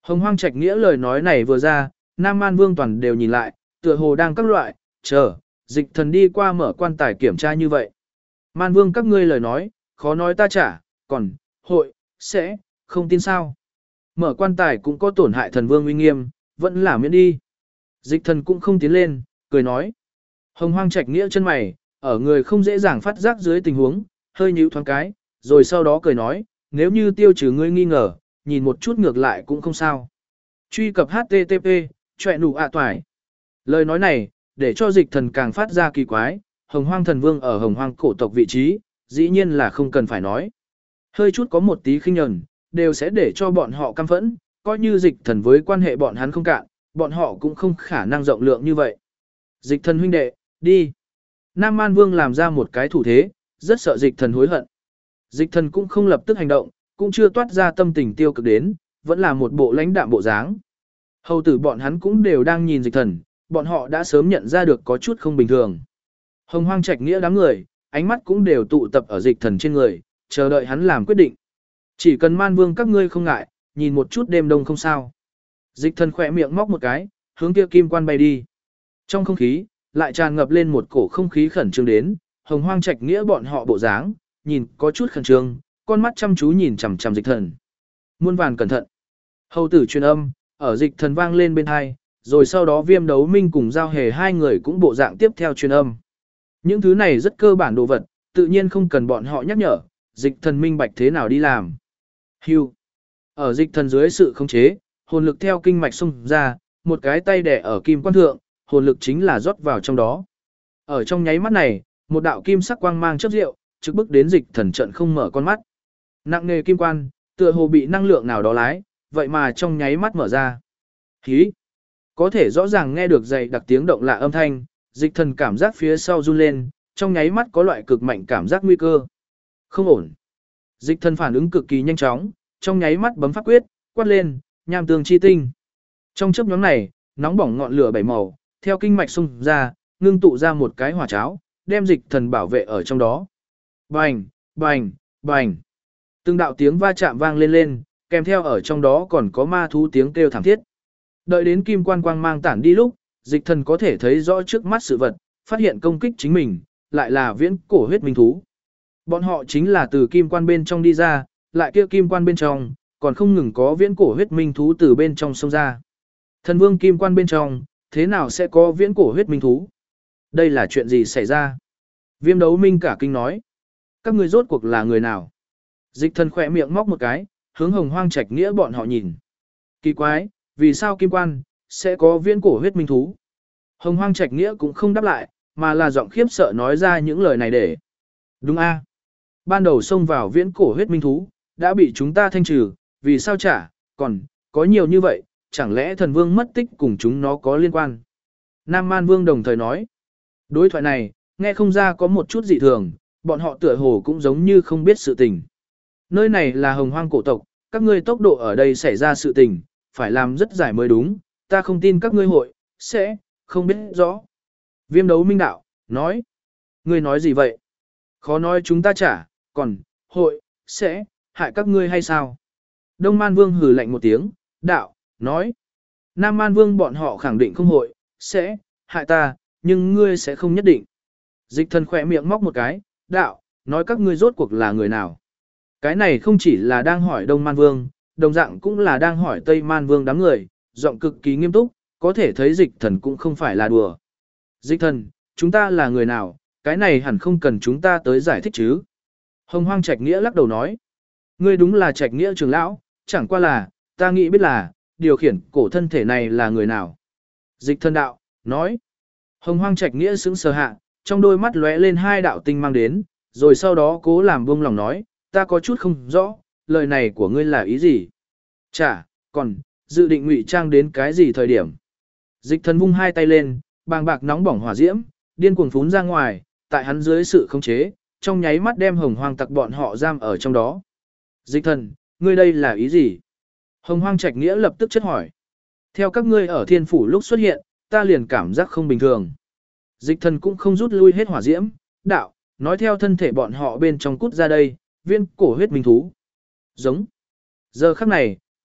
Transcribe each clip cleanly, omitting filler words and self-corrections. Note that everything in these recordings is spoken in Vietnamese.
Hồng Hoang Trạch Nghĩa lời nói này vừa ra, Nam Man Vương toàn đều nhìn lại, tựa hồ đang các loại, chờ, Dịch Thần đi qua mở quan tài kiểm tra như vậy. Man Vương các ngươi lời nói, khó nói ta trả, còn, hội, sẽ, không tin sao. Mở quan tài cũng có tổn hại thần vương uy nghiêm, vẫn là miễn đi. Dịch Thần cũng không tiến lên, cười nói. Hồng Hoang Trạch Nghĩa chân mày, ở người không dễ dàng phát giác dưới tình huống, hơi nhíu thoáng cái, rồi sau đó cười nói, nếu như tiêu trừ ngươi nghi ngờ, nhìn một chút ngược lại cũng không sao. Truy cập HTTP, chọe nụ toải. Lời nói này, để cho Dịch Thần càng phát ra kỳ quái, Hồng Hoang Thần Vương ở Hồng Hoang cổ tộc vị trí, dĩ nhiên là không cần phải nói. Hơi chút có một tí khinh nhẫn, đều sẽ để cho bọn họ căm phẫn, coi như Dịch Thần với quan hệ bọn hắn không cạn, bọn họ cũng không khả năng rộng lượng như vậy. Dịch Thần huynh đệ, đi. Nam Man Vương làm ra một cái thủ thế, rất sợ Dịch Thần hối hận. Dịch Thần cũng không lập tức hành động, cũng chưa toát ra tâm tình tiêu cực đến, vẫn là một bộ lãnh đạm bộ dáng. Hầu tử bọn hắn cũng đều đang nhìn Dịch Thần, bọn họ đã sớm nhận ra được có chút không bình thường. Hồng Hoang Trạch Nghĩa đám người, ánh mắt cũng đều tụ tập ở Dịch Thần trên người, chờ đợi hắn làm quyết định. Chỉ cần Man Vương các ngươi không ngại, nhìn một chút đêm đông không sao. Dịch Thần khỏe miệng móc một cái, hướng kia kim quan bay đi. Trong không khí, lại tràn ngập lên một cổ không khí khẩn trương đến, Hồng Hoang Trạch Nghĩa bọn họ bộ dáng, nhìn có chút khẩn trương, con mắt chăm chú nhìn chằm chằm Dịch Thần. Muôn vàn cẩn thận. Hầu tử truyền âm, ở Dịch Thần vang lên bên hai, rồi sau đó Viêm Đấu Minh cùng Giao Hề hai người cũng bộ dạng tiếp theo truyền âm. Những thứ này rất cơ bản đồ vật, tự nhiên không cần bọn họ nhắc nhở, Dịch Thần minh bạch thế nào đi làm. Hưu. Ở Dịch Thần dưới sự khống chế, hồn lực theo kinh mạch xung ra, một cái tay đè ở kim quan thượng, hồn lực chính là rót vào trong đó. Ở trong nháy mắt này, một đạo kim sắc quang mang chớp rượu, trực bức đến Dịch Thần trận không mở con mắt. Nặng nề kim quan, tựa hồ bị năng lượng nào đó lái, vậy mà trong nháy mắt mở ra. Hí! Có thể rõ ràng nghe được dày đặc tiếng động lạ âm thanh, Dịch Thần cảm giác phía sau run lên, trong nháy mắt có loại cực mạnh cảm giác nguy cơ. Không ổn. Dịch Thần phản ứng cực kỳ nhanh chóng, trong nháy mắt bấm pháp quyết, quát lên, nham tương chi tinh. Trong chớp nhoáng này, nóng bỏng ngọn lửa bảy màu, theo kinh mạch xung ra, ngưng tụ ra một cái hỏa cháo, đem Dịch Thần bảo vệ ở trong đó. Bành, bành, bành. Từng đạo tiếng va chạm vang lên lên, kèm theo ở trong đó còn có ma thú tiếng kêu thảm thiết. Đợi đến kim quan quang mang tản đi lúc, Dịch Thần có thể thấy rõ trước mắt sự vật, phát hiện công kích chính mình, lại là viễn cổ huyết minh thú. Bọn họ chính là từ kim quan bên trong đi ra, lại kia kim quan bên trong, còn không ngừng có viễn cổ huyết minh thú từ bên trong xông ra. Thần vương kim quan bên trong, thế nào sẽ có viễn cổ huyết minh thú? Đây là chuyện gì xảy ra? Viêm Đấu Minh cả kinh nói. Các ngươi rốt cuộc là người nào? Dịch Thần khỏe miệng móc một cái, hướng Hồng Hoang Trạch Nghĩa bọn họ nhìn. Kỳ quái, vì sao kim quan sẽ có viễn cổ huyết minh thú? Hồng Hoang Trạch Nghĩa cũng không đáp lại, mà là giọng khiếp sợ nói ra những lời này để. Đúng a, ban đầu xông vào viễn cổ huyết minh thú, đã bị chúng ta thanh trừ, vì sao chả, còn, có nhiều như vậy, chẳng lẽ thần vương mất tích cùng chúng nó có liên quan? Nam Man Vương đồng thời nói. Đối thoại này, nghe không ra có một chút dị thường, bọn họ tựa hồ cũng giống như không biết sự tình. Nơi này là Hồng Hoang cổ tộc, các ngươi tốc độ ở đây xảy ra sự tình, phải làm rất giải mới đúng, ta không tin các ngươi hội, sẽ, không biết rõ. Viêm Đấu Minh đạo, nói. Ngươi nói gì vậy? Khó nói chúng ta chả, còn, hội, sẽ, hại các ngươi hay sao? Đông Man Vương hừ lạnh một tiếng, đạo, nói. Nam Man Vương bọn họ khẳng định không hội, sẽ, hại ta, nhưng ngươi sẽ không nhất định. Dịch Thần khỏe miệng móc một cái, đạo, nói các ngươi rốt cuộc là người nào? Cái này không chỉ là đang hỏi Đông Man Vương, đồng dạng cũng là đang hỏi Tây Man Vương đám người, giọng cực kỳ nghiêm túc, có thể thấy Dịch Thần cũng không phải là đùa. Dịch Thần, chúng ta là người nào, cái này hẳn không cần chúng ta tới giải thích chứ. Hồng Hoang Trạch Nghĩa lắc đầu nói, ngươi đúng là Trạch Nghĩa trưởng lão, chẳng qua là, ta nghĩ biết là, điều khiển cổ thân thể này là người nào. Dịch Thần đạo, nói. Hồng Hoang Trạch Nghĩa sững sờ hạ, trong đôi mắt lóe lên hai đạo tinh mang đến, rồi sau đó cố làm buông lòng nói, ta có chút không rõ, lời này của ngươi là ý gì? Chả, còn, dự định ngụy trang đến cái gì thời điểm? Dịch Thần vung hai tay lên, bàng bạc nóng bỏng hỏa diễm, điên cuồng phún ra ngoài, tại hắn dưới sự khống chế, trong nháy mắt đem Hồng Hoang tặc bọn họ giam ở trong đó. Dịch Thần, ngươi đây là ý gì? Hồng Hoang Trạch Nghĩa lập tức chất hỏi. Theo các ngươi ở thiên phủ lúc xuất hiện, ta liền cảm giác không bình thường. Dịch Thần cũng không rút lui hết hỏa diễm, đạo, nói theo thân thể bọn họ bên trong cút ra đây, viên cổ huyết minh thú. Giống. Giờ khắc này,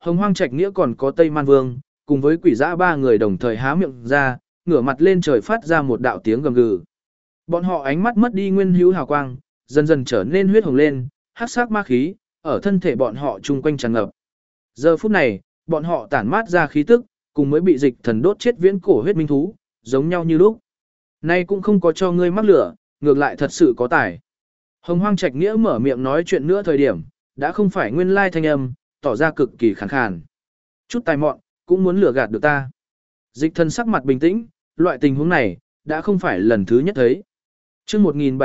Hồng Hoang Trạch Nghĩa còn có Tây Man Vương, cùng với quỷ dã ba người đồng thời há miệng ra, ngửa mặt lên trời phát ra một đạo tiếng gầm gừ. Bọn họ ánh mắt mất đi nguyên hữu hào quang, dần dần trở nên huyết hồng lên, hắc sắc ma khí, ở thân thể bọn họ chung quanh tràn ngập. Giờ phút này, bọn họ tản mát ra khí tức, cùng mới bị dịch thần đốt chết viễn cổ huyết minh thú, giống nhau như lúc. Nay cũng không có cho ngươi mắc lửa, ngược lại thật sự có tài. Hồng Hoang Trạch Nghĩa mở miệng nói chuyện nữa thời điểm, đã không phải nguyên lai thanh âm, tỏ ra cực kỳ khàn khàn. Chút tài mọn, cũng muốn lừa gạt được ta. Dịch thần sắc mặt bình tĩnh, loại tình huống này, đã không phải lần thứ nhất thấy. Trước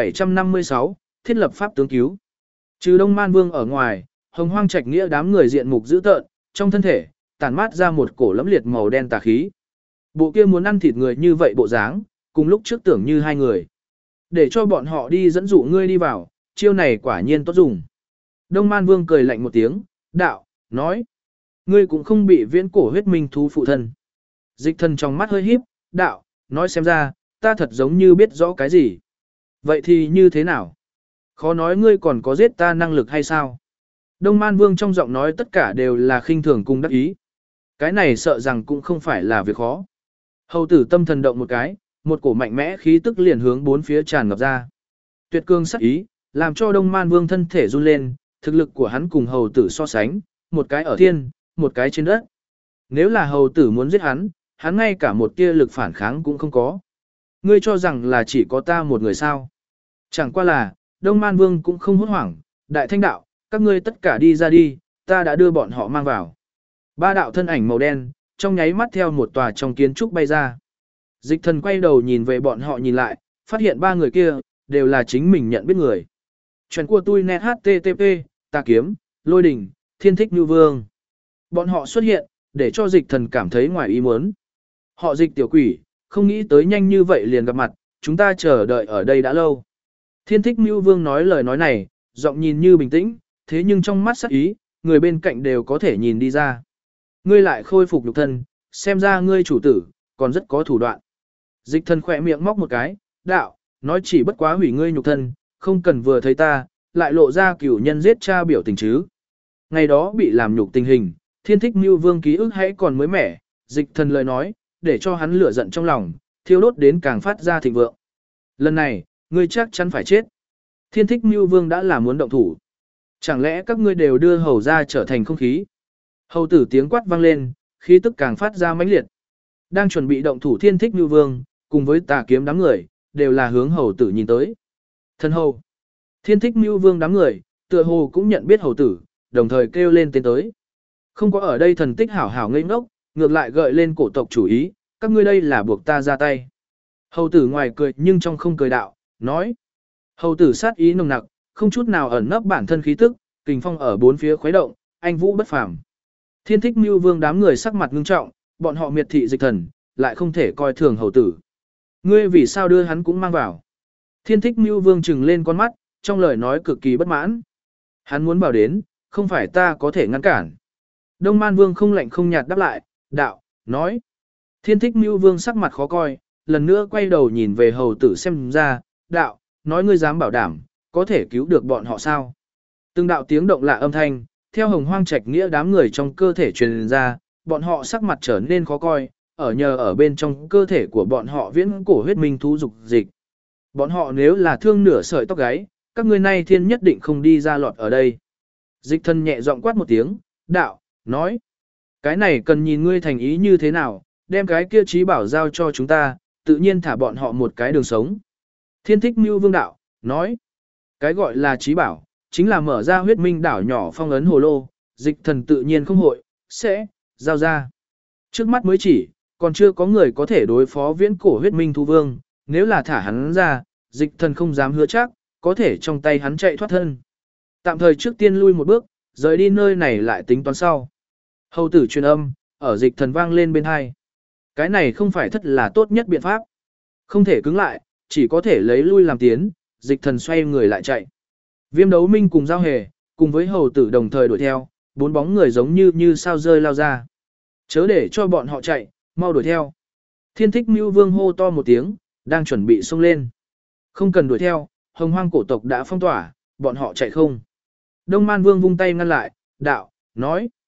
1756, thiết lập pháp tướng cứu. Trừ Đông Man Vương ở ngoài, Hồng Hoang Trạch Nghĩa đám người diện mục dữ tợn, trong thân thể, tản mát ra một cổ lẫm liệt màu đen tà khí. Bộ kia muốn ăn thịt người như vậy bộ dáng, cùng lúc trước tưởng như hai người. Để cho bọn họ đi dẫn dụ ngươi đi vào, chiêu này quả nhiên tốt dùng. Đông Man Vương cười lạnh một tiếng, đạo, nói. Ngươi cũng không bị viễn cổ huyết minh thú phụ thân. Dịch thần trong mắt hơi híp, đạo, nói xem ra, ta thật giống như biết rõ cái gì. Vậy thì như thế nào? Khó nói ngươi còn có giết ta năng lực hay sao? Đông Man Vương trong giọng nói tất cả đều là khinh thường cùng đắc ý. Cái này sợ rằng cũng không phải là việc khó. Hầu tử tâm thần động một cái, một cổ mạnh mẽ khí tức liền hướng bốn phía tràn ngập ra. Tuyệt cương sắc ý, làm cho Đông Man Vương thân thể run lên, thực lực của hắn cùng hầu tử so sánh, một cái ở thiên, một cái trên đất. Nếu là hầu tử muốn giết hắn, hắn ngay cả một tia lực phản kháng cũng không có. Ngươi cho rằng là chỉ có ta một người sao? Chẳng qua là, Đông Man Vương cũng không hốt hoảng, đại thanh đạo, các ngươi tất cả đi ra đi, ta đã đưa bọn họ mang vào. Ba đạo thân ảnh màu đen, trong nháy mắt theo một tòa trong kiến trúc bay ra. Dịch thần quay đầu nhìn về bọn họ nhìn lại, phát hiện ba người kia, đều là chính mình nhận biết người. Chuyện của tôi net http, tà kiếm, lôi đỉnh, thiên thích như vương. Bọn họ xuất hiện, để cho dịch thần cảm thấy ngoài ý muốn. Họ dịch tiểu quỷ, không nghĩ tới nhanh như vậy liền gặp mặt, chúng ta chờ đợi ở đây đã lâu. Thiên thích Mưu Vương nói lời nói này, giọng nhìn như bình tĩnh, thế nhưng trong mắt sắc ý, người bên cạnh đều có thể nhìn đi ra. Ngươi lại khôi phục nhục thân, xem ra ngươi chủ tử, còn rất có thủ đoạn. Dịch thần khỏe miệng móc một cái, đạo, nói chỉ bất quá hủy ngươi nhục thân, không cần vừa thấy ta, lại lộ ra cửu nhân giết cha biểu tình chứ. Ngày đó bị làm nhục tình hình, Thiên thích Mưu Vương ký ức hãy còn mới mẻ, dịch thần lời nói, để cho hắn lửa giận trong lòng, thiêu đốt đến càng phát ra thịnh vượng. Lần này, ngươi chắc chắn phải chết. Thiên thích Mưu Vương đã là muốn động thủ. Chẳng lẽ các ngươi đều đưa hầu ra trở thành không khí? Hầu tử tiếng quát vang lên, khí tức càng phát ra mãnh liệt. Đang chuẩn bị động thủ Thiên thích Mưu Vương, cùng với tà kiếm đám người, đều là hướng hầu tử nhìn tới. Thân hầu. Thiên thích Mưu Vương đám người, tựa hồ cũng nhận biết hầu tử, đồng thời kêu lên tên tới. Không có ở đây thần tích hảo hảo ngây ngốc, ngược lại gợi lên cổ tộc chủ ý, các ngươi đây là buộc ta ra tay. Hầu tử ngoài cười nhưng trong không cười đạo, nói. Hầu tử sát ý nồng nặc, không chút nào ẩn nấp bản thân khí tức, kình phong ở bốn phía khuấy động, anh vũ bất phàm. Thiên thích Mưu Vương đám người sắc mặt ngưng trọng, bọn họ miệt thị dịch thần, lại không thể coi thường hầu tử. Ngươi vì sao đưa hắn cũng mang vào? Thiên thích Mưu Vương trừng lên con mắt, trong lời nói cực kỳ bất mãn. Hắn muốn bảo đến, không phải ta có thể ngăn cản. Đông Man Vương không lạnh không nhạt đáp lại, đạo, nói. Thiên thích Mưu Vương sắc mặt khó coi, lần nữa quay đầu nhìn về hầu tử xem ra, đạo, nói ngươi dám bảo đảm, có thể cứu được bọn họ sao? Từng đạo tiếng động lạ âm thanh, theo Hồng Hoang Trạch Nghĩa đám người trong cơ thể truyền ra, bọn họ sắc mặt trở nên khó coi, ở bên trong cơ thể của bọn họ viễn cổ huyết minh thú dục dịch. Bọn họ nếu là thương nửa sợi tóc gáy, các ngươi nay thiên nhất định không đi ra lọt ở đây. Dịch thân nhẹ giọng quát một tiếng, đạo, nói. Cái này cần nhìn ngươi thành ý như thế nào, đem cái kia trí bảo giao cho chúng ta, tự nhiên thả bọn họ một cái đường sống. Thiên thích Mưu Vương đạo, nói. Cái gọi là trí bảo, chính là mở ra huyết minh đảo nhỏ phong ấn hồ lô, dịch thần tự nhiên không hội, sẽ, giao ra. Trước mắt mới chỉ, còn chưa có người có thể đối phó viễn cổ huyết minh thú vương, nếu là thả hắn ra, dịch thần không dám hứa chắc, có thể trong tay hắn chạy thoát thân. Tạm thời trước tiên lui một bước, rời đi nơi này lại tính toán sau. Hầu tử truyền âm, ở dịch thần vang lên bên hai. Cái này không phải thất là tốt nhất biện pháp. Không thể cứng lại, chỉ có thể lấy lui làm tiến, dịch thần xoay người lại chạy. Viêm đấu minh cùng giao hề, cùng với hầu tử đồng thời đuổi theo, bốn bóng người giống như sao rơi lao ra. Chớ để cho bọn họ chạy, mau đuổi theo. Thiên thích Mưu Vương hô to một tiếng, đang chuẩn bị xông lên. Không cần đuổi theo, Hồng Hoang cổ tộc đã phong tỏa, bọn họ chạy không. Đông Man Vương vung tay ngăn lại, đạo, nói.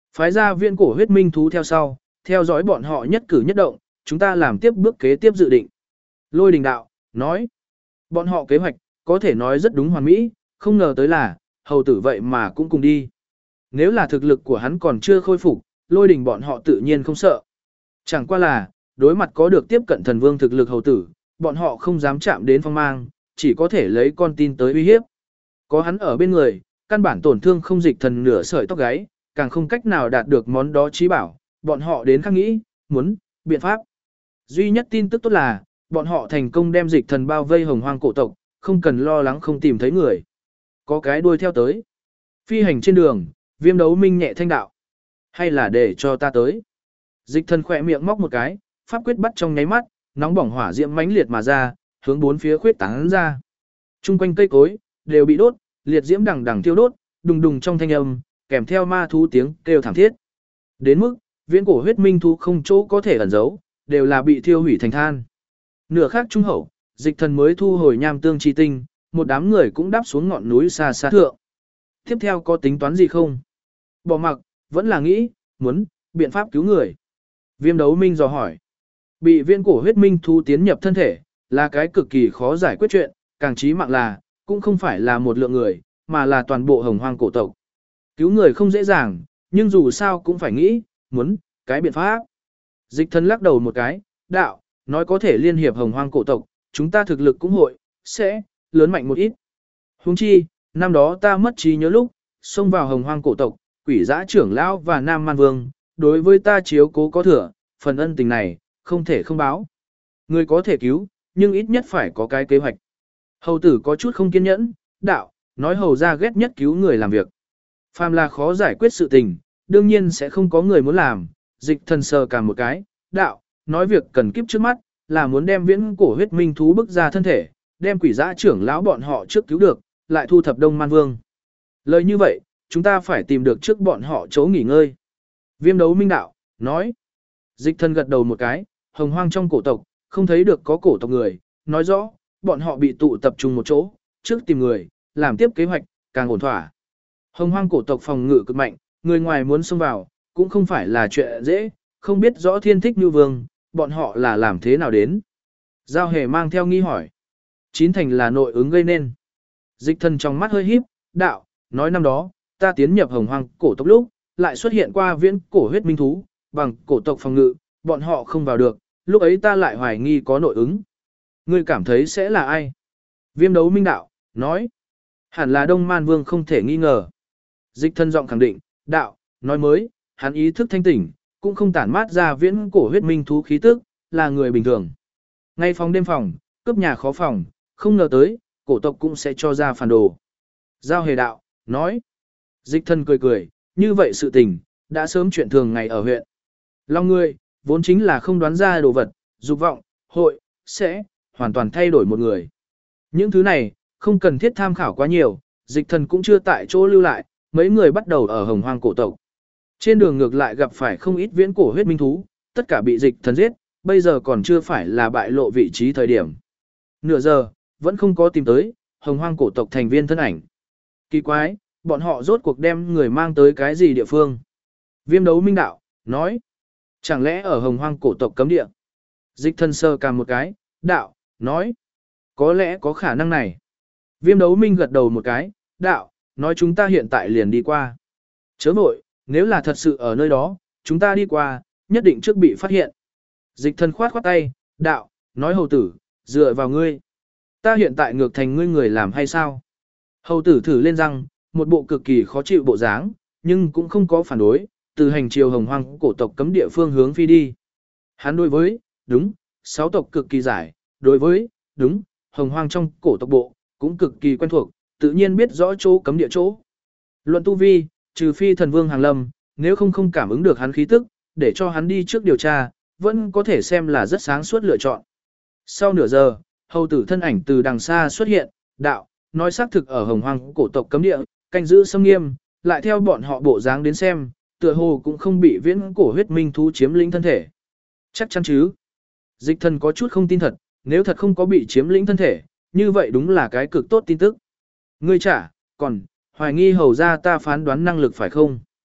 Phái ra viên cổ huyết minh thú theo sau, theo dõi bọn họ nhất cử nhất động, chúng ta làm tiếp bước kế tiếp dự định. Lôi đình đạo, nói, bọn họ kế hoạch, có thể nói rất đúng hoàn mỹ, không ngờ tới là, hầu tử vậy mà cũng cùng đi. Nếu là thực lực của hắn còn chưa khôi phục, lôi đình bọn họ tự nhiên không sợ. Chẳng qua là, đối mặt có được tiếp cận thần vương thực lực hầu tử, bọn họ không dám chạm đến phong mang, chỉ có thể lấy con tin tới uy hiếp. Có hắn ở bên người, căn bản tổn thương không dịch thần nửa sợi tóc gáy, càng không cách nào đạt được món đó trí bảo, bọn họ đến khắc nghĩ, muốn, biện pháp. Duy nhất tin tức tốt là, bọn họ thành công đem dịch thần bao vây hồng hoang cổ tộc, không cần lo lắng không tìm thấy người. Có cái đuôi theo tới. Phi hành trên đường, Viêm Đấu Minh nhẹ thanh đạo. Hay là để cho ta tới. Dịch thần khỏe miệng móc một cái, pháp quyết bắt trong nháy mắt, nóng bỏng hỏa diễm mãnh liệt mà ra, hướng bốn phía khuyết tán ra. Trung quanh cây cối đều bị đốt, liệt diễm đằng đằng thiêu đốt, đùng đùng trong thanh âm, kèm theo ma thú tiếng kêu thảm thiết. Đến mức, viễn cổ huyết minh thú không chỗ có thể ẩn giấu, đều là bị thiêu hủy thành than. Nửa khác trung hậu, dịch thần mới thu hồi nham tương chi tinh, một đám người cũng đáp xuống ngọn núi xa xa thượng. Tiếp theo có tính toán gì không? Bỏ mặc, vẫn là nghĩ, muốn, biện pháp cứu người. Viêm Đấu Minh dò hỏi. Bị viễn cổ huyết minh thú tiến nhập thân thể, là cái cực kỳ khó giải quyết chuyện, càng chí mạng là, cũng không phải là một lượng người, mà là toàn bộ hồng hoang cổ tộc. Cứu người không dễ dàng, nhưng dù sao cũng phải nghĩ, muốn, cái biện pháp. Dịch thần lắc đầu một cái, đạo, nói có thể liên hiệp hồng hoang cổ tộc, chúng ta thực lực cũng hội, sẽ, lớn mạnh một ít. Huống chi, năm đó ta mất trí nhớ lúc, xông vào hồng hoang cổ tộc, quỷ dã trưởng lão và nam man vương, đối với ta chiếu cố có thừa, phần ân tình này, không thể không báo. Người có thể cứu, nhưng ít nhất phải có cái kế hoạch. Hầu tử có chút không kiên nhẫn, đạo, nói hầu ra ghét nhất cứu người làm việc. Phàm là khó giải quyết sự tình, đương nhiên sẽ không có người muốn làm, dịch thần sờ cả một cái, đạo, nói việc cần kiếp trước mắt, là muốn đem viễn cổ huyết minh thú bức ra thân thể, đem quỷ dã trưởng lão bọn họ trước cứu được, lại thu thập Đông Man Vương. Lời như vậy, chúng ta phải tìm được trước bọn họ chỗ nghỉ ngơi. Viêm Đấu Minh đạo, nói. Dịch thần gật đầu một cái, hồng hoang trong cổ tộc, không thấy được có cổ tộc người, nói rõ, bọn họ bị tụ tập trung một chỗ, trước tìm người, làm tiếp kế hoạch, càng ổn thỏa. Hồng hoang cổ tộc phòng ngự cực mạnh, người ngoài muốn xông vào, cũng không phải là chuyện dễ, không biết rõ thiên thích như vương, bọn họ là làm thế nào đến. Giao hề mang theo nghi hỏi. Chín thành là nội ứng gây nên. Dịch thần trong mắt hơi híp, đạo, nói năm đó, ta tiến nhập hồng hoang cổ tộc lúc, lại xuất hiện qua viễn cổ huyết minh thú, bằng cổ tộc phòng ngự, bọn họ không vào được, lúc ấy ta lại hoài nghi có nội ứng. Ngươi cảm thấy sẽ là ai? Viêm Đấu Minh đạo, nói. Hẳn là Đông Man Vương không thể nghi ngờ. Dịch thân giọng khẳng định, đạo, nói mới, hắn ý thức thanh tỉnh, cũng không tản mát ra viễn cổ huyết minh thú khí tức, là người bình thường. Ngay phòng đêm phòng, cướp nhà khó phòng, không ngờ tới, cổ tộc cũng sẽ cho ra phản đồ. Giao hề đạo, nói. Dịch thân cười cười, như vậy sự tình, đã sớm chuyện thường ngày ở huyện. Lòng người, vốn chính là không đoán ra đồ vật, dục vọng, hội, sẽ, hoàn toàn thay đổi một người. Những thứ này, không cần thiết tham khảo quá nhiều, dịch thần cũng chưa tại chỗ lưu lại, mấy người bắt đầu ở hồng hoang cổ tộc. Trên đường ngược lại gặp phải không ít viễn cổ huyết minh thú, tất cả bị dịch thần giết, bây giờ còn chưa phải là bại lộ vị trí thời điểm. Nửa giờ, vẫn không có tìm tới, hồng hoang cổ tộc thành viên thân ảnh. Kỳ quái, bọn họ rốt cuộc đem người mang tới cái gì địa phương? Viêm Đấu Minh đạo, nói. Chẳng lẽ ở hồng hoang cổ tộc cấm địa? Dịch thần sơ cằm một cái, đạo, nói. Có lẽ có khả năng này. Viêm Đấu Minh gật đầu một cái, đạo, nói chúng ta hiện tại liền đi qua. Chớ vội, nếu là thật sự ở nơi đó, chúng ta đi qua, nhất định trước bị phát hiện. Dịch thần khoát khoát tay, đạo, nói hầu tử, dựa vào ngươi. Ta hiện tại ngược thành ngươi người làm hay sao? Hầu tử thử lên răng, một bộ cực kỳ khó chịu bộ dáng, nhưng cũng không có phản đối, từ hành chiều hồng hoang cổ tộc cấm địa phương hướng phi đi. Hắn đối với, đúng, 6 tộc cực kỳ giải, đối với, đúng, hồng hoang trong cổ tộc bộ, cũng cực kỳ quen thuộc, tự nhiên biết rõ chỗ cấm địa chỗ. Luận tu vi, trừ phi thần vương hàng lâm, nếu không cảm ứng được hắn khí tức, để cho hắn đi trước điều tra, vẫn có thể xem là rất sáng suốt lựa chọn. Sau nửa giờ, hầu tử thân ảnh từ đằng xa xuất hiện, đạo, nói xác thực ở hồng hoang cổ tộc cấm địa, canh giữ xâm nghiêm, lại theo bọn họ bộ dáng đến xem, tựa hồ cũng không bị viễn cổ huyết minh thú chiếm lĩnh thân thể. Chắc chắn chứ. Dịch thần có chút không tin thật, nếu thật không có bị chiếm lĩnh thân thể, như vậy đúng là cái cực tốt tin tức. Ngươi trả, còn, hoài nghi hầu ra ta phán đoán năng lực phải không?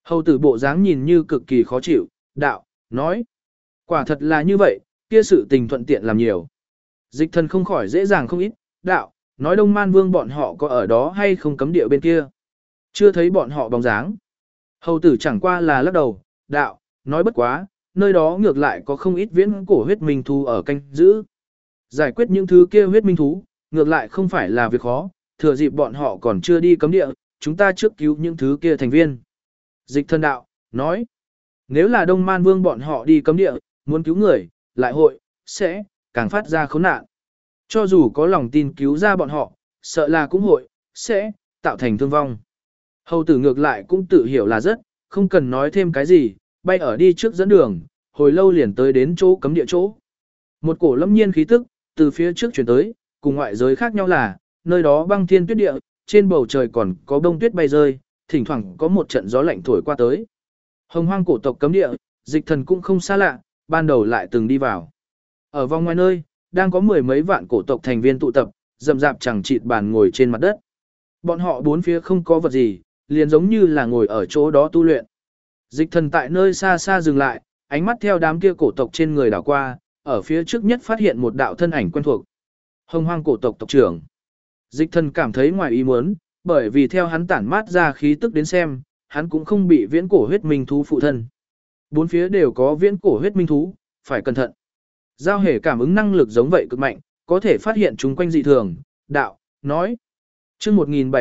Hầu tử bộ dáng nhìn như cực kỳ khó chịu, đạo, nói. Quả thật là như vậy, kia sự tình thuận tiện làm nhiều. Dịch thần không khỏi dễ dàng không ít, đạo, nói Đông Man Vương bọn họ có ở đó hay không cấm địa bên kia. Chưa thấy bọn họ bóng dáng. Hầu tử chẳng qua là lắc đầu, đạo, nói bất quá, nơi đó ngược lại có không ít viễn cổ huyết minh thú ở canh giữ. Giải quyết những thứ kia huyết minh thú, ngược lại không phải là việc khó, thừa dịp bọn họ còn chưa đi cấm địa, chúng ta trước cứu những thứ kia thành viên. Dịch thần đạo, nói, nếu là Đông Man Vương bọn họ đi cấm địa, muốn cứu người, lại hội, sẽ, càng phát ra khốn nạn. Cho dù có lòng tin cứu ra bọn họ, sợ là cũng hội, sẽ, tạo thành thương vong. Hầu tử ngược lại cũng tự hiểu là rất, không cần nói thêm cái gì, bay ở đi trước dẫn đường, hồi lâu liền tới đến chỗ cấm địa chỗ. Một cổ lâm nhiên khí tức, từ phía trước chuyển tới, cùng ngoại giới khác nhau là, nơi đó băng thiên tuyết địa, trên bầu trời còn có bông tuyết bay rơi, thỉnh thoảng có một trận gió lạnh thổi qua tới. Hồng hoang cổ tộc cấm địa, dịch thần cũng không xa lạ, ban đầu lại từng đi vào. Ở vòng ngoài nơi, đang có mười mấy vạn cổ tộc thành viên tụ tập, rậm rạp chẳng chịt bàn ngồi trên mặt đất. Bọn họ bốn phía không có vật gì, liền giống như là ngồi ở chỗ đó tu luyện. Dịch thần tại nơi xa xa dừng lại, ánh mắt theo đám kia cổ tộc trên người đảo qua, ở phía trước nhất phát hiện một đạo thân ảnh quen thuộc. Hồng hoang cổ tộc tộc trưởng. Dịch thần cảm thấy ngoài ý muốn, bởi vì theo hắn tản mát ra khí tức đến xem, hắn cũng không bị viễn cổ huyết minh thú phụ thân. Bốn phía đều có viễn cổ huyết minh thú, phải cẩn thận. Giao hề cảm ứng năng lực giống vậy cực mạnh, có thể phát hiện chúng quanh dị thường, đạo, nói. Chương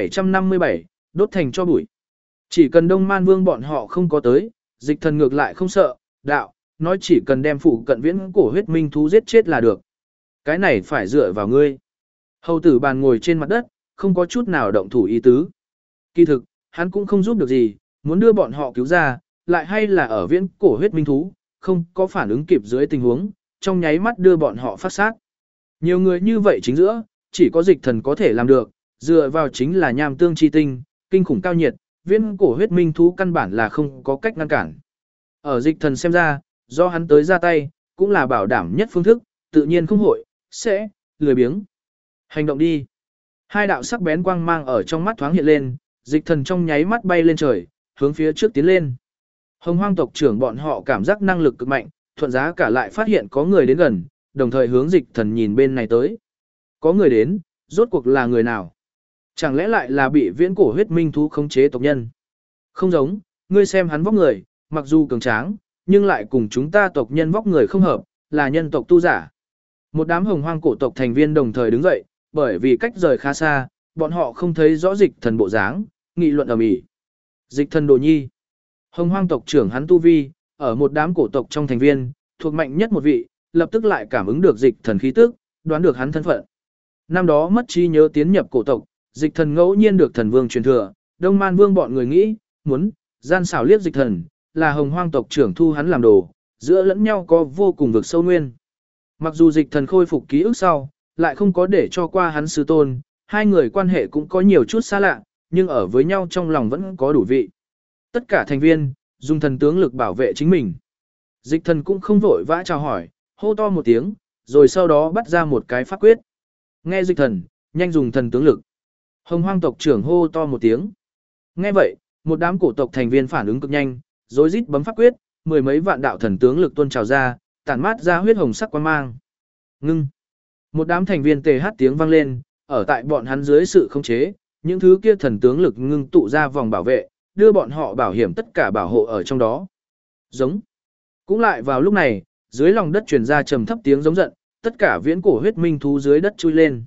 1757, đốt thành cho bụi. Chỉ cần Đông Man Vương bọn họ không có tới, dịch thần ngược lại không sợ, đạo, nói chỉ cần đem phụ cận viễn cổ huyết minh thú giết chết là được. Cái này phải dựa vào ngươi. Hầu tử bàn ngồi trên mặt đất, không có chút nào động thủ ý tứ. Kỳ thực, hắn cũng không giúp được gì, muốn đưa bọn họ cứu ra, lại hay là ở viễn cổ huyết minh thú, không có phản ứng kịp dưới tình huống, trong nháy mắt đưa bọn họ phát sát. Nhiều người như vậy chính giữa, chỉ có dịch thần có thể làm được, dựa vào chính là nham tương chi tinh, kinh khủng cao nhiệt, viễn cổ huyết minh thú căn bản là không có cách ngăn cản. Ở dịch thần xem ra, do hắn tới ra tay, cũng là bảo đảm nhất phương thức, tự nhiên không hội, sẽ, lười biếng. Hành động đi. Hai đạo sắc bén quang mang ở trong mắt thoáng hiện lên, dịch thần trong nháy mắt bay lên trời, hướng phía trước tiến lên. Hồng hoang tộc trưởng bọn họ cảm giác năng lực cực mạnh, thuận giá cả lại phát hiện có người đến gần, đồng thời hướng dịch thần nhìn bên này tới. Có người đến, rốt cuộc là người nào? Chẳng lẽ lại là bị viễn cổ huyết minh thú khống chế tộc nhân? Không giống, ngươi xem hắn vóc người, mặc dù cường tráng, nhưng lại cùng chúng ta tộc nhân vóc người không hợp, là nhân tộc tu giả. Một đám hồng hoang cổ tộc thành viên đồng thời đứng dậy, bởi vì cách rời khá xa, bọn họ không thấy rõ dịch thần bộ dáng, nghị luận ầm ĩ. Dịch thần Đồ Nhi, hồng hoang tộc trưởng hắn tu vi, ở một đám cổ tộc trong thành viên, thuộc mạnh nhất một vị, lập tức lại cảm ứng được dịch thần khí tức, đoán được hắn thân phận. Năm đó mất trí nhớ tiến nhập cổ tộc, dịch thần ngẫu nhiên được thần vương truyền thừa, Đông Man Vương bọn người nghĩ, muốn gian xảo liếc dịch thần, là hồng hoang tộc trưởng thu hắn làm đồ, giữa lẫn nhau có vô cùng vực sâu nguyên. Mặc dù dịch thần khôi phục ký ức sau, lại không có để cho qua hắn sư tôn, hai người quan hệ cũng có nhiều chút xa lạ, nhưng ở với nhau trong lòng vẫn có đủ vị. Tất cả thành viên, dùng thần tướng lực bảo vệ chính mình. Dịch thần cũng không vội vã chào hỏi, hô to một tiếng, rồi sau đó bắt ra một cái pháp quyết. Nghe dịch thần, nhanh dùng thần tướng lực. Hồng hoang tộc trưởng hô to một tiếng. Nghe vậy, một đám cổ tộc thành viên phản ứng cực nhanh, rối rít bấm pháp quyết, mười mấy vạn đạo thần tướng lực tuôn trào ra, tản mát ra huyết hồng sắc quang mang. Ngưng. Một đám thành viên tề hát tiếng vang lên, ở tại bọn hắn dưới sự khống chế, những thứ kia thần tướng lực ngưng tụ ra vòng bảo vệ, đưa bọn họ bảo hiểm tất cả bảo hộ ở trong đó. Giống. Cũng lại vào lúc này, dưới lòng đất truyền ra trầm thấp tiếng giống giận, tất cả viễn cổ huyết minh thú dưới đất chui lên.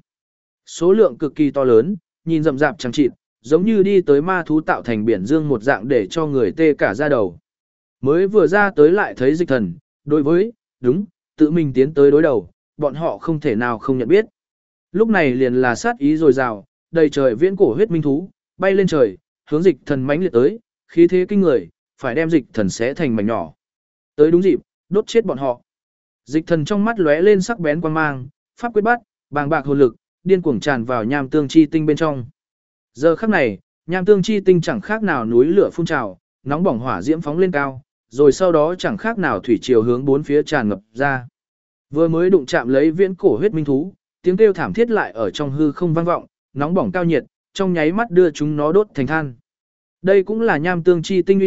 Số lượng cực kỳ to lớn, nhìn rậm rạp chẳng chịt, giống như đi tới ma thú tạo thành biển dương một dạng để cho người tê cả da đầu. Mới vừa ra tới lại thấy dịch thần, đối với, đúng, tự mình tiến tới đối đầu, bọn họ không thể nào không nhận biết. Lúc này liền là sát ý dồi dào, đầy trời viễn cổ huyết minh thú, bay lên trời, hướng dịch thần mãnh liệt tới, khí thế kinh người, phải đem dịch thần xé thành mảnh nhỏ. Tới đúng dịp, đốt chết bọn họ. Dịch thần trong mắt lóe lên sắc bén quang mang, pháp quyết bắt, bàng bạc hồn lực, điên cuồng tràn vào nham tương chi tinh bên trong. Giờ khắc này, nham tương chi tinh chẳng khác nào núi lửa phun trào, nóng bỏng hỏa diễm phóng lên cao, rồi sau đó chẳng khác nào thủy triều hướng bốn phía tràn ngập ra. Vừa mới đụng chạm lấy viễn cổ huyết minh thú, tiếng kêu thảm thiết lại ở trong hư không vang vọng, nóng bỏng cao nhiệt, trong nháy mắt đưa chúng nó đốt thành than. Đây cũng là nham tương chi tinh uy lực,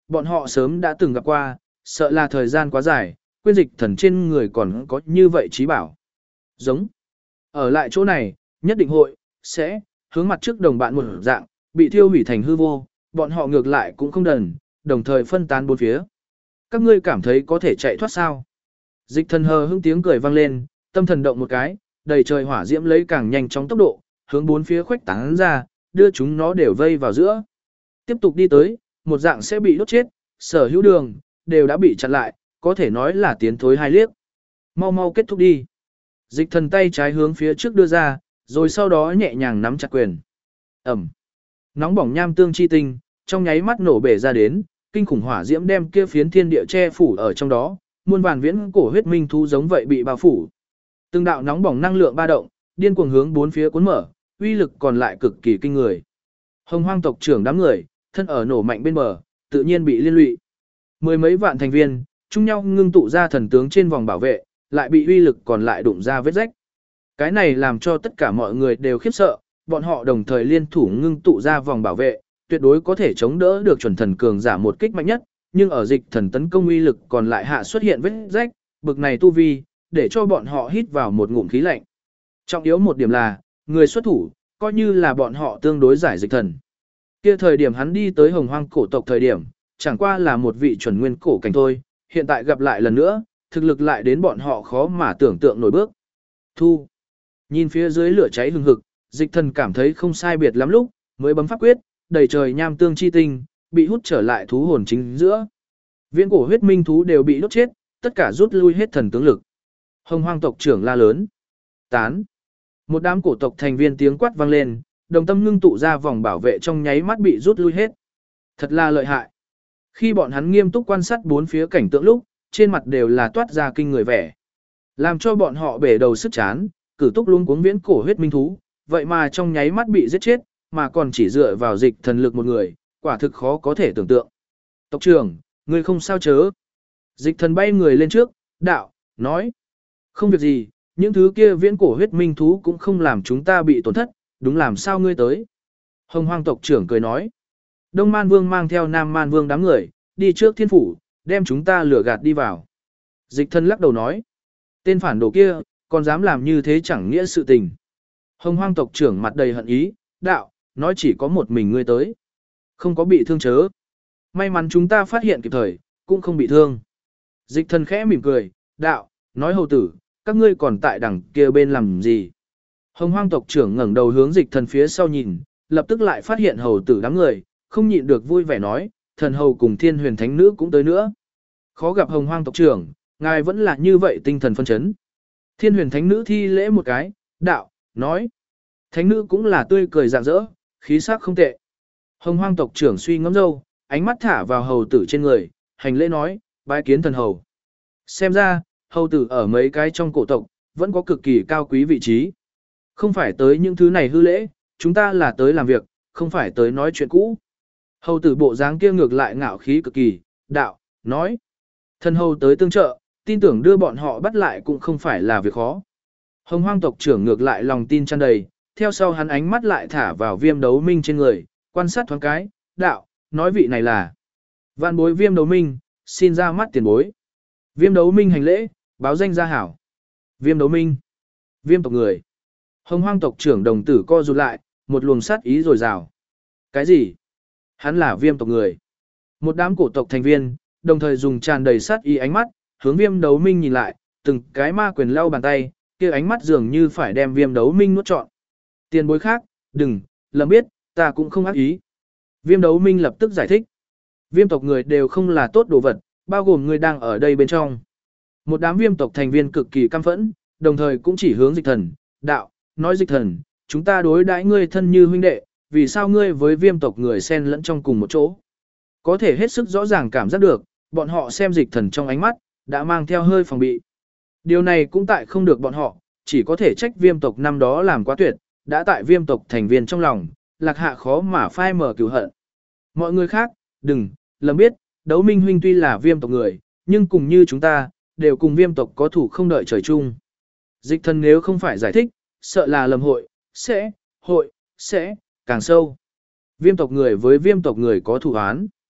bọn họ sớm đã từng gặp qua, sợ là thời gian quá dài, quên dịch thần trên người còn có như vậy trí bảo. Giống. Ở lại chỗ này, nhất định sẽ hướng mặt trước đồng bạn một dạng, bị thiêu hủy thành hư vô, bọn họ ngược lại cũng không đần, đồng thời phân tán bốn phía. Các ngươi cảm thấy có thể chạy thoát sao? Dịch thần hờ hững tiếng cười vang lên, tâm thần động một cái, đầy trời hỏa diễm lấy càng nhanh chóng tốc độ, hướng bốn phía khuếch tán ra, đưa chúng nó đều vây vào giữa. Tiếp tục đi tới, một dạng sẽ bị đốt chết, sở hữu đường, đều đã bị chặn lại, có thể nói là tiến thối hai liếc. Mau mau kết thúc đi. Dịch thần tay trái hướng phía trước đưa ra, rồi sau đó nhẹ nhàng nắm chặt quyền. Ẩm. Nóng bỏng nham tương chi tinh, trong nháy mắt nổ bể ra đến, kinh khủng hỏa diễm đem kia phiến thiên địa che phủ ở trong đó, muôn vàn viễn cổ huyết minh thú giống vậy bị bao phủ. Từng đạo nóng bỏng năng lượng ba động, điên cuồng hướng bốn phía cuốn mở, uy lực còn lại cực kỳ kinh người. Hồng Hoang tộc trưởng đám người, thân ở nổ mạnh bên bờ, tự nhiên bị liên lụy. Mười mấy vạn thành viên, chung nhau ngưng tụ ra thần tướng trên vòng bảo vệ, lại bị uy lực còn lại đụng ra vết rách. Cái này làm cho tất cả mọi người đều khiếp sợ, bọn họ đồng thời liên thủ ngưng tụ ra vòng bảo vệ, tuyệt đối có thể chống đỡ được chuẩn thần cường giả một kích mạnh nhất, nhưng ở dịch thần tấn công uy lực còn lại hạ xuất hiện vết rách, bực này tu vi, để cho bọn họ hít vào một ngụm khí lạnh. Trọng yếu một điểm là, người xuất thủ, coi như là bọn họ tương đối giải dịch thần. Kia thời điểm hắn đi tới Hồng Hoang cổ tộc thời điểm, chẳng qua là một vị chuẩn nguyên cổ cảnh thôi, hiện tại gặp lại lần nữa, thực lực lại đến bọn họ khó mà tưởng tượng nổi bước. Thu. Nhìn phía dưới lửa cháy hừng hực, dịch thần cảm thấy không sai biệt lắm lúc, mới bấm pháp quyết, đầy trời nham tương chi tinh, bị hút trở lại thú hồn chính giữa. Viễn cổ huyết minh thú đều bị đốt chết, tất cả rút lui hết thần tướng lực. Hồng Hoang tộc trưởng la lớn. Tán. Một đám cổ tộc thành viên tiếng quát vang lên, đồng tâm ngưng tụ ra vòng bảo vệ trong nháy mắt bị rút lui hết. Thật là lợi hại. Khi bọn hắn nghiêm túc quan sát bốn phía cảnh tượng lúc, trên mặt đều là toát ra kinh người vẻ. Làm cho bọn họ bể đầu sức chán, cử túc luống cuống viễn cổ huyết minh thú, vậy mà trong nháy mắt bị giết chết, mà còn chỉ dựa vào dịch thần lực một người, quả thực khó có thể tưởng tượng. Tộc trưởng, ngươi không sao chớ. Dịch thần bay người lên trước, đạo, nói. Không việc gì, những thứ kia viễn cổ huyết minh thú cũng không làm chúng ta bị tổn thất, đúng làm sao ngươi tới. Hồng Hoang tộc trưởng cười nói. Đông Man Vương mang theo Nam Man Vương đám người, đi trước thiên phủ, đem chúng ta lừa gạt đi vào. Dịch thần lắc đầu nói. Tên phản đồ kia, còn dám làm như thế chẳng nghĩa sự tình. Hồng Hoang tộc trưởng mặt đầy hận ý, đạo, nói chỉ có một mình ngươi tới. Không có bị thương chớ. May mắn chúng ta phát hiện kịp thời, cũng không bị thương. Dịch thần khẽ mỉm cười, đạo, nói hầu tử, các ngươi còn tại đằng kia bên làm gì. Hồng Hoang tộc trưởng ngẩng đầu hướng dịch thần phía sau nhìn, lập tức lại phát hiện hầu tử đám người, không nhịn được vui vẻ nói, thần hầu cùng thiên huyền thánh nữ cũng tới nữa. Khó gặp Hồng Hoang tộc trưởng, ngài vẫn là như vậy tinh thần phân chấn. Thiên huyền thánh nữ thi lễ một cái, đạo, nói. Thánh nữ cũng là tươi cười rạng rỡ, khí sắc không tệ. Hồng Hoang tộc trưởng suy ngẫm râu, ánh mắt thả vào hầu tử trên người, hành lễ nói, bái kiến thần hầu. Xem ra, hầu tử ở mấy cái trong cổ tộc, vẫn có cực kỳ cao quý vị trí. Không phải tới những thứ này hư lễ, chúng ta là tới làm việc, không phải tới nói chuyện cũ. Hầu tử bộ dáng kia ngược lại ngạo khí cực kỳ, đạo, nói. Thần hầu tới tương trợ, tin tưởng đưa bọn họ bắt lại cũng không phải là việc khó. Hồng Hoang tộc trưởng ngược lại lòng tin tràn đầy, theo sau hắn ánh mắt lại thả vào Viêm Đấu Minh trên người, quan sát thoáng cái, đạo, nói vị này là vạn bối Viêm Đấu Minh, xin ra mắt tiền bối. Viêm Đấu Minh hành lễ, báo danh gia hảo. Viêm Đấu Minh, Viêm tộc người. Hồng Hoang tộc trưởng đồng tử co rụt lại, một luồng sát ý rồi rào. Cái gì? Hắn là Viêm tộc người. Một đám cổ tộc thành viên, đồng thời dùng tràn đầy sát ý ánh mắt, hướng Viêm Đấu Minh nhìn lại, từng cái ma quyền lau bàn tay, kia ánh mắt dường như phải đem Viêm Đấu Minh nuốt trọn. Tiền bối khác, đừng, lầm biết, ta cũng không ác ý. Viêm Đấu Minh lập tức giải thích. Viêm tộc người đều không là tốt đồ vật, bao gồm người đang ở đây bên trong. Một đám viêm tộc thành viên cực kỳ căm phẫn, đồng thời cũng chỉ hướng dịch thần, đạo, nói dịch thần, chúng ta đối đãi ngươi thân như huynh đệ, vì sao ngươi với viêm tộc người xen lẫn trong cùng một chỗ. Có thể hết sức rõ ràng cảm giác được, bọn họ xem dịch thần trong ánh mắt, đã mang theo hơi phòng bị. Điều này cũng tại không được bọn họ, chỉ có thể trách viêm tộc năm đó làm quá tuyệt, đã tại viêm tộc thành viên trong lòng, lạc hạ khó mà phai mở cửu hận. Mọi người khác, đừng, lầm biết, Đấu Minh huynh tuy là viêm tộc người, nhưng cùng như chúng ta, đều cùng viêm tộc có thủ không đợi trời chung. Dịch thần nếu không phải giải thích, sợ là lầm sẽ, càng sâu. Viêm tộc người với viêm tộc người có thủ án.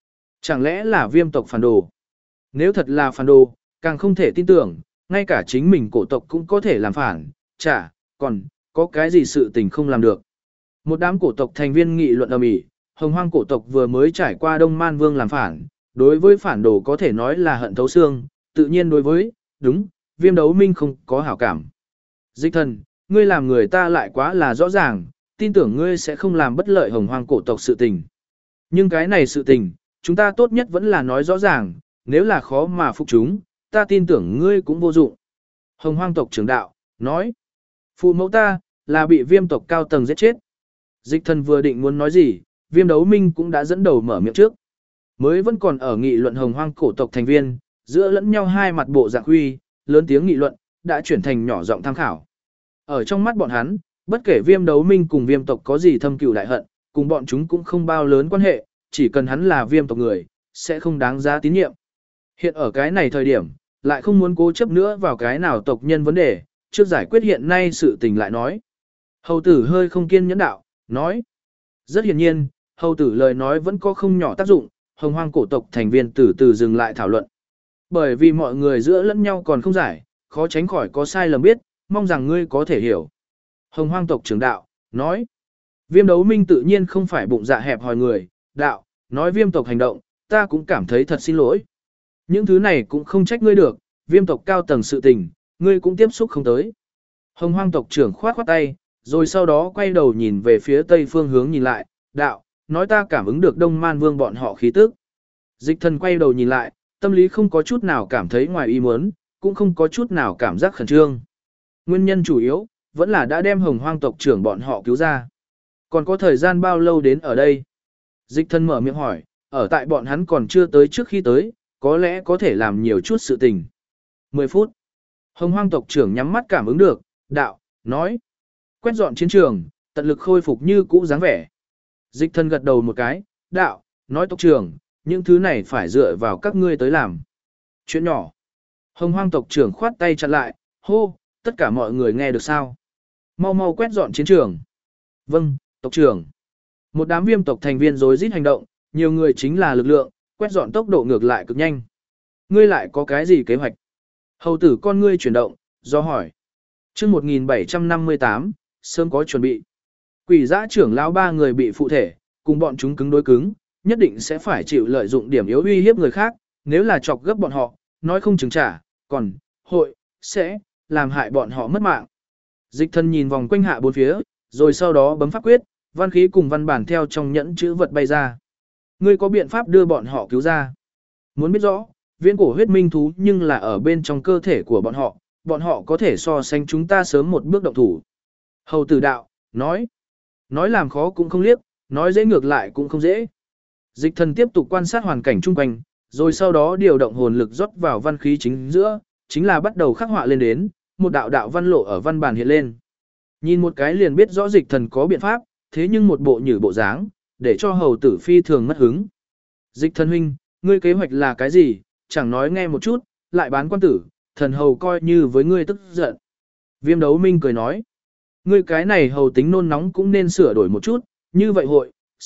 Chẳng lẽ là viêm tộc phản đồ? Nếu thật là phản đồ, càng không thể tin tưởng, ngay cả chính mình cổ tộc cũng có thể làm phản, chả, còn, có cái gì sự tình không làm được. Một đám cổ tộc thành viên nghị luận ầm ĩ, Hồng Hoang cổ tộc vừa mới trải qua Đông Man Vương làm phản, đối với phản đồ có thể nói là hận thấu xương, tự nhiên đối với, đúng, Viêm Đấu Minh không có hảo cảm. Dịch thần, ngươi làm người ta lại quá là rõ ràng, tin tưởng ngươi sẽ không làm bất lợi Hồng Hoang cổ tộc sự tình. Nhưng cái này sự tình, chúng ta tốt nhất vẫn là nói rõ ràng, nếu là khó mà phục chúng, ta tin tưởng ngươi cũng vô dụng. Hồng Hoang tộc trưởng đạo, nói, phụ mẫu ta, là bị viêm tộc cao tầng giết chết. Dịch thần vừa định muốn nói gì, Viêm Đấu Minh cũng đã dẫn đầu mở miệng trước. Mới vẫn còn ở nghị luận Hồng Hoang cổ tộc thành viên, giữa lẫn nhau hai mặt bộ dạng huy, lớn tiếng nghị luận, đã chuyển thành nhỏ giọng tham khảo. Ở trong mắt bọn hắn, bất kể Viêm Đấu Minh cùng viêm tộc có gì thâm cừu đại hận, cùng bọn chúng cũng không bao lớn quan hệ, chỉ cần hắn là viêm tộc người, sẽ không đáng giá tín nhiệm. Hiện ở cái này thời điểm, lại không muốn cố chấp nữa vào cái nào tộc nhân vấn đề, trước giải quyết hiện nay sự tình lại nói. Hầu tử hơi không kiên nhẫn đạo, nói. Rất hiển nhiên, hầu tử lời nói vẫn có không nhỏ tác dụng, Hồng Hoang cổ tộc thành viên từ từ dừng lại thảo luận. Bởi vì mọi người giữa lẫn nhau còn không giải, khó tránh khỏi có sai lầm biết, mong rằng ngươi có thể hiểu. Hồng Hoang tộc trưởng đạo, nói. Viêm Đấu Minh tự nhiên không phải bụng dạ hẹp hòi người, đạo, nói viêm tộc hành động, ta cũng cảm thấy thật xin lỗi. Những thứ này cũng không trách ngươi được, viêm tộc cao tầng sự tình, ngươi cũng tiếp xúc không tới. Hồng Hoang tộc trưởng khoát khoát tay, rồi sau đó quay đầu nhìn về phía tây phương hướng nhìn lại, đạo, nói ta cảm ứng được Đông Man Vương bọn họ khí tức. Dịch thần quay đầu nhìn lại, tâm lý không có chút nào cảm thấy ngoài ý muốn, cũng không có chút nào cảm giác khẩn trương. Nguyên nhân chủ yếu, vẫn là đã đem Hồng Hoang tộc trưởng bọn họ cứu ra. Còn có thời gian bao lâu đến ở đây? Dịch thần mở miệng hỏi, ở tại bọn hắn còn chưa tới trước khi tới, có lẽ có thể làm nhiều chút sự tình. 10 phút. Hồng Hoang tộc trưởng nhắm mắt cảm ứng được, đạo, nói. Quét dọn chiến trường, tận lực khôi phục như cũ dáng vẻ. Dịch thần gật đầu một cái, đạo, nói tộc trưởng, những thứ này phải dựa vào các ngươi tới làm. Chuyện nhỏ. Hồng Hoang tộc trưởng khoát tay chặn lại, hô, tất cả mọi người nghe được sao? Mau mau quét dọn chiến trường. Vâng, tộc trưởng. Một đám viêm tộc thành viên rối rít hành động, nhiều người chính là lực lượng, quét dọn tốc độ ngược lại cực nhanh. Ngươi lại có cái gì kế hoạch? Hầu tử con ngươi chuyển động, do hỏi. Chương 1758, sớm có chuẩn bị. Quỷ dã trưởng lão ba người bị phụ thể, cùng bọn chúng cứng đối cứng, nhất định sẽ phải chịu lợi dụng điểm yếu uy hiếp người khác, nếu là chọc gấp bọn họ, nói không chừng trả, còn sẽ làm hại bọn họ mất mạng. Dịch thân nhìn vòng quanh hạ bốn phía, rồi sau đó bấm pháp quyết, văn khí cùng văn bản theo trong nhẫn chữ vật bay ra. Ngươi có biện pháp đưa bọn họ cứu ra? Muốn biết rõ, viễn cổ huyết minh thú nhưng là ở bên trong cơ thể của bọn họ có thể so sánh chúng ta sớm một bước động thủ. Hầu tử đạo, nói làm khó cũng không liếc, nói dễ ngược lại cũng không dễ. Dịch thần tiếp tục quan sát hoàn cảnh chung quanh, rồi sau đó điều động hồn lực rót vào văn khí chính giữa, chính là bắt đầu khắc họa lên đến, một đạo đạo văn lộ ở văn bản hiện lên. Nhìn một cái liền biết rõ dịch thần có biện pháp, thế nhưng một bộ nhử bộ dáng, để cho hầu tử phi thường mất hứng. Dịch thần huynh, ngươi kế hoạch là cái gì, chẳng nói nghe một chút, lại bán quan tử, thần hầu coi như với ngươi tức giận. Viêm Đấu Minh cười nói, ngươi cái này hầu tính nôn nóng cũng nên sửa đổi một chút, như vậy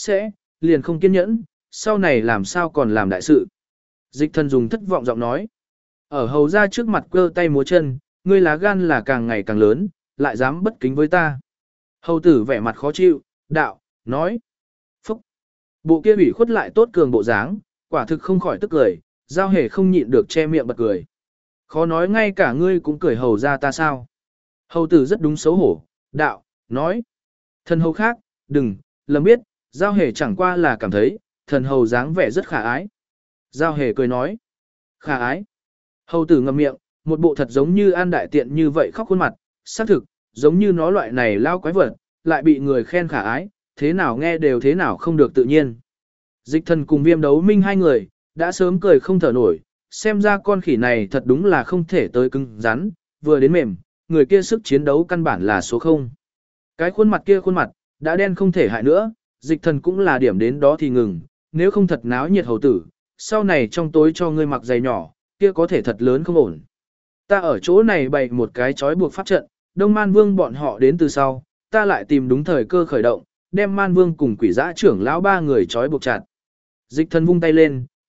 liền không kiên nhẫn, sau này làm sao còn làm đại sự. Dịch thần dùng thất vọng giọng nói, ở hầu ra trước mặt cơ tay múa chân, ngươi lá gan là càng ngày càng lớn, lại dám bất kính với ta. Hầu tử vẻ mặt khó chịu, đạo, nói, phúc, bộ kia ủy khuất lại tốt cường bộ dáng, quả thực không khỏi tức cười, giao hề không nhịn được che miệng bật cười. Khó nói ngay cả ngươi cũng cười hầu ra ta sao. Hầu tử rất đúng xấu hổ, đạo, nói, thần hầu khác, đừng, lầm biết, giao hề chẳng qua là cảm thấy, thần hầu dáng vẻ rất khả ái. Giao hề cười nói, khả ái. Hầu tử ngậm miệng, một bộ thật giống như an đại tiện như vậy khóc khuôn mặt, xác thực, giống như nó loại này lao quái vật, lại bị người khen khả ái, thế nào nghe đều thế nào không được tự nhiên. Dịch thần cùng Viêm Đấu Minh hai người, đã sớm cười không thở nổi, xem ra con khỉ này thật đúng là không thể tới cứng rắn, vừa đến mềm, người kia sức chiến đấu căn bản là số 0. Cái khuôn mặt, đã đen không thể hại nữa, dịch thần cũng là điểm đến đó thì ngừng, nếu không thật náo nhiệt hầu tử, sau này trong tối cho ngươi mặc giày nhỏ, kia có thể thật lớn không ổn. Ta ở chỗ này bày một cái chói buộc pháp trận, Đông Man Vương bọn họ đến từ sau, ta lại tìm đúng thời cơ khởi động, đem Man Vương cùng quỷ dã trưởng lão ba người chói buộc chặt. Dịch thần vung tay lên,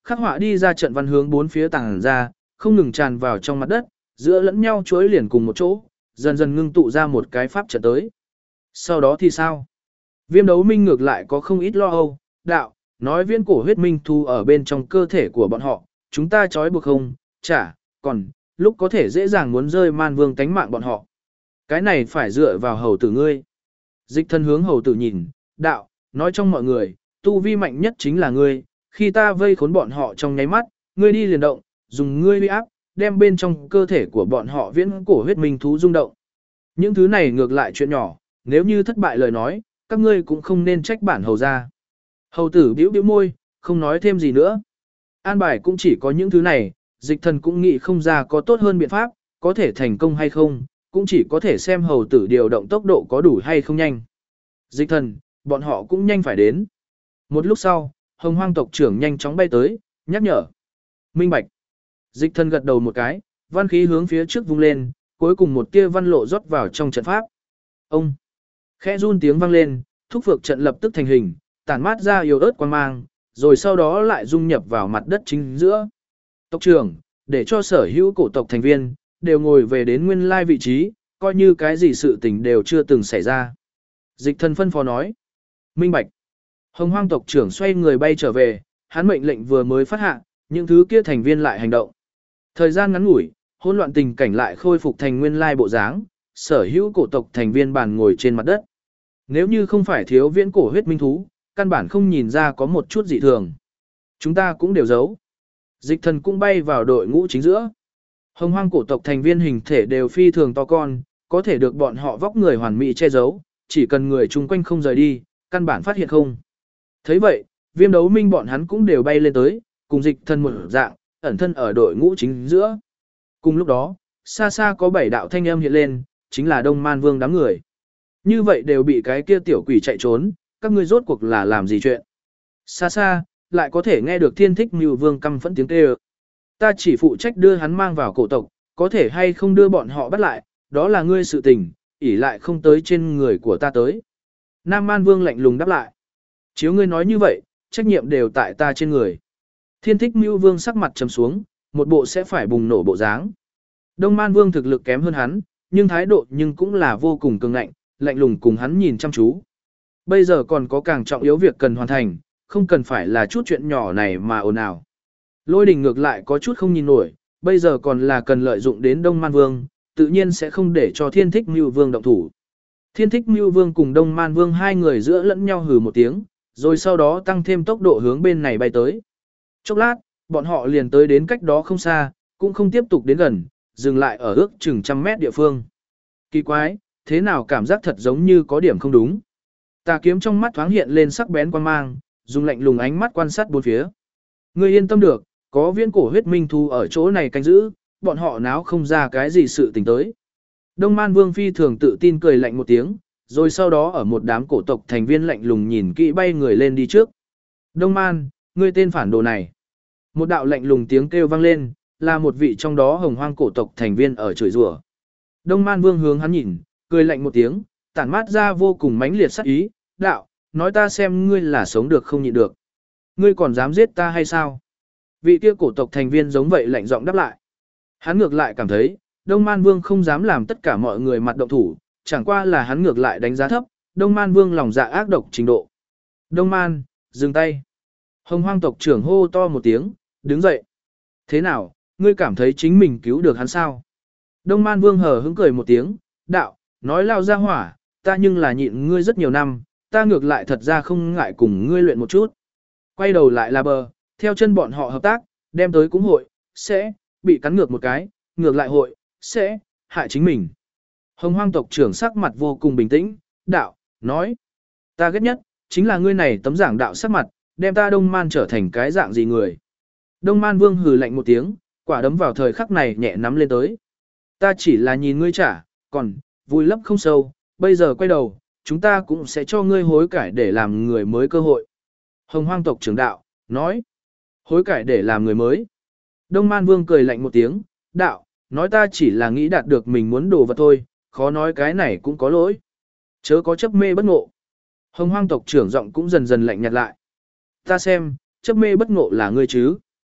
Khắc họa đi ra trận văn hướng bốn phía tàng ra, không ngừng tràn vào trong mặt đất, giữa lẫn nhau chuối liền cùng một chỗ, dần dần ngưng tụ ra một cái pháp trận tới. Sau đó thì sao? Viêm đấu minh ngược lại có không ít lo âu, đạo, nói viễn cổ huyết minh thu ở bên trong cơ thể của bọn họ, chúng ta trói buộc không, chả, còn, lúc có thể dễ dàng muốn rơi man vương tánh mạng bọn họ. Cái này phải dựa vào hầu tử ngươi. Dịch thân hướng hầu tử nhìn, đạo, nói trong mọi người, tu vi mạnh nhất chính là ngươi, khi ta vây khốn bọn họ trong nháy mắt, ngươi đi liền động, dùng ngươi uy áp, đem bên trong cơ thể của bọn họ viễn cổ huyết minh thú rung động. Những thứ này ngược lại chuyện nhỏ, nếu như thất bại lời nói, các ngươi cũng không nên trách bản hầu ra. Hầu tử bĩu bĩu môi, không nói thêm gì nữa. An bài cũng chỉ có những thứ này, dịch thần cũng nghĩ không ra có tốt hơn biện pháp, có thể thành công hay không, cũng chỉ có thể xem hầu tử điều động tốc độ có đủ hay không nhanh. Dịch thần, bọn họ cũng nhanh phải đến. Một lúc sau, hồng hoang tộc trưởng nhanh chóng bay tới, nhắc nhở. Minh bạch. Dịch thần gật đầu một cái, văn khí hướng phía trước vung lên, cuối cùng một tia văn lộ rót vào trong trận pháp. Ông. Khẽ run tiếng vang lên, thúc phược trận lập tức thành hình, tản mát ra yếu ớt quang mang, rồi sau đó lại dung nhập vào mặt đất chính giữa. Tộc trưởng, để cho sở hữu cổ tộc thành viên, đều ngồi về đến nguyên lai vị trí, coi như cái gì sự tình đều chưa từng xảy ra. Dịch thần phân phó nói. Minh bạch. Hồng hoang tộc trưởng xoay người bay trở về, hắn mệnh lệnh vừa mới phát hạ, những thứ kia thành viên lại hành động. Thời gian ngắn ngủi, hỗn loạn tình cảnh lại khôi phục thành nguyên lai bộ dáng, sở hữu cổ tộc thành viên bàn ngồi trên mặt đất. Nếu như không phải thiếu viễn cổ huyết minh thú, căn bản không nhìn ra có một chút dị thường. Chúng ta cũng đều giấu. Dịch thần cũng bay vào đội ngũ chính giữa. Hồng hoang cổ tộc thành viên hình thể đều phi thường to con, có thể được bọn họ vóc người hoàn mỹ che giấu, chỉ cần người chung quanh không rời đi, căn bản phát hiện không. Thấy vậy, viêm đấu minh bọn hắn cũng đều bay lên tới, cùng dịch thần một dạng, ẩn thân ở đội ngũ chính giữa. Cùng lúc đó, xa xa có 7 đạo thanh âm hiện lên, chính là Đông Man Vương đám người. Như vậy đều bị cái kia tiểu quỷ chạy trốn, các ngươi rốt cuộc là làm gì chuyện. Xa xa, lại có thể nghe được Thiên Thích Mưu Vương căm phẫn tiếng kêu. Ta chỉ phụ trách đưa hắn mang vào cổ tộc, có thể hay không đưa bọn họ bắt lại, đó là ngươi sự tình, ỷ lại không tới trên người của ta tới. Nam Man Vương lạnh lùng đáp lại. Chiếu ngươi nói như vậy, trách nhiệm đều tại ta trên người. Thiên Thích Mưu Vương sắc mặt trầm xuống, một bộ sẽ phải bùng nổ bộ dáng. Đông Man Vương thực lực kém hơn hắn, nhưng thái độ nhưng cũng là vô cùng cường ngạnh, lạnh lùng cùng hắn nhìn chăm chú. Bây giờ còn có càng trọng yếu việc cần hoàn thành, không cần phải là chút chuyện nhỏ này mà ồn ào. Lôi Đình ngược lại có chút không nhìn nổi, bây giờ còn là cần lợi dụng đến Đông Man Vương, tự nhiên sẽ không để cho Thiên Thích Mưu Vương động thủ. Thiên Thích Mưu Vương cùng Đông Man Vương hai người giữa lẫn nhau hừ một tiếng, rồi sau đó tăng thêm tốc độ hướng bên này bay tới. Chốc lát, bọn họ liền tới đến cách đó không xa, cũng không tiếp tục đến gần, dừng lại ở ước chừng 100 mét địa phương. Kỳ quái, thế nào cảm giác thật giống như có điểm không đúng. Tà kiếm trong mắt thoáng hiện lên sắc bén quan mang, dùng lạnh lùng ánh mắt quan sát bốn phía. Ngươi yên tâm được, có viễn cổ huyết minh thu ở chỗ này canh giữ, bọn họ náo không ra cái gì sự tình tới. Đông Man Vương phi thường tự tin cười lạnh một tiếng, rồi sau đó ở một đám cổ tộc thành viên lạnh lùng nhìn kỹ bay người lên đi trước. Đông Man, ngươi tên phản đồ này. Một đạo lạnh lùng tiếng kêu vang lên, là một vị trong đó hồng hoang cổ tộc thành viên ở chửi rủa. Đông Man Vương hướng hắn nhìn, cười lạnh một tiếng, tản mát ra vô cùng mãnh liệt sát ý, đạo, nói ta xem ngươi là sống được không nhịn được. Ngươi còn dám giết ta hay sao? Vị kia cổ tộc thành viên giống vậy lạnh giọng đáp lại. Hắn ngược lại cảm thấy, Đông Man Vương không dám làm tất cả mọi người mặt động thủ, chẳng qua là hắn ngược lại đánh giá thấp, Đông Man Vương lòng dạ ác độc trình độ. Đông Man, dừng tay. Hồng hoang tộc trưởng hô to một tiếng, đứng dậy. Thế nào, ngươi cảm thấy chính mình cứu được hắn sao? Đông Man Vương hờ hững cười một tiếng, đạo, nói lao ra hỏa, ta nhưng là nhịn ngươi rất nhiều năm, ta ngược lại thật ra không ngại cùng ngươi luyện một chút. Quay đầu lại là bờ, theo chân bọn họ hợp tác, đem tới cúng hội, sẽ bị cắn ngược một cái, ngược lại hội, sẽ hại chính mình. Hồng hoang tộc trưởng sắc mặt vô cùng bình tĩnh, đạo, nói, ta ghét nhất, chính là ngươi này tấm giảng đạo sắc mặt, đem ta Đông Man trở thành cái dạng gì người. Đông Man Vương hừ lạnh một tiếng, quả đấm vào thời khắc này nhẹ nắm lên tới. Ta chỉ là nhìn ngươi trả, còn, vui lấp không sâu, bây giờ quay đầu, chúng ta cũng sẽ cho ngươi hối cải để làm người mới cơ hội. Hồng hoang tộc trưởng đạo, nói, hối cải để làm người mới. Đông Man Vương cười lạnh một tiếng, đạo, nói ta chỉ là nghĩ đạt được mình muốn đồ vật thôi, khó nói cái này cũng có lỗi. Chớ có chấp mê bất ngộ. Hồng hoang tộc trưởng giọng cũng dần dần lạnh nhạt lại. Ta xem, chấp mê bất ngộ là ngươi chứ.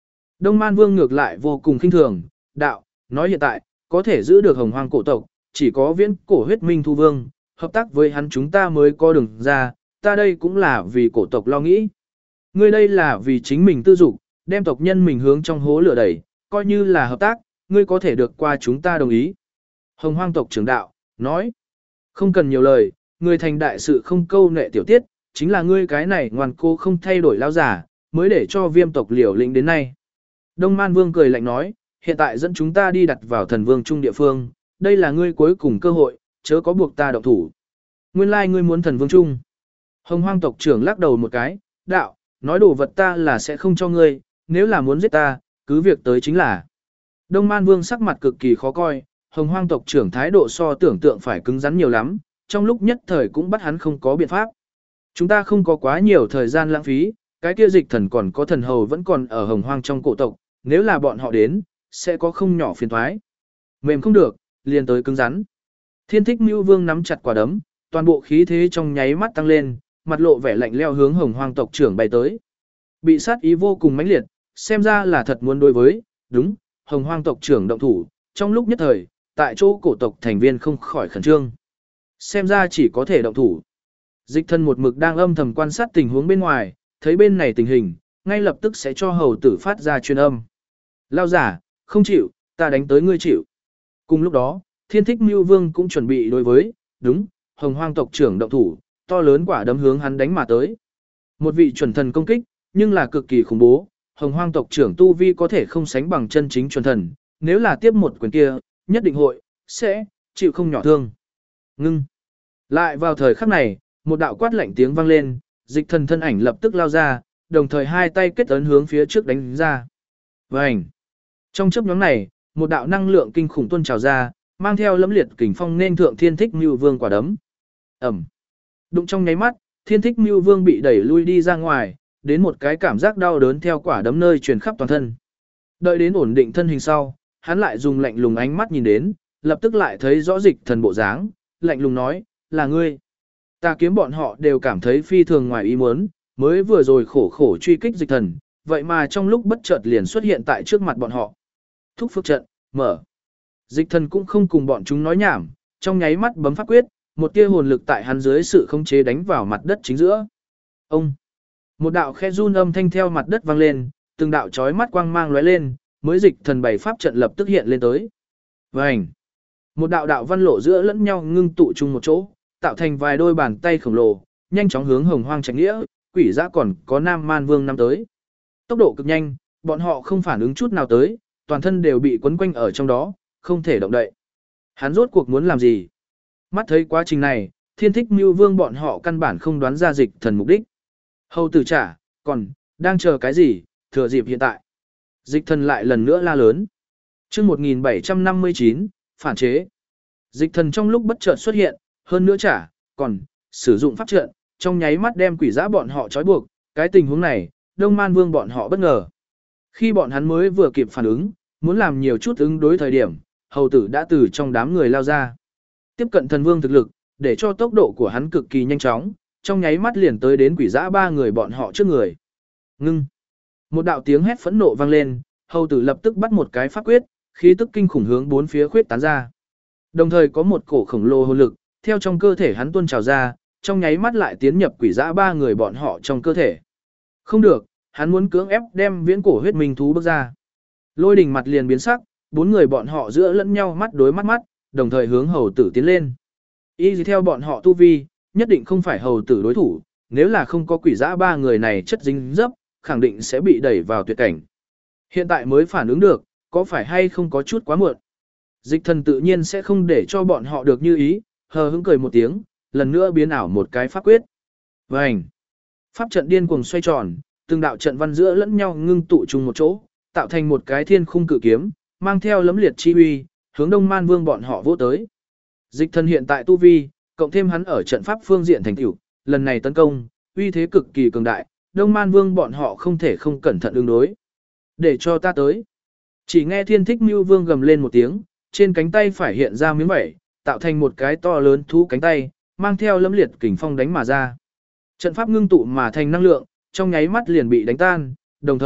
Đông Man Vương ngược lại vô cùng khinh thường, đạo, nói hiện tại, có thể giữ được hồng hoang cổ tộc, chỉ có viễn cổ huyết minh thu vương, hợp tác với hắn chúng ta mới có đường ra, ta đây cũng là vì cổ tộc lo nghĩ. Ngươi đây là vì chính mình tư dục, đem tộc nhân mình hướng trong hố lửa đẩy, coi như là hợp tác, ngươi có thể được qua chúng ta đồng ý. Hồng hoang tộc trưởng đạo, nói, không cần nhiều lời, người thành đại sự không câu nệ tiểu tiết, chính là ngươi cái này ngoan cô không thay đổi lao giả, mới để cho viêm tộc liều lĩnh đến nay. Đông Man Vương cười lạnh nói, hiện tại dẫn chúng ta đi đặt vào thần vương trung địa phương, đây là ngươi cuối cùng cơ hội, chớ có buộc ta động thủ. Nguyên lai ngươi muốn thần vương trung. Hồng hoang tộc trưởng lắc đầu một cái, đạo, nói đồ vật ta là sẽ không cho ngươi, nếu là muốn giết ta, cứ việc tới chính là. Đông Man Vương sắc mặt cực kỳ khó coi, hồng hoang tộc trưởng thái độ so tưởng tượng phải cứng rắn nhiều lắm, trong lúc nhất thời cũng bắt hắn không có biện pháp. Chúng ta không có quá nhiều thời gian lãng phí, cái kia dịch thần còn có thần hầu vẫn còn ở hồng hoang trong cổ tộc, nếu là bọn họ đến, sẽ có không nhỏ phiền thoái. Mềm không được, liền tới cứng rắn. Thiên Thích Mưu Vương nắm chặt quả đấm, toàn bộ khí thế trong nháy mắt tăng lên, mặt lộ vẻ lạnh leo hướng hồng hoang tộc trưởng bay tới. Bị sát ý vô cùng mãnh liệt, xem ra là thật muốn đối với, đúng, hồng hoang tộc trưởng động thủ, trong lúc nhất thời, tại chỗ cổ tộc thành viên không khỏi khẩn trương. Xem ra chỉ có thể động thủ. Dịch thân một mực đang âm thầm quan sát tình huống bên ngoài, thấy bên này tình hình, ngay lập tức sẽ cho hầu tử phát ra truyền âm. Lao giả, không chịu, ta đánh tới ngươi chịu. Cùng lúc đó, Thiên Thích Mưu Vương cũng chuẩn bị đối với, đúng, hồng hoang tộc trưởng động thủ, to lớn quả đấm hướng hắn đánh mà tới. Một vị chuẩn thần công kích, nhưng là cực kỳ khủng bố, hồng hoang tộc trưởng tu vi có thể không sánh bằng chân chính chuẩn thần, nếu là tiếp một quyền kia, nhất định hội, sẽ, chịu không nhỏ thương. Ngưng. Lại vào thời khắc này, một đạo quát lạnh tiếng vang lên, dịch thần thân ảnh lập tức lao ra, đồng thời hai tay kết ấn hướng phía trước đánh ra. Vành. Trong chớp nhoáng này, một đạo năng lượng kinh khủng tuôn trào ra, mang theo lẫm liệt kình phong nên thượng Thiên Thích Mưu Vương quả đấm. Ẩm. Đụng trong nháy mắt, Thiên Thích Mưu Vương bị đẩy lui đi ra ngoài, đến một cái cảm giác đau đớn theo quả đấm nơi truyền khắp toàn thân. Đợi đến ổn định thân hình sau, hắn lại dùng lạnh lùng ánh mắt nhìn đến, lập tức lại thấy rõ dịch thần bộ dáng, lạnh lùng nói, là ngươi. Ta kiếm bọn họ đều cảm thấy phi thường ngoài ý muốn, mới vừa rồi khổ khổ truy kích dịch thần, vậy mà trong lúc bất chợt liền xuất hiện tại trước mặt bọn họ. Thúc phước trận, mở. Dịch thần cũng không cùng bọn chúng nói nhảm, trong nháy mắt bấm pháp quyết, một tia hồn lực tại hắn dưới sự khống chế đánh vào mặt đất chính giữa. Ông. Một đạo khe run âm thanh theo mặt đất vang lên, từng đạo chói mắt quang mang lóe lên, mới dịch thần bày pháp trận lập tức hiện lên tới. Vành. Một đạo đạo văn lộ giữa lẫn nhau ngưng tụ chung một chỗ, tạo thành vài đôi bàn tay khổng lồ, nhanh chóng hướng hồng hoang trạch nghĩa, quỷ dã còn có Nam Man Vương năm tới. Tốc độ cực nhanh, bọn họ không phản ứng chút nào tới, toàn thân đều bị quấn quanh ở trong đó, không thể động đậy. Hắn rốt cuộc muốn làm gì? Mắt thấy quá trình này, Thiên Thích Mưu Vương bọn họ căn bản không đoán ra dịch thần mục đích. Hầu tử trả, còn, đang chờ cái gì, thừa dịp hiện tại. Dịch thần lại lần nữa la lớn. chương 1759, phản chế. Dịch thần trong lúc bất chợt xuất hiện, hơn nữa trả, còn, sử dụng pháp trận, trong nháy mắt đem quỷ dã bọn họ trói buộc. Cái tình huống này, Đông Man Vương bọn họ bất ngờ. Khi bọn hắn mới vừa kịp phản ứng, muốn làm nhiều chút ứng đối thời điểm, hầu tử đã từ trong đám người lao ra. Tiếp cận thần vương thực lực, để cho tốc độ của hắn cực kỳ nhanh chóng, trong nháy mắt liền tới đến quỷ dã ba người bọn họ trước người. Ngưng. Một đạo tiếng hét phẫn nộ vang lên, hầu tử lập tức bắt một cái pháp quyết, khí tức kinh khủng hướng bốn phía khuyết tán ra. Đồng thời có một cổ khổng lồ hồn lực, theo trong cơ thể hắn tuôn trào ra, trong nháy mắt lại tiến nhập quỷ dã ba người bọn họ trong cơ thể. Không được, hắn muốn cưỡng ép đem viễn cổ huyết minh thú bước ra. Lôi đình mặt liền biến sắc, bốn người bọn họ giữa lẫn nhau mắt đối mắt mắt, đồng thời hướng hầu tử tiến lên. Y theo bọn họ tu vi, nhất định không phải hầu tử đối thủ, nếu là không có quỷ dã ba người này chất dính dấp, khẳng định sẽ bị đẩy vào tuyệt cảnh. Hiện tại mới phản ứng được, có phải hay không có chút quá muộn. Dịch thần tự nhiên sẽ không để cho bọn họ được như ý, hờ hững cười một tiếng, lần nữa biến ảo một cái pháp quyết. Vành. Pháp trận điên cuồng xoay tròn, từng đạo trận văn giữa lẫn nhau ngưng tụ chung một chỗ, tạo thành một cái thiên khung cự kiếm, mang theo lấm liệt chi uy, hướng Đông Man Vương bọn họ vỗ tới. Dịch thần hiện tại tu vi, cộng thêm hắn ở trận pháp phương diện thành tựu, lần này tấn công, uy thế cực kỳ cường đại, Đông Man Vương bọn họ không thể không cẩn thận ứng đối. Để cho ta tới. Chỉ nghe Thiên Thích Mưu Vương gầm lên một tiếng, trên cánh tay phải hiện ra miếng vảy, tạo thành một cái to lớn thú cánh tay, mang theo lấm liệt kình phong đánh mà ra. Trận pháp ngưng tụ mà thành năng lượng, trong nháy mắt liền bị đánh tan, đồng thời,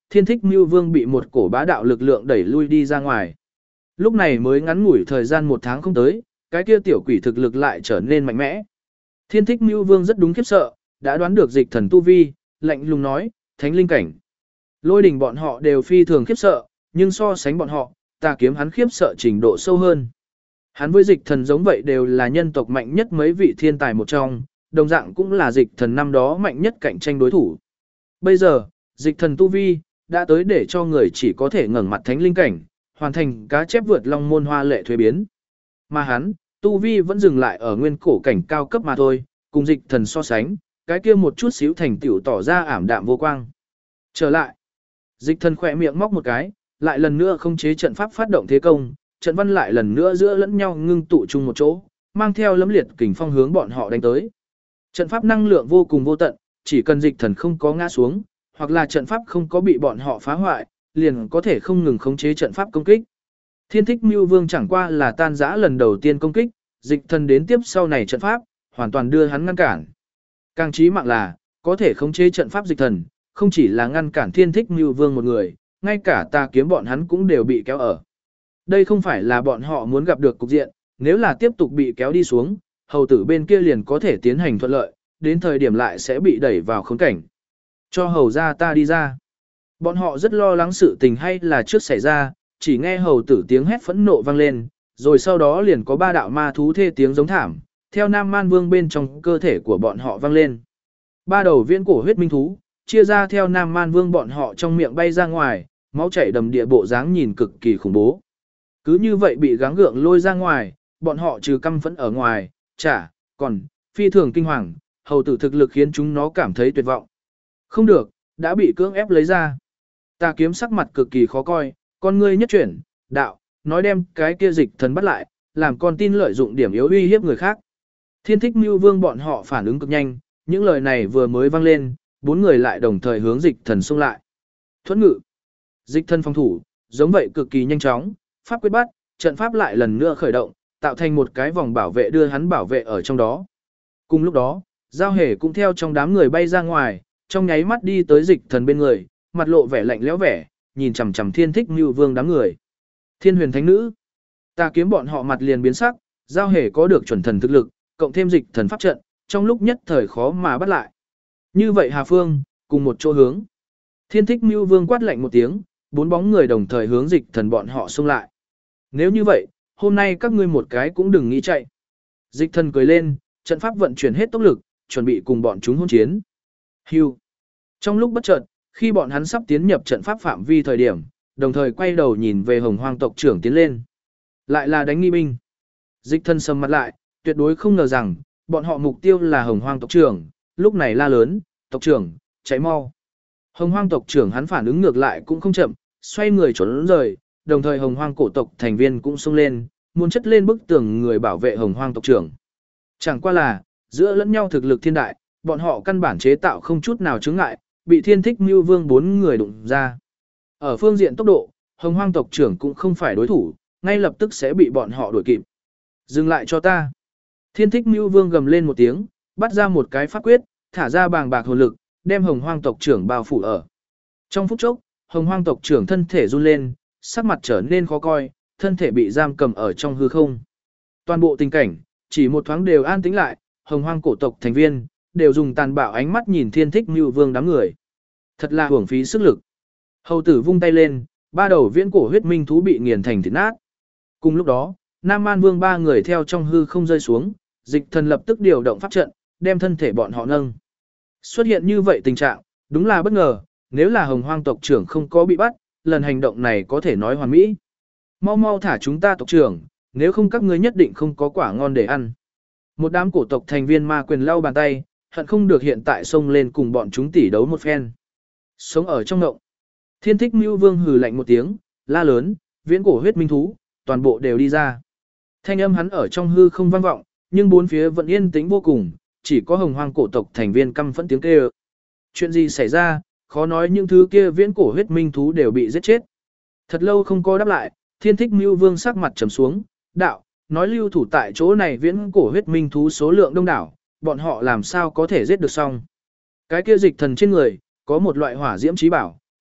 Thiên Thích Mưu Vương bị một cổ bá đạo lực lượng đẩy lui đi ra ngoài. Lúc này mới ngắn ngủi thời gian 1 tháng không tới, cái kia tiểu quỷ thực lực lại trở nên mạnh mẽ. Thiên Thích Mưu Vương rất đúng khiếp sợ, đã đoán được dịch thần tu vi, lạnh lùng nói, thánh linh cảnh. Lôi Đình bọn họ đều phi thường khiếp sợ, nhưng so sánh bọn họ, Tà Kiếm hắn khiếp sợ trình độ sâu hơn. Hắn với dịch thần giống vậy đều là nhân tộc mạnh nhất mấy vị thiên tài một trong, đồng dạng cũng là dịch thần năm đó mạnh nhất cạnh tranh đối thủ. Bây giờ, dịch thần tu vi, đã tới để cho người chỉ có thể ngẩng mặt thánh linh cảnh, hoàn thành cá chép vượt long môn hoa lệ thuế biến. Mà hắn, tu vi vẫn dừng lại ở nguyên cổ cảnh cao cấp mà thôi, cùng dịch thần so sánh, cái kia một chút xíu thành tiểu tỏ ra ảm đạm vô quang. Trở lại, dịch thần khỏe miệng móc một cái, lại lần nữa không chế trận pháp phát động thế công, trận văn lại lần nữa giữa lẫn nhau ngưng tụ chung một chỗ, mang theo lấm liệt kình phong hướng bọn họ đánh tới. Trận pháp năng lượng vô cùng vô tận, chỉ cần dịch thần không có ngã xuống, hoặc là trận pháp không có bị bọn họ phá hoại, liền có thể không ngừng khống chế trận pháp công kích. Thiên Thích Mưu Vương chẳng qua là tan rã lần đầu tiên công kích, dịch thần đến tiếp sau này trận pháp, hoàn toàn đưa hắn ngăn cản. Càng chí mạng là, có thể khống chế trận pháp dịch thần, không chỉ là ngăn cản Thiên Thích Mưu Vương một người, ngay cả Tà Kiếm bọn hắn cũng đều bị kéo ở. Đây không phải là bọn họ muốn gặp được cục diện, nếu là tiếp tục bị kéo đi xuống, hầu tử bên kia liền có thể tiến hành thuận lợi, đến thời điểm lại sẽ bị đẩy vào khốn cảnh. Cho hầu ra ta đi ra. Bọn họ rất lo lắng sự tình hay là trước xảy ra, chỉ nghe hầu tử tiếng hét phẫn nộ vang lên, rồi sau đó liền có 3 đạo ma thú thê tiếng giống thảm, theo Nam Man Vương bên trong cơ thể của bọn họ vang lên. 3 đầu viễn cổ huyết minh thú, chia ra theo Nam Man Vương bọn họ trong miệng bay ra ngoài, máu chảy đầm địa bộ dáng nhìn cực kỳ khủng bố. Cứ như vậy bị gắng gượng lôi ra ngoài, bọn họ trừ căm phẫn ở ngoài, còn phi thường kinh hoàng, hầu tử thực lực khiến chúng nó cảm thấy tuyệt vọng. Không được, đã bị cưỡng ép lấy ra. Tà Kiếm sắc mặt cực kỳ khó coi, con ngươi nhất chuyển, đạo, nói đem cái kia dịch thần bắt lại, làm con tin lợi dụng điểm yếu uy hiếp người khác. Thiên Thích Mưu Vương bọn họ phản ứng cực nhanh, những lời này vừa mới vang lên, 4 người lại đồng thời hướng dịch thần xông lại. Thuẫn ngự, dịch thần phòng thủ, giống vậy cực kỳ nhanh chóng, pháp quyết bắt, trận pháp lại lần nữa khởi động, tạo thành một cái vòng bảo vệ đưa hắn bảo vệ ở trong đó. Cùng lúc đó, Giao Hề cũng theo trong đám người bay ra ngoài, trong nháy mắt đi tới dịch thần bên người, mặt lộ vẻ lạnh lẽo vẻ, nhìn chằm chằm Thiên Thích Mưu Vương đám người. Thiên Huyền Thánh Nữ, Tà Kiếm bọn họ mặt liền biến sắc, Giao Hề có được chuẩn thần thực lực, cộng thêm dịch thần pháp trận, trong lúc nhất thời khó mà bắt lại. Như vậy Hà Phương, cùng một chỗ hướng. Thiên Thích Mưu Vương quát lạnh một tiếng, 4 bóng người đồng thời hướng dịch thần bọn họ xông lại. Nếu như vậy, hôm nay các ngươi một cái cũng đừng nghĩ chạy. Dịch thần cười lên, trận pháp vận chuyển hết tốc lực, chuẩn bị cùng bọn chúng hôn chiến. Hưu. Trong lúc bất chợt, khi bọn hắn sắp tiến nhập trận pháp phạm vi thời điểm, đồng thời quay đầu nhìn về Hồng Hoang tộc trưởng tiến lên. Lại là đánh nghi binh. Dịch thần sầm mặt lại, tuyệt đối không ngờ rằng, bọn họ mục tiêu là Hồng Hoang tộc trưởng, lúc này la lớn, tộc trưởng, chạy mau. Hồng Hoang tộc trưởng hắn phản ứng ngược lại cũng không chậm, xoay người trốn rời, đồng thời Hồng Hoang cổ tộc thành viên cũng xông lên, muốn chất lên bức tường người bảo vệ Hồng Hoang tộc trưởng. Chẳng qua là, giữa lẫn nhau thực lực thiên đại, bọn họ căn bản chế tạo không chút nào chướng ngại, bị Thiên Thích Mưu Vương 4 người đụng ra. Ở phương diện tốc độ, Hồng Hoang tộc trưởng cũng không phải đối thủ, ngay lập tức sẽ bị bọn họ đuổi kịp. Dừng lại cho ta. Thiên Thích Mưu Vương gầm lên một tiếng, bắt ra một cái pháp quyết, thả ra bàng bạc hồn lực, đem Hồng Hoang tộc trưởng bao phủ ở. Trong phút chốc, Hồng Hoang tộc trưởng thân thể run lên, sắc mặt trở nên khó coi, thân thể bị giam cầm ở trong hư không. Toàn bộ tình cảnh, chỉ một thoáng đều an tĩnh lại, Hồng Hoang cổ tộc thành viên đều dùng tàn bạo ánh mắt nhìn Thiên Thích Mưu Vương đám người. Thật là uổng phí sức lực. Hầu tử vung tay lên, 3 đầu viễn cổ huyết minh thú bị nghiền thành thịt nát. Cùng lúc đó, Nam Man Vương 3 người theo trong hư không rơi xuống, dịch thần lập tức điều động pháp trận, đem thân thể bọn họ nâng. Xuất hiện như vậy tình trạng, đúng là bất ngờ, nếu là Hồng Hoang tộc trưởng không có bị bắt, lần hành động này có thể nói hoàn mỹ. Mau mau thả chúng ta tộc trưởng, nếu không các ngươi nhất định không có quả ngon để ăn. Một đám cổ tộc thành viên ma quyền lau bàn tay, hận không được hiện tại xông lên cùng bọn chúng tỉ đấu một phen. Sống ở trong ngộng. Thiên Thích Mưu Vương hừ lạnh một tiếng, la lớn, viễn cổ huyết minh thú, toàn bộ đều đi ra. Thanh âm hắn ở trong hư không vang vọng, nhưng bốn phía vẫn yên tĩnh vô cùng, chỉ có Hồng Hoang cổ tộc thành viên căm phẫn tiếng kêu. Chuyện gì xảy ra, khó nói những thứ kia viễn cổ huyết minh thú đều bị giết chết. Thật lâu không có đáp lại, Thiên Thích Mưu Vương sắc mặt trầm xuống, đạo, nói lưu thủ tại chỗ này viễn cổ huyết minh thú số lượng đông đảo, bọn họ làm sao có thể giết được xong. Cái kia dịch thần trên người, có một loại hỏa diễm trí bảo,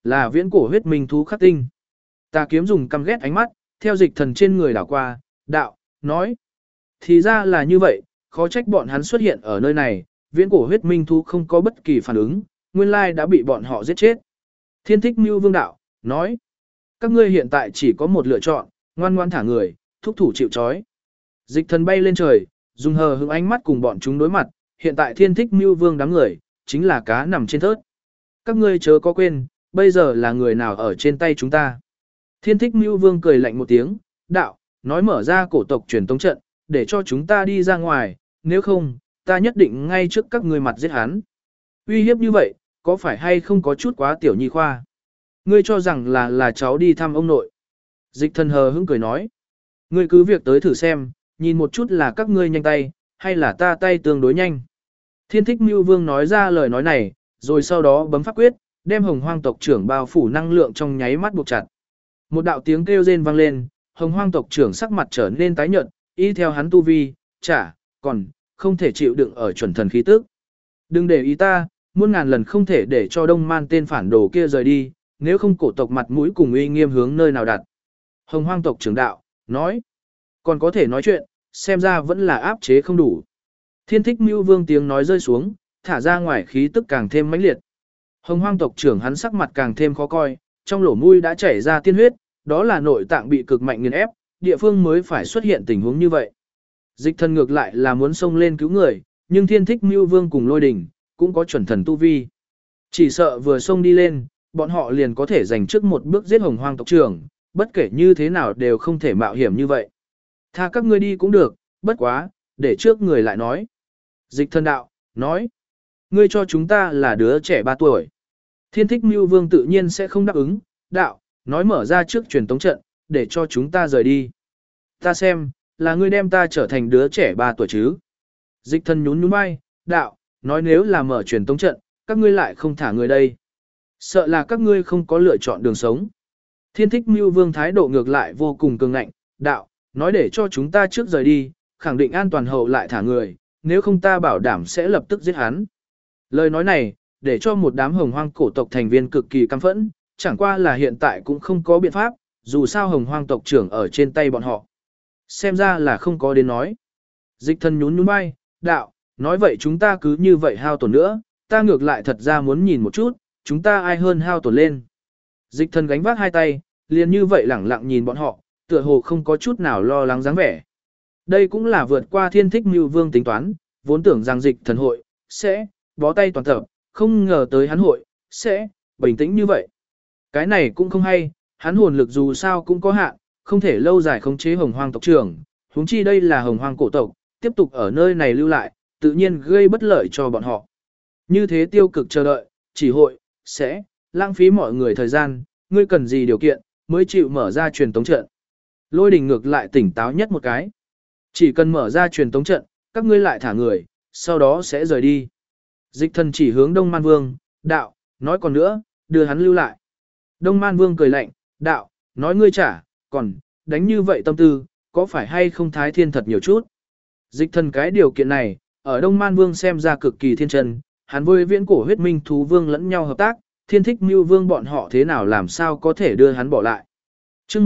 Là viễn cổ huyết minh thú khắc tinh. Tà kiếm dùng căm ghét ánh mắt, theo dịch thần trên người đảo qua, đạo, nói. Thì ra là như vậy, khó trách bọn hắn xuất hiện ở nơi này, viễn cổ huyết minh thú không có bất kỳ phản ứng, nguyên lai đã bị bọn họ giết chết. Thiên thích mưu vương đạo, nói. Các ngươi hiện tại chỉ có một lựa chọn, ngoan ngoan thả người, thúc thủ chịu trói. Dịch thần bay lên trời, dùng hờ hững ánh mắt cùng bọn chúng đối mặt, hiện tại thiên thích mưu vương đám người, chính là cá nằm trên thớt. Các ngươi chớ có quên, bây giờ là người nào ở trên tay chúng ta. Thiên thích mưu vương cười lạnh một tiếng, đạo, nói mở ra cổ tộc truyền tống trận, để cho chúng ta đi ra ngoài, nếu không, ta nhất định ngay trước các ngươi mặt giết hắn. Uy hiếp như vậy, có phải hay không có chút quá tiểu nhi khoa? Ngươi cho rằng là cháu đi thăm ông nội. Dịch thần hờ hững cười nói. Ngươi cứ việc tới thử xem, nhìn một chút là các ngươi nhanh tay, hay là ta tay tương đối nhanh. Thiên thích mưu vương nói ra lời nói này, rồi sau đó bấm pháp quyết, đem hồng hoang tộc trưởng bao phủ năng lượng trong nháy mắt buộc chặt. Một đạo tiếng kêu rên vang lên, hồng hoang tộc trưởng sắc mặt trở nên tái nhợt, y theo hắn tu vi, còn không thể chịu đựng ở chuẩn thần khí tức. Đừng để ý ta, muôn ngàn lần không thể để cho Đông Man tên phản đồ kia rời đi, nếu không cổ tộc mặt mũi cùng uy nghiêm hướng nơi nào đặt. Hồng hoang tộc trưởng đạo, nói, còn có thể nói chuyện, xem ra vẫn là áp chế không đủ. Thiên thích mưu vương tiếng nói rơi xuống, thả ra ngoài khí tức càng thêm mãnh liệt. Hồng hoang tộc trưởng hắn sắc mặt càng thêm khó coi, trong lỗ mũi đã chảy ra tiên huyết, đó là nội tạng bị cực mạnh nghiền ép, địa phương mới phải xuất hiện tình huống như vậy. Dịch thần ngược lại là muốn xông lên cứu người, nhưng thiên thích mưu vương cùng lôi đỉnh, cũng có chuẩn thần tu vi. Chỉ sợ vừa xông đi lên, bọn họ liền có thể giành trước một bước giết hồng hoang tộc trưởng, bất kể như thế nào đều không thể mạo hiểm như vậy. Tha các ngươi đi cũng được, bất quá, để trước người lại nói. Dịch thần đạo, nói, ngươi cho chúng ta là đứa trẻ 3 tuổi. Thiên thích mưu vương tự nhiên sẽ không đáp ứng, đạo, nói mở ra trước truyền tống trận, để cho chúng ta rời đi. Ta xem, là ngươi đem ta trở thành đứa trẻ 3 tuổi chứ. Dịch thần nhún nhún vai, đạo, nói nếu là mở truyền tống trận, các ngươi lại không thả người đây. Sợ là các ngươi không có lựa chọn đường sống. Thiên thích mưu vương thái độ ngược lại vô cùng cường ngạnh, đạo, nói để cho chúng ta trước rời đi, khẳng định an toàn hậu lại thả người, nếu không ta bảo đảm sẽ lập tức giết hắn. Lời nói này, để cho một đám hồng hoang cổ tộc thành viên cực kỳ căm phẫn, chẳng qua là hiện tại cũng không có biện pháp, dù sao hồng hoang tộc trưởng ở trên tay bọn họ. Xem ra là không có đến nói. Dịch thần nhún nhún vai, đạo, nói vậy chúng ta cứ như vậy hao tổn nữa, ta ngược lại thật ra muốn nhìn một chút, chúng ta ai hơn hao tổn lên. Dịch thần gánh vác hai tay, liền như vậy lẳng lặng nhìn bọn họ, tựa hồ không có chút nào lo lắng dáng vẻ. Đây cũng là vượt qua thiên thích mưu vương tính toán, vốn tưởng rằng dịch thần hội, sẽ, bó tay toàn tập, không ngờ tới hắn hội, sẽ, bình tĩnh như vậy. Cái này cũng không hay, hắn hồn lực dù sao cũng có hạn, không thể lâu dài khống chế hồng hoang tộc trưởng, huống chi đây là hồng hoang cổ tộc, tiếp tục ở nơi này lưu lại, tự nhiên gây bất lợi cho bọn họ. Như thế tiêu cực chờ đợi, chỉ hội, sẽ, lãng phí mọi người thời gian, ngươi cần gì điều kiện, mới chịu mở ra truyền tống trận. Lôi đình ngược lại tỉnh táo nhất một cái. Chỉ cần mở ra truyền tống trận, các ngươi lại thả người, sau đó sẽ rời đi. Dịch thần chỉ hướng Đông Man Vương, đạo, nói còn nữa, đưa hắn lưu lại. Đông Man Vương cười lạnh, đạo, nói ngươi trả, còn, đánh như vậy tâm tư, có phải hay không thái thiên thật nhiều chút. Dịch thần cái điều kiện này, ở Đông Man Vương xem ra cực kỳ thiên chân, hắn với viễn cổ huyết minh thú vương lẫn nhau hợp tác, thiên thích mưu vương bọn họ thế nào làm sao có thể đưa hắn bỏ lại. Trước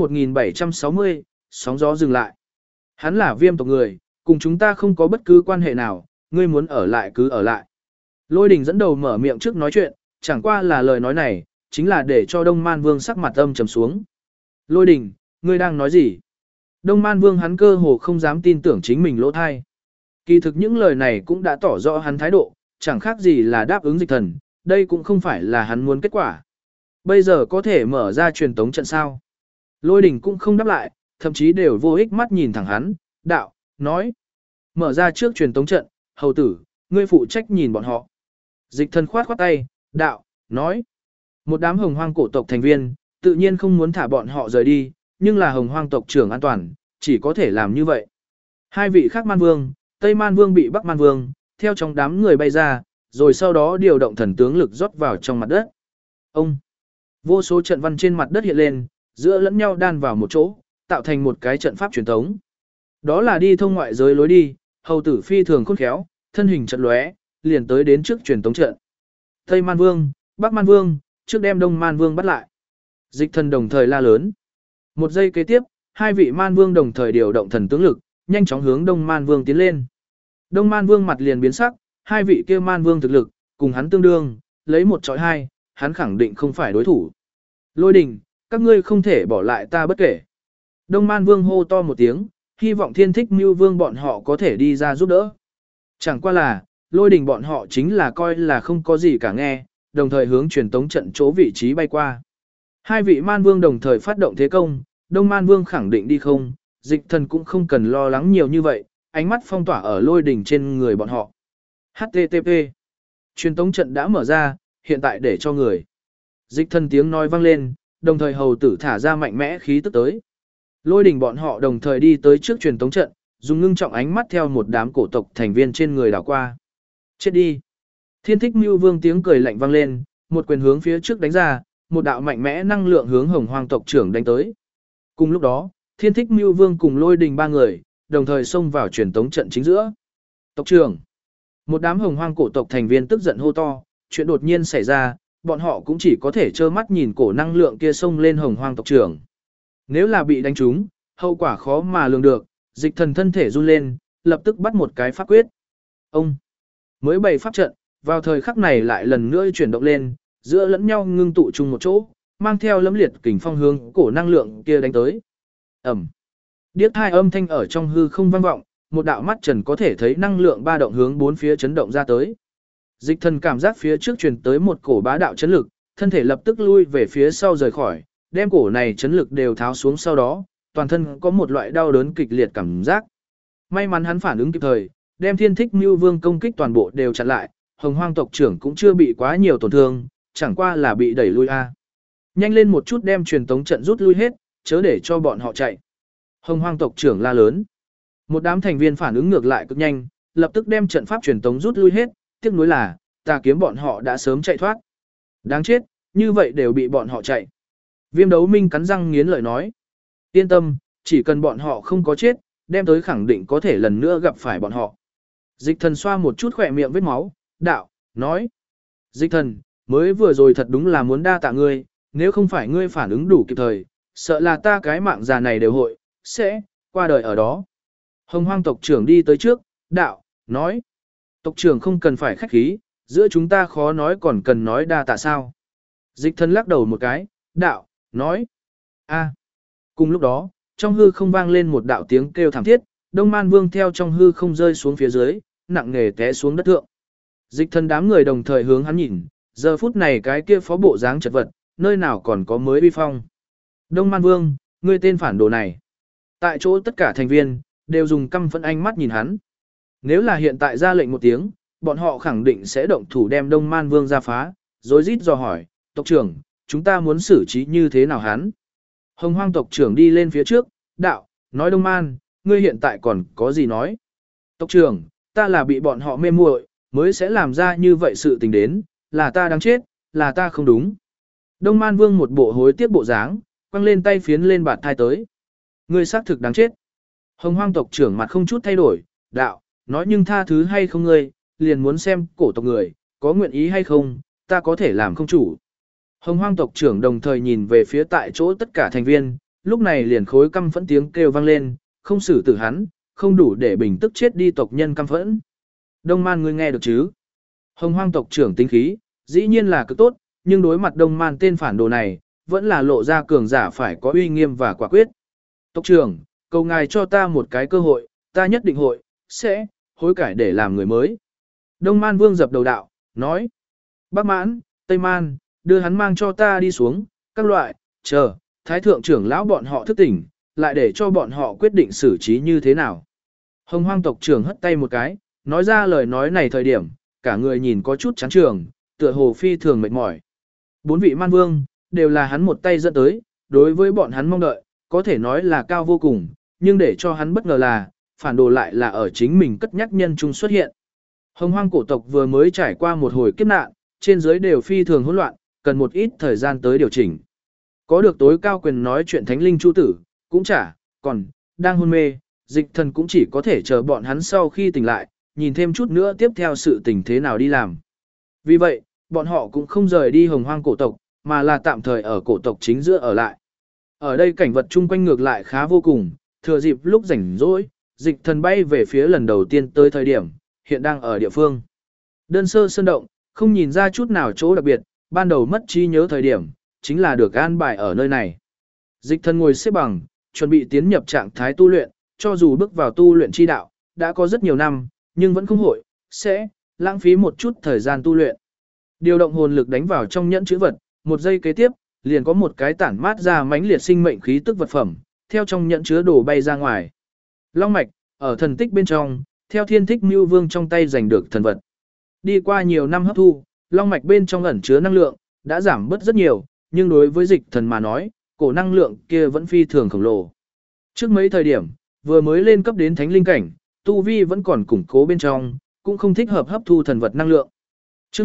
1760, sóng gió dừng lại. Hắn là viêm tộc người, cùng chúng ta không có bất cứ quan hệ nào, ngươi muốn ở lại cứ ở lại. Lôi đình dẫn đầu mở miệng trước nói chuyện, chẳng qua là lời nói này, chính là để cho Đông Man Vương sắc mặt âm trầm xuống. Lôi đình, ngươi đang nói gì? Đông Man Vương hắn cơ hồ không dám tin tưởng chính mình lỗ thai. Kỳ thực những lời này cũng đã tỏ rõ hắn thái độ, chẳng khác gì là đáp ứng dịch thần, đây cũng không phải là hắn muốn kết quả. Bây giờ có thể mở ra truyền tống trận sao? Lôi đình cũng không đáp lại, thậm chí đều vô ích mắt nhìn thẳng hắn, đạo, nói. Mở ra trước truyền tống trận, hầu tử, ngươi phụ trách nhìn bọn họ. Dịch thần khoát khoát tay, đạo, nói. Một đám hồng hoang cổ tộc thành viên, tự nhiên không muốn thả bọn họ rời đi, nhưng là hồng hoang tộc trưởng an toàn, chỉ có thể làm như vậy. Hai vị khác Man Vương, Tây Man Vương bị Bắc Man Vương, theo trong đám người bay ra, rồi sau đó điều động thần tướng lực rót vào trong mặt đất. Ông, vô số trận văn trên mặt đất hiện lên, giữa lẫn nhau đan vào một chỗ, tạo thành một cái trận pháp truyền thống. Đó là đi thông ngoại giới lối đi, hầu tử phi thường khôn khéo, thân hình trận lóe, liền tới đến trước truyền tống trận. Tây Man Vương, Bắc Man Vương, trước đem Đông Man Vương bắt lại. Dịch thần đồng thời la lớn. Một giây kế tiếp, hai vị Man Vương đồng thời điều động thần tướng lực, nhanh chóng hướng Đông Man Vương tiến lên. Đông Man Vương mặt liền biến sắc, hai vị kia Man Vương thực lực, cùng hắn tương đương, lấy một chọi hai, hắn khẳng định không phải đối thủ. Lôi đình, các ngươi không thể bỏ lại ta bất kể. Đông Man Vương hô to một tiếng, hy vọng Thiên Thích Mưu Vương bọn họ có thể đi ra giúp đỡ. Chẳng qua là, lôi đình bọn họ chính là coi là không có gì cả nghe, đồng thời hướng truyền tống trận chỗ vị trí bay qua. Hai vị Man Vương đồng thời phát động thế công, Đông Man Vương khẳng định đi không, dịch thần cũng không cần lo lắng nhiều như vậy, ánh mắt phong tỏa ở lôi đình trên người bọn họ. HTTP. Truyền tống trận đã mở ra, hiện tại để cho người. Dịch thần tiếng nói vang lên, đồng thời hầu tử thả ra mạnh mẽ khí tức tới. Lôi đình bọn họ đồng thời đi tới trước truyền tống trận, dùng ngưng trọng ánh mắt theo một đám cổ tộc thành viên trên người đảo qua. Chết đi. Thiên Thích Mưu Vương tiếng cười lạnh vang lên, một quyền hướng phía trước đánh ra, một đạo mạnh mẽ năng lượng hướng Hồng Hoang tộc trưởng đánh tới. Cùng lúc đó, Thiên Thích Mưu Vương cùng lôi đình ba người, đồng thời xông vào truyền tống trận chính giữa. Tộc trưởng. Một đám Hồng Hoang cổ tộc thành viên tức giận hô to, chuyện đột nhiên xảy ra, bọn họ cũng chỉ có thể trơ mắt nhìn cổ năng lượng kia xông lên Hồng Hoang tộc trưởng. Nếu là bị đánh trúng, hậu quả khó mà lường được, dịch thần thân thể run lên, lập tức bắt một cái pháp quyết. Ông mới bày pháp trận, vào thời khắc này lại lần nữa chuyển động lên, giữa lẫn nhau ngưng tụ chung một chỗ, mang theo lẫm liệt kình phong hướng cổ năng lượng kia đánh tới. Ầm. Điếc hai âm thanh ở trong hư không vang vọng, một đạo mắt trần có thể thấy năng lượng ba động hướng bốn phía chấn động ra tới. Dịch thần cảm giác phía trước truyền tới một cổ bá đạo chấn lực, thân thể lập tức lui về phía sau rời khỏi, đem cổ này chấn lực đều tháo xuống sau đó, toàn thân có một loại đau đớn kịch liệt cảm giác. May mắn hắn phản ứng kịp thời, đem Thiên Thích Mưu Vương công kích toàn bộ đều chặn lại, Hồng Hoang tộc trưởng cũng chưa bị quá nhiều tổn thương, chẳng qua là bị đẩy lui a. Nhanh lên một chút đem truyền tống trận rút lui hết, chớ để cho bọn họ chạy. Hồng Hoang tộc trưởng la lớn. Một đám thành viên phản ứng ngược lại cực nhanh, lập tức đem trận pháp truyền tống rút lui hết, tiếc nuối là, Tà Kiếm bọn họ đã sớm chạy thoát. Đáng chết, như vậy đều bị bọn họ chạy. Viêm Đấu Minh cắn răng nghiến lợi nói. Yên tâm, chỉ cần bọn họ không có chết, đem tới khẳng định có thể lần nữa gặp phải bọn họ. Dịch thần xoa một chút khỏe miệng vết máu, đạo, nói. Dịch thần, mới vừa rồi thật đúng là muốn đa tạ ngươi, nếu không phải ngươi phản ứng đủ kịp thời, sợ là ta cái mạng già này đều hội, sẽ, qua đời ở đó. Hồng Hoang tộc trưởng đi tới trước, đạo, nói. Tộc trưởng không cần phải khách khí, giữa chúng ta khó nói còn cần nói đa tạ sao. Dịch thần lắc đầu một cái, đạo, nói. A. Cùng lúc đó, trong hư không vang lên một đạo tiếng kêu thảm thiết, Đông Man Vương theo trong hư không rơi xuống phía dưới, nặng nề té xuống đất thượng. Dịch thần đám người đồng thời hướng hắn nhìn, giờ phút này cái kia phó bộ dáng chật vật, nơi nào còn có mới uy phong. Đông Man Vương, ngươi tên phản đồ này. Tại chỗ tất cả thành viên, đều dùng căm phẫn ánh mắt nhìn hắn. Nếu là hiện tại ra lệnh một tiếng, bọn họ khẳng định sẽ động thủ đem Đông Man Vương ra phá, rồi rít dò hỏi, tộc trưởng, chúng ta muốn xử trí như thế nào hắn? Hồng Hoang tộc trưởng đi lên phía trước, đạo, nói Đông Man, ngươi hiện tại còn có gì nói? Tộc trưởng, ta là bị bọn họ mê muội, mới sẽ làm ra như vậy sự tình đến, là ta đáng chết, là ta không đúng. Đông Man Vương một bộ hối tiếc bộ dáng, quăng lên tay phiến lên bạt thai tới. Ngươi xác thực đáng chết. Hồng Hoang tộc trưởng mặt không chút thay đổi, đạo, nói nhưng tha thứ hay không ngươi, liền muốn xem cổ tộc người, có nguyện ý hay không, ta có thể làm không chủ. Hồng Hoang tộc trưởng đồng thời nhìn về phía tại chỗ tất cả thành viên, lúc này liền khối căm phẫn tiếng kêu vang lên, không xử tử hắn, không đủ để bình tức chết đi tộc nhân căm phẫn. Đông Man ngươi nghe được chứ? Hồng Hoang tộc trưởng tính khí, dĩ nhiên là cực tốt, nhưng đối mặt Đông Man tên phản đồ này, vẫn là lộ ra cường giả phải có uy nghiêm và quả quyết. Tộc trưởng, cầu ngài cho ta một cái cơ hội, ta nhất định sẽ hối cải để làm người mới. Đông Man Vương dập đầu đạo, nói. Bắc Mãn, Tây Man, đưa hắn mang cho ta đi xuống, các loại, chờ, Thái thượng trưởng lão bọn họ thức tỉnh, lại để cho bọn họ quyết định xử trí như thế nào. Hồng Hoang tộc trưởng hất tay một cái, nói ra lời nói này thời điểm, cả người nhìn có chút chán trường, tựa hồ phi thường mệt mỏi. Bốn vị Man Vương, đều là hắn một tay dẫn tới, đối với bọn hắn mong đợi, có thể nói là cao vô cùng, nhưng để cho hắn bất ngờ là, phản đồ lại là ở chính mình cất nhắc nhân trung xuất hiện. Hồng Hoang cổ tộc vừa mới trải qua một hồi kiếp nạn, trên dưới đều phi thường hỗn loạn, cần một ít thời gian tới điều chỉnh. Có được tối cao quyền nói chuyện thánh linh chu tử, cũng chả, còn, đang hôn mê, dịch thần cũng chỉ có thể chờ bọn hắn sau khi tỉnh lại, nhìn thêm chút nữa tiếp theo sự tình thế nào đi làm. Vì vậy, bọn họ cũng không rời đi Hồng Hoang cổ tộc, mà là tạm thời ở cổ tộc chính giữa ở lại. Ở đây cảnh vật chung quanh ngược lại khá vô cùng, thừa dịp lúc rảnh rỗi, dịch thần bay về phía lần đầu tiên tới thời điểm, hiện đang ở địa phương. Đơn sơ sơn động, không nhìn ra chút nào chỗ đặc biệt, ban đầu mất trí nhớ thời điểm, chính là được an bài ở nơi này. Dịch thần ngồi xếp bằng, chuẩn bị tiến nhập trạng thái tu luyện, cho dù bước vào tu luyện chi đạo, đã có rất nhiều năm, nhưng vẫn không hội, sẽ lãng phí một chút thời gian tu luyện. Điều động hồn lực đánh vào trong nhẫn chữ vật, một giây kế tiếp, liền có một cái tản mát ra mãnh liệt sinh mệnh khí tức vật phẩm, theo trong nhẫn chứa đồ bay ra ngoài. Long mạch, ở thần tích bên trong, theo Thiên Thích Mưu Vương trong tay giành được thần vật. Đi qua nhiều năm hấp thu, long mạch bên trong ẩn chứa năng lượng đã giảm bớt rất nhiều, nhưng đối với dịch thần mà nói, cổ năng lượng kia vẫn phi thường khổng lồ. Trước mấy thời điểm, vừa mới lên cấp đến thánh linh cảnh, tu vi vẫn còn củng cố bên trong, cũng không thích hợp hấp thu thần vật năng lượng. Chương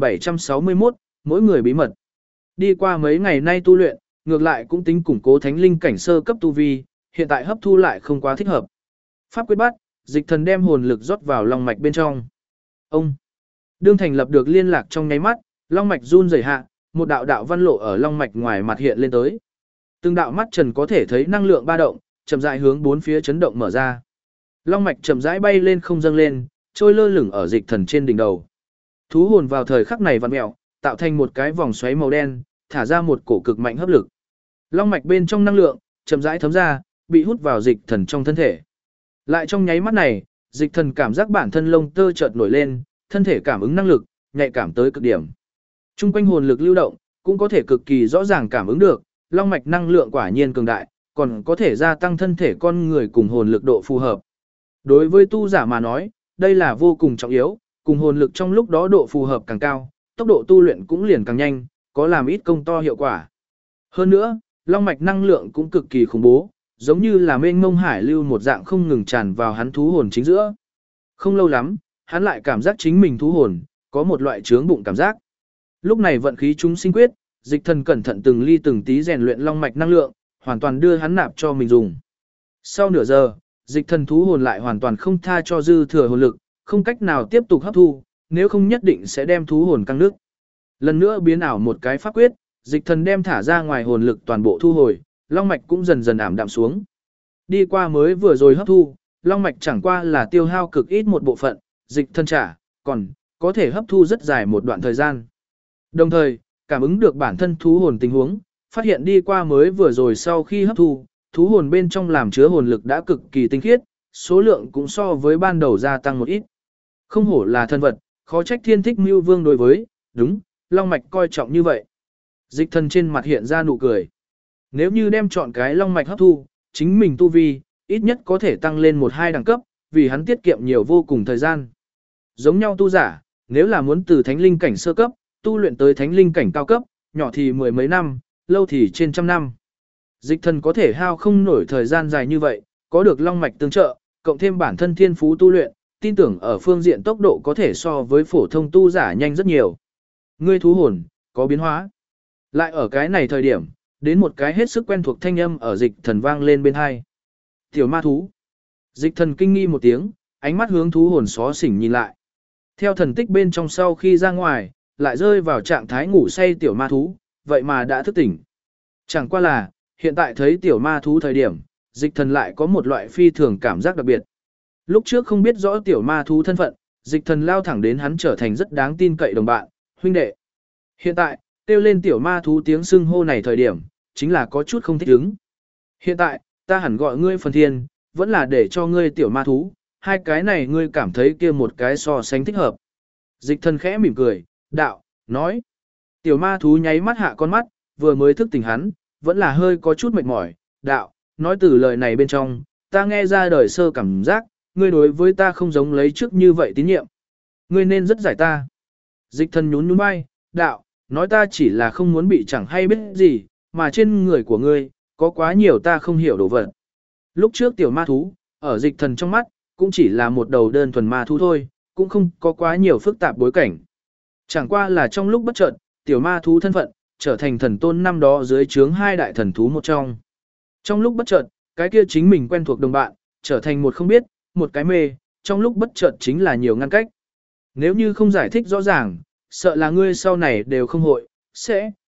1761, mỗi người bí mật. Đi qua mấy ngày nay tu luyện, ngược lại cũng tính củng cố thánh linh cảnh sơ cấp tu vi, hiện tại hấp thu lại không quá thích hợp. Pháp quyết bắt, dịch thần đem hồn lực rót vào long mạch bên trong. Ông đương thành lập được liên lạc trong nháy mắt, long mạch run rẩy hạ, một đạo đạo văn lộ ở long mạch ngoài mặt hiện lên tới. Từng đạo mắt trần có thể thấy năng lượng ba động, chậm rãi hướng bốn phía chấn động mở ra. Long mạch chậm rãi bay lên không dâng lên, trôi lơ lửng ở dịch thần trên đỉnh đầu. Thú hồn vào thời khắc này vặn mèo, tạo thành một cái vòng xoáy màu đen, thả ra một cổ cực mạnh hấp lực. Long mạch bên trong năng lượng chậm rãi thấm ra, bị hút vào dịch thần trong thân thể. Lại trong nháy mắt này, dịch thần cảm giác bản thân lông tơ chợt nổi lên, thân thể cảm ứng năng lực nhạy cảm tới cực điểm. Trung quanh hồn lực lưu động, cũng có thể cực kỳ rõ ràng cảm ứng được, long mạch năng lượng quả nhiên cường đại, còn có thể gia tăng thân thể con người cùng hồn lực độ phù hợp. Đối với tu giả mà nói, đây là vô cùng trọng yếu, cùng hồn lực trong lúc đó độ phù hợp càng cao, tốc độ tu luyện cũng liền càng nhanh, có làm ít công to hiệu quả. Hơn nữa, long mạch năng lượng cũng cực kỳ khủng bố, giống như là mênh mông hải lưu một dạng không ngừng tràn vào hắn thú hồn chính giữa. Không lâu lắm, hắn lại cảm giác chính mình thú hồn, có một loại chướng bụng cảm giác. Lúc này vận khí chúng sinh quyết, dịch thần cẩn thận từng ly từng tí rèn luyện long mạch năng lượng, hoàn toàn đưa hắn nạp cho mình dùng. Sau nửa giờ, dịch thần thú hồn lại hoàn toàn không tha cho dư thừa hồn lực, không cách nào tiếp tục hấp thu, nếu không nhất định sẽ đem thú hồn căng nước. Lần nữa biến ảo một cái pháp quyết, dịch thần đem thả ra ngoài hồn lực toàn bộ thu hồi, long mạch cũng dần dần ảm đạm xuống. Đi qua mới vừa rồi hấp thu, long mạch chẳng qua là tiêu hao cực ít một bộ phận, dịch thần trả, còn có thể hấp thu rất dài một đoạn thời gian. Đồng thời, cảm ứng được bản thân thú hồn tình huống, phát hiện đi qua mới vừa rồi sau khi hấp thu, thú hồn bên trong làm chứa hồn lực đã cực kỳ tinh khiết, số lượng cũng so với ban đầu gia tăng một ít. Không hổ là thân vật, khó trách Thiên Thích Mưu Vương đối với, đúng, long mạch coi trọng như vậy. Dịch thần trên mặt hiện ra nụ cười. Nếu như đem chọn cái long mạch hấp thu, chính mình tu vi, ít nhất có thể tăng lên 1-2 đẳng cấp, vì hắn tiết kiệm nhiều vô cùng thời gian. Giống nhau tu giả, nếu là muốn từ thánh linh cảnh sơ cấp, tu luyện tới thánh linh cảnh cao cấp, nhỏ thì mười mấy năm, lâu thì trên trăm năm. Dịch thần có thể hao không nổi thời gian dài như vậy, có được long mạch tương trợ, cộng thêm bản thân thiên phú tu luyện, tin tưởng ở phương diện tốc độ có thể so với phổ thông tu giả nhanh rất nhiều. Ngươi thú hồn, có biến hóa. Lại ở cái này thời điểm, đến một cái hết sức quen thuộc thanh âm ở dịch thần vang lên bên hai. Tiểu ma thú. Dịch thần kinh nghi một tiếng, ánh mắt hướng thú hồn xó xỉnh nhìn lại. Theo thần tích bên trong sau khi ra ngoài, lại rơi vào trạng thái ngủ say tiểu ma thú, vậy mà đã thức tỉnh. Chẳng qua là, hiện tại thấy tiểu ma thú thời điểm, dịch thần lại có một loại phi thường cảm giác đặc biệt. Lúc trước không biết rõ tiểu ma thú thân phận, dịch thần lao thẳng đến hắn trở thành rất đáng tin cậy đồng bạn, huynh đệ. Hiện tại, kêu lên tiểu ma thú tiếng xưng hô này thời điểm, chính là có chút không thích ứng. Hiện tại, ta hẳn gọi ngươi phần thiên, vẫn là để cho ngươi tiểu ma thú, hai cái này ngươi cảm thấy kia một cái so sánh thích hợp. Dịch thần khẽ mỉm cười, đạo, nói. Tiểu ma thú nháy mắt hạ con mắt, vừa mới thức tỉnh hắn, vẫn là hơi có chút mệt mỏi, đạo, nói từ lời này bên trong, ta nghe ra đời sơ cảm giác, ngươi đối với ta không giống lấy trước như vậy tín nhiệm. Ngươi nên rất giải ta. Dịch thần nhún nhún vai, đạo, nói ta chỉ là không muốn bị chẳng hay biết gì, mà trên người của ngươi, có quá nhiều ta không hiểu đồ vật. Lúc trước tiểu ma thú, ở dịch thần trong mắt, cũng chỉ là một đầu đơn thuần ma thú thôi, cũng không có quá nhiều phức tạp bối cảnh. Chẳng qua là trong lúc bất chợt, tiểu ma thú thân phận, trở thành thần tôn năm đó dưới trướng hai đại thần thú một trong. Trong lúc bất chợt, cái kia chính mình quen thuộc đồng bạn, trở thành một không biết, một cái mê, trong lúc bất chợt chính là nhiều ngăn cách. Nếu như không giải thích rõ ràng, sợ là ngươi sau này đều không hội, sẽ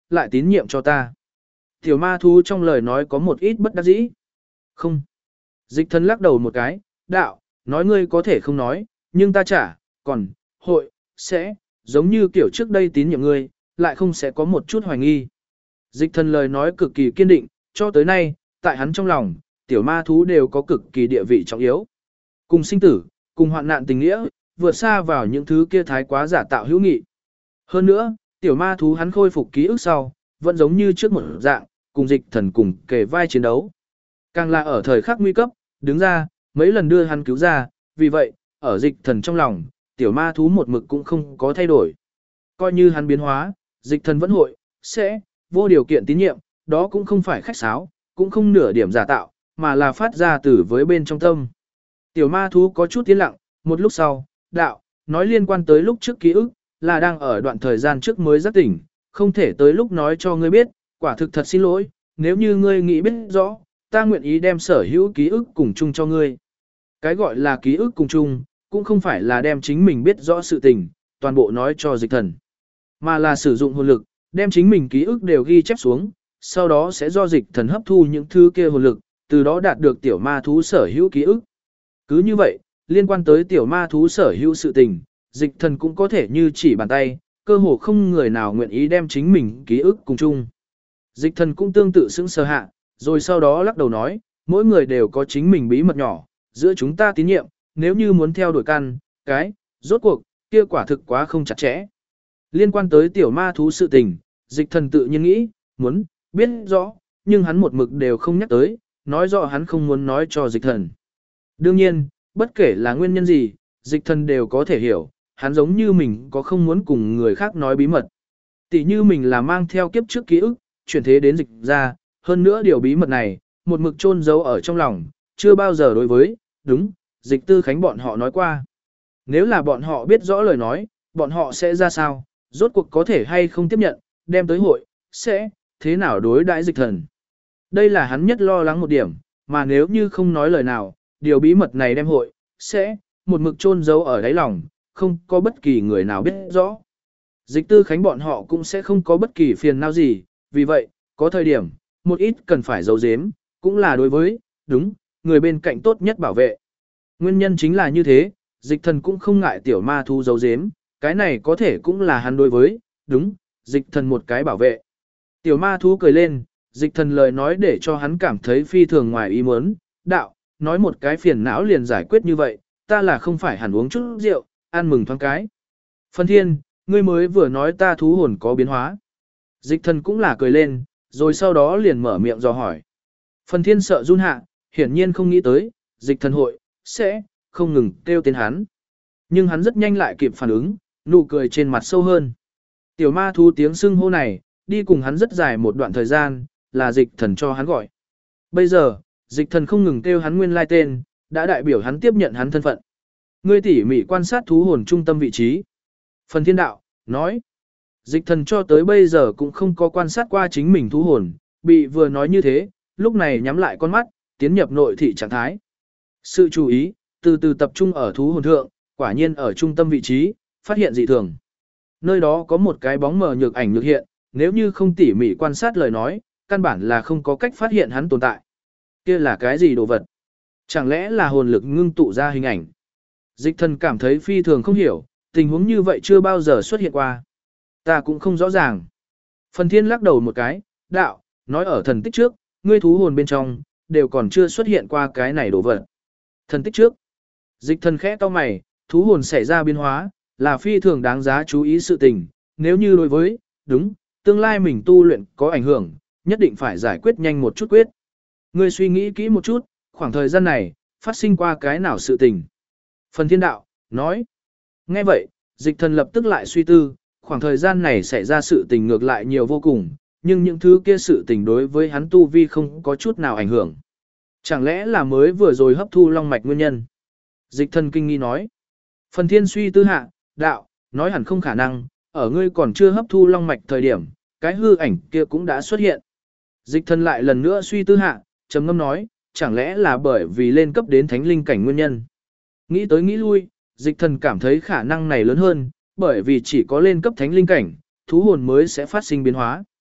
lại tín nhiệm cho ta. Tiểu ma thú trong lời nói có một ít bất đắc dĩ. Không. Dịch thần lắc đầu một cái, đạo, nói ngươi có thể không nói, nhưng ta chả, còn, hội, sẽ, giống như kiểu trước đây tín nhiệm ngươi, lại không sẽ có một chút hoài nghi. Dịch thần lời nói cực kỳ kiên định, cho tới nay, tại hắn trong lòng, tiểu ma thú đều có cực kỳ địa vị trọng yếu. Cùng sinh tử, cùng hoạn nạn tình nghĩa, vượt xa vào những thứ kia thái quá giả tạo hữu nghị. Hơn nữa, tiểu ma thú hắn khôi phục ký ức sau, vẫn giống như trước một dạng, cùng dịch thần cùng kề vai chiến đấu. Càng là ở thời khắc nguy cấp, đứng ra, mấy lần đưa hắn cứu ra, vì vậy, ở dịch thần trong lòng, tiểu ma thú một mực cũng không có thay đổi. Coi như hắn biến hóa, dịch thần vẫn hội, sẽ, vô điều kiện tín nhiệm, đó cũng không phải khách sáo, cũng không nửa điểm giả tạo, mà là phát ra từ với bên trong tâm. Tiểu ma thú có chút tiến lặng, một lúc sau, đạo, nói liên quan tới lúc trước ký ức, là đang ở đoạn thời gian trước mới giác tỉnh, không thể tới lúc nói cho ngươi biết, quả thực thật xin lỗi, nếu như ngươi nghĩ biết rõ, ta nguyện ý đem sở hữu ký ức cùng chung cho ngươi. Cái gọi là ký ức cùng chung, cũng không phải là đem chính mình biết rõ sự tình, toàn bộ nói cho dịch thần, mà là sử dụng hồn lực, đem chính mình ký ức đều ghi chép xuống, sau đó sẽ do dịch thần hấp thu những thứ kia hồn lực, từ đó đạt được tiểu ma thú sở hữu ký ức. Cứ như vậy, liên quan tới tiểu ma thú sở hữu sự tình, dịch thần cũng có thể như chỉ bàn tay, cơ hồ không người nào nguyện ý đem chính mình ký ức cùng chung. Dịch thần cũng tương tự sững sờ hạ, rồi sau đó lắc đầu nói, mỗi người đều có chính mình bí mật nhỏ, giữa chúng ta tín nhiệm, nếu như muốn theo đuổi căn, rốt cuộc, kia quả thực quá không chặt chẽ. Liên quan tới tiểu ma thú sự tình, dịch thần tự nhiên nghĩ, muốn, biết rõ, nhưng hắn một mực đều không nhắc tới, nói rõ hắn không muốn nói cho dịch thần. Đương nhiên, bất kể là nguyên nhân gì, dịch thần đều có thể hiểu, hắn giống như mình có không muốn cùng người khác nói bí mật. Tỷ như mình là mang theo kiếp trước ký ức, chuyển thế đến dịch ra, hơn nữa điều bí mật này, một mực chôn giấu ở trong lòng, chưa bao giờ đối với, đúng, dịch tư khánh bọn họ nói qua. Nếu là bọn họ biết rõ lời nói, bọn họ sẽ ra sao, rốt cuộc có thể hay không tiếp nhận, đem tới hội, sẽ, thế nào đối đãi dịch thần. Đây là hắn nhất lo lắng một điểm, mà nếu như không nói lời nào, điều bí mật này đem hội, sẽ, một mực chôn giấu ở đáy lòng, không có bất kỳ người nào biết rõ. Dịch tư khánh bọn họ cũng sẽ không có bất kỳ phiền não gì, vì vậy, có thời điểm, một ít cần phải giấu giếm, cũng là đối với, đúng, người bên cạnh tốt nhất bảo vệ. Nguyên nhân chính là như thế, dịch thần cũng không ngại tiểu ma thú giấu giếm, cái này có thể cũng là hắn đối với, đúng, dịch thần một cái bảo vệ. Tiểu ma thú cười lên, dịch thần lời nói để cho hắn cảm thấy phi thường ngoài ý muốn, đạo, nói một cái phiền não liền giải quyết như vậy, ta là không phải hẳn uống chút rượu, ăn mừng thoáng cái. Phân thiên, ngươi mới vừa nói ta thú hồn có biến hóa. Dịch thần cũng là cười lên, rồi sau đó liền mở miệng dò hỏi. Phân thiên sợ run hạ, hiển nhiên không nghĩ tới, dịch thần hội, sẽ, không ngừng kêu tên hắn. Nhưng hắn rất nhanh lại kịp phản ứng, nụ cười trên mặt sâu hơn. Tiểu ma thú tiếng xưng hô này, đi cùng hắn rất dài một đoạn thời gian, là dịch thần cho hắn gọi. Bây giờ, dịch thần không ngừng kêu hắn nguyên lai tên, đã đại biểu hắn tiếp nhận hắn thân phận. Ngươi tỉ mỉ quan sát thú hồn trung tâm vị trí. Phần thiên đạo, nói. Dịch thần cho tới bây giờ cũng không có quan sát qua chính mình thú hồn, bị vừa nói như thế, lúc này nhắm lại con mắt, tiến nhập nội thị trạng thái. Sự chú ý, từ từ tập trung ở thú hồn thượng, quả nhiên ở trung tâm vị trí, phát hiện dị thường. Nơi đó có một cái bóng mờ nhược ảnh nhược hiện, nếu như không tỉ mỉ quan sát lời nói, căn bản là không có cách phát hiện hắn tồn tại. Kia là cái gì đồ vật? Chẳng lẽ là hồn lực ngưng tụ ra hình ảnh? Dịch thần cảm thấy phi thường không hiểu, tình huống như vậy chưa bao giờ xuất hiện qua. Ta cũng không rõ ràng. Phần thiên lắc đầu một cái, đạo, nói ở thần tích trước, ngươi thú hồn bên trong, đều còn chưa xuất hiện qua cái này đồ vật. Thần tích trước. Dịch thần khẽ cau mày, thú hồn xảy ra biến hóa, là phi thường đáng giá chú ý sự tình, nếu như đối với, đúng, tương lai mình tu luyện có ảnh hưởng, nhất định phải giải quyết nhanh một chút quyết. Ngươi suy nghĩ kỹ một chút, khoảng thời gian này, phát sinh qua cái nào sự tình. Phần thiên đạo, nói. Nghe vậy, dịch thần lập tức lại suy tư, khoảng thời gian này xảy ra sự tình ngược lại nhiều vô cùng, nhưng những thứ kia sự tình đối với hắn tu vi không có chút nào ảnh hưởng. Chẳng lẽ là mới vừa rồi hấp thu long mạch nguyên nhân? Dịch thần kinh nghi nói. Phần thiên suy tư hạ, đạo, nói hẳn không khả năng, ở ngươi còn chưa hấp thu long mạch thời điểm, cái hư ảnh kia cũng đã xuất hiện. Dịch thần lại lần nữa suy tư hạ, trầm ngâm nói, chẳng lẽ là bởi vì lên cấp đến thánh linh cảnh nguyên nhân. Nghĩ tới nghĩ lui, dịch thần cảm thấy khả năng này lớn hơn, bởi vì chỉ có lên cấp thánh linh cảnh, thú hồn mới sẽ phát sinh biến hóa.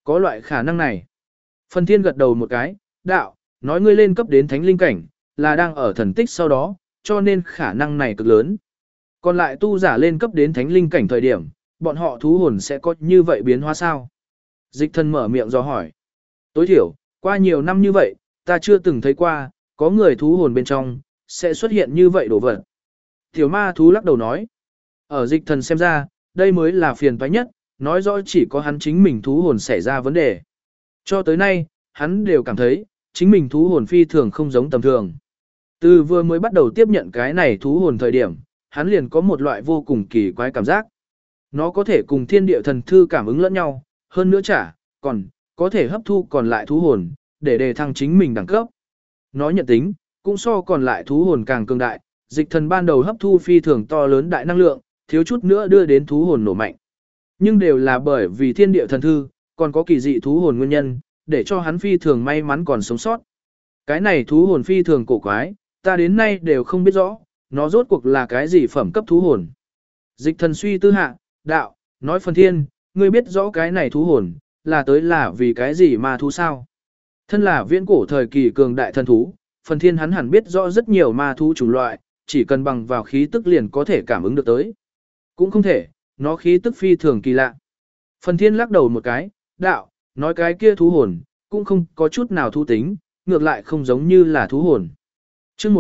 Có loại khả năng này. Phần Thiên gật đầu một cái, đạo, nói ngươi lên cấp đến thánh linh cảnh, là đang ở thần tích sau đó, cho nên khả năng này cực lớn. Còn lại tu giả lên cấp đến thánh linh cảnh thời điểm, bọn họ thú hồn sẽ có như vậy biến hóa sao? Dịch thần mở miệng do hỏi. Tối thiểu, qua nhiều năm như vậy, ta chưa từng thấy qua, có người thú hồn bên trong, sẽ xuất hiện như vậy đồ vật. Tiểu ma thú lắc đầu nói. Ở dịch thần xem ra, đây mới là phiền toái nhất, nói rõ chỉ có hắn chính mình thú hồn xảy ra vấn đề. Cho tới nay, hắn đều cảm thấy, chính mình thú hồn phi thường không giống tầm thường. Từ vừa mới bắt đầu tiếp nhận cái này thú hồn thời điểm, hắn liền có một loại vô cùng kỳ quái cảm giác. Nó có thể cùng thiên địa thần thư cảm ứng lẫn nhau, hơn nữa còn có thể hấp thu còn lại thú hồn, để đề thăng chính mình đẳng cấp. Nó nhận tính, cũng so còn lại thú hồn càng cường đại, dịch thần ban đầu hấp thu phi thường to lớn đại năng lượng, thiếu chút nữa đưa đến thú hồn nổ mạnh. Nhưng đều là bởi vì thiên địa thần thư, còn có kỳ dị thú hồn nguyên nhân, để cho hắn phi thường may mắn còn sống sót. Cái này thú hồn phi thường cổ quái, ta đến nay đều không biết rõ, nó rốt cuộc là cái gì phẩm cấp thú hồn. Dịch thần suy tư hạ, đạo, nói Phần Thiên, ngươi biết rõ cái này thú hồn, là tới là vì cái gì ma thú sao? Thân là viễn cổ thời kỳ cường đại thần thú, Phần Thiên hắn hẳn biết rõ rất nhiều ma thú chủng loại, chỉ cần bằng vào khí tức liền có thể cảm ứng được tới. Cũng không thể, nó khí tức phi thường kỳ lạ. Phần Thiên lắc đầu một cái, đạo, nói cái kia thú hồn, cũng không có chút nào thú tính, ngược lại không giống như là thú hồn. Chương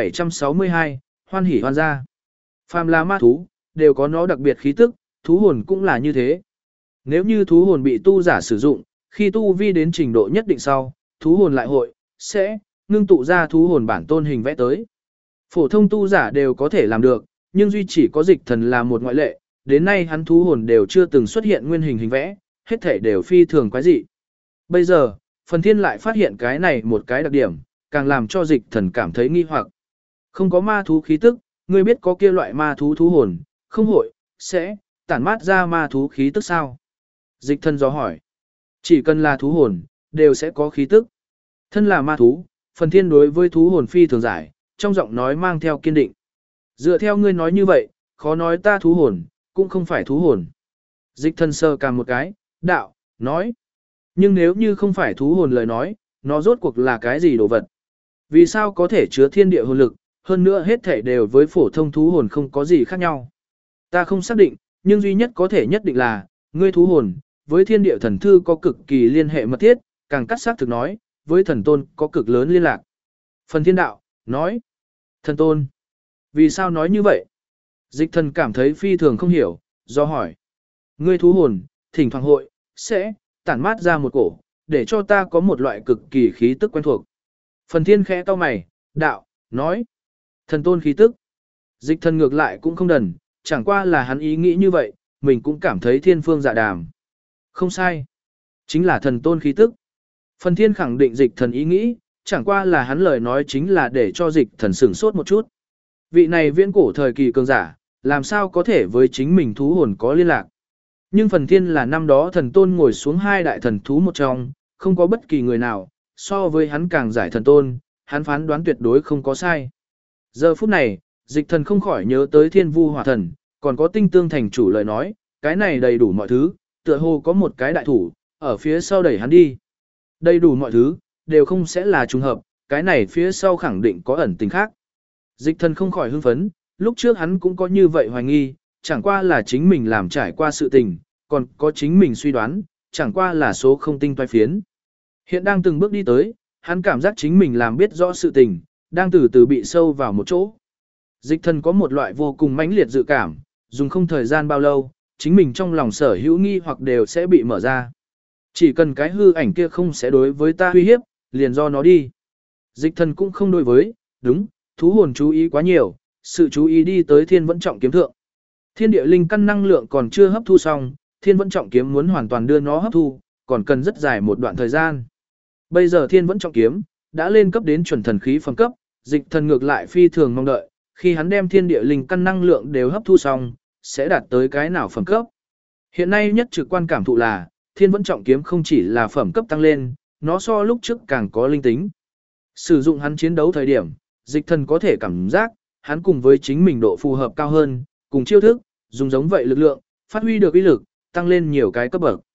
1762, hoan hỉ hoan gia. Phàm là ma thú, đều có nó đặc biệt khí tức, thú hồn cũng là như thế. Nếu như thú hồn bị tu giả sử dụng, khi tu vi đến trình độ nhất định sau, thú hồn lại sẽ ngưng tụ ra thú hồn bản tôn hình vẽ tới. Phổ thông tu giả đều có thể làm được, nhưng duy chỉ có dịch thần là một ngoại lệ, đến nay hắn thú hồn đều chưa từng xuất hiện nguyên hình hình vẽ, hết thể đều phi thường quái dị. Bây giờ, Phần Thiên lại phát hiện cái này một cái đặc điểm, càng làm cho dịch thần cảm thấy nghi hoặc. Không có ma thú khí tức, ngươi biết có kia loại ma thú thú hồn, không sẽ tản mát ra ma thú khí tức sao? Dịch thần dò hỏi. Chỉ cần là thú hồn, đều sẽ có khí tức. Thân là ma thú, Phần Thiên đối với thú hồn phi thường giải, trong giọng nói mang theo kiên định. Dựa theo ngươi nói như vậy, khó nói ta thú hồn, cũng không phải thú hồn. Dịch thần sờ cả một cái, đạo, nói. Nhưng nếu như không phải thú hồn lời nói, nó rốt cuộc là cái gì đồ vật? Vì sao có thể chứa thiên địa hồn lực, hơn nữa hết thể đều với phổ thông thú hồn không có gì khác nhau? Ta không xác định, nhưng duy nhất có thể nhất định là, ngươi thú hồn, với thiên địa thần thư có cực kỳ liên hệ mật thiết, càng cắt xác thực nói, với thần tôn có cực lớn liên lạc. Phần Thiên đạo, nói. Thần tôn. Vì sao nói như vậy? Dịch thần cảm thấy phi thường không hiểu, do hỏi. Ngươi thú hồn, thỉnh thoảng sẽ tản mát ra một cổ, để cho ta có một loại cực kỳ khí tức quen thuộc. Phần Thiên khẽ cau mày, đạo, nói. Thần tôn khí tức. Dịch thần ngược lại cũng không đần, chẳng qua là hắn ý nghĩ như vậy, mình cũng cảm thấy thiên phương dạ đàm. Không sai. Chính là thần tôn khí tức. Phần Thiên khẳng định dịch thần ý nghĩ, chẳng qua là hắn lời nói chính là để cho dịch thần sửng sốt một chút. Vị này viễn cổ thời kỳ cường giả, làm sao có thể với chính mình thú hồn có liên lạc. Nhưng Phần Thiên là năm đó thần tôn ngồi xuống hai đại thần thú một trong, không có bất kỳ người nào, so với hắn càng giải thần tôn, hắn phán đoán tuyệt đối không có sai. Giờ phút này, dịch thần không khỏi nhớ tới Thiên Vu Hỏa Thần, còn có Tinh Tương thành chủ lời nói, cái này đầy đủ mọi thứ, tựa hồ có một cái đại thủ, ở phía sau đẩy hắn đi. Đầy đủ mọi thứ, đều không sẽ là trùng hợp, cái này phía sau khẳng định có ẩn tình khác. Dịch thần không khỏi hưng phấn, lúc trước hắn cũng có như vậy hoài nghi, chẳng qua là chính mình làm trải qua sự tình, còn có chính mình suy đoán, chẳng qua là số không tinh toái phiến. Hiện đang từng bước đi tới, hắn cảm giác chính mình làm biết rõ sự tình, đang từ từ bị sâu vào một chỗ. Dịch thần có một loại vô cùng mãnh liệt dự cảm, dùng không thời gian bao lâu, chính mình trong lòng sở hữu nghi hoặc đều sẽ bị mở ra. Chỉ cần cái hư ảnh kia không sẽ đối với ta uy hiếp, liền do nó đi. Dịch thần cũng không đối với, đúng, thú hồn chú ý quá nhiều, sự chú ý đi tới Thiên Vẫn Trọng kiếm thượng. Thiên địa linh căn năng lượng còn chưa hấp thu xong, Thiên Vẫn Trọng kiếm muốn hoàn toàn đưa nó hấp thu, còn cần rất dài một đoạn thời gian. Bây giờ Thiên Vẫn Trọng kiếm đã lên cấp đến chuẩn thần khí phẩm cấp, dịch thần ngược lại phi thường mong đợi, khi hắn đem thiên địa linh căn năng lượng đều hấp thu xong, sẽ đạt tới cái nào phẩm cấp. Hiện nay nhất trực quan cảm thụ là, Thiên Vẫn Trọng kiếm không chỉ là phẩm cấp tăng lên, nó so lúc trước càng có linh tính. Sử dụng hắn chiến đấu thời điểm, dịch thần có thể cảm giác, hắn cùng với chính mình độ phù hợp cao hơn, cùng chiêu thức, dùng giống vậy lực lượng, phát huy được uy lực, tăng lên nhiều cái cấp bậc.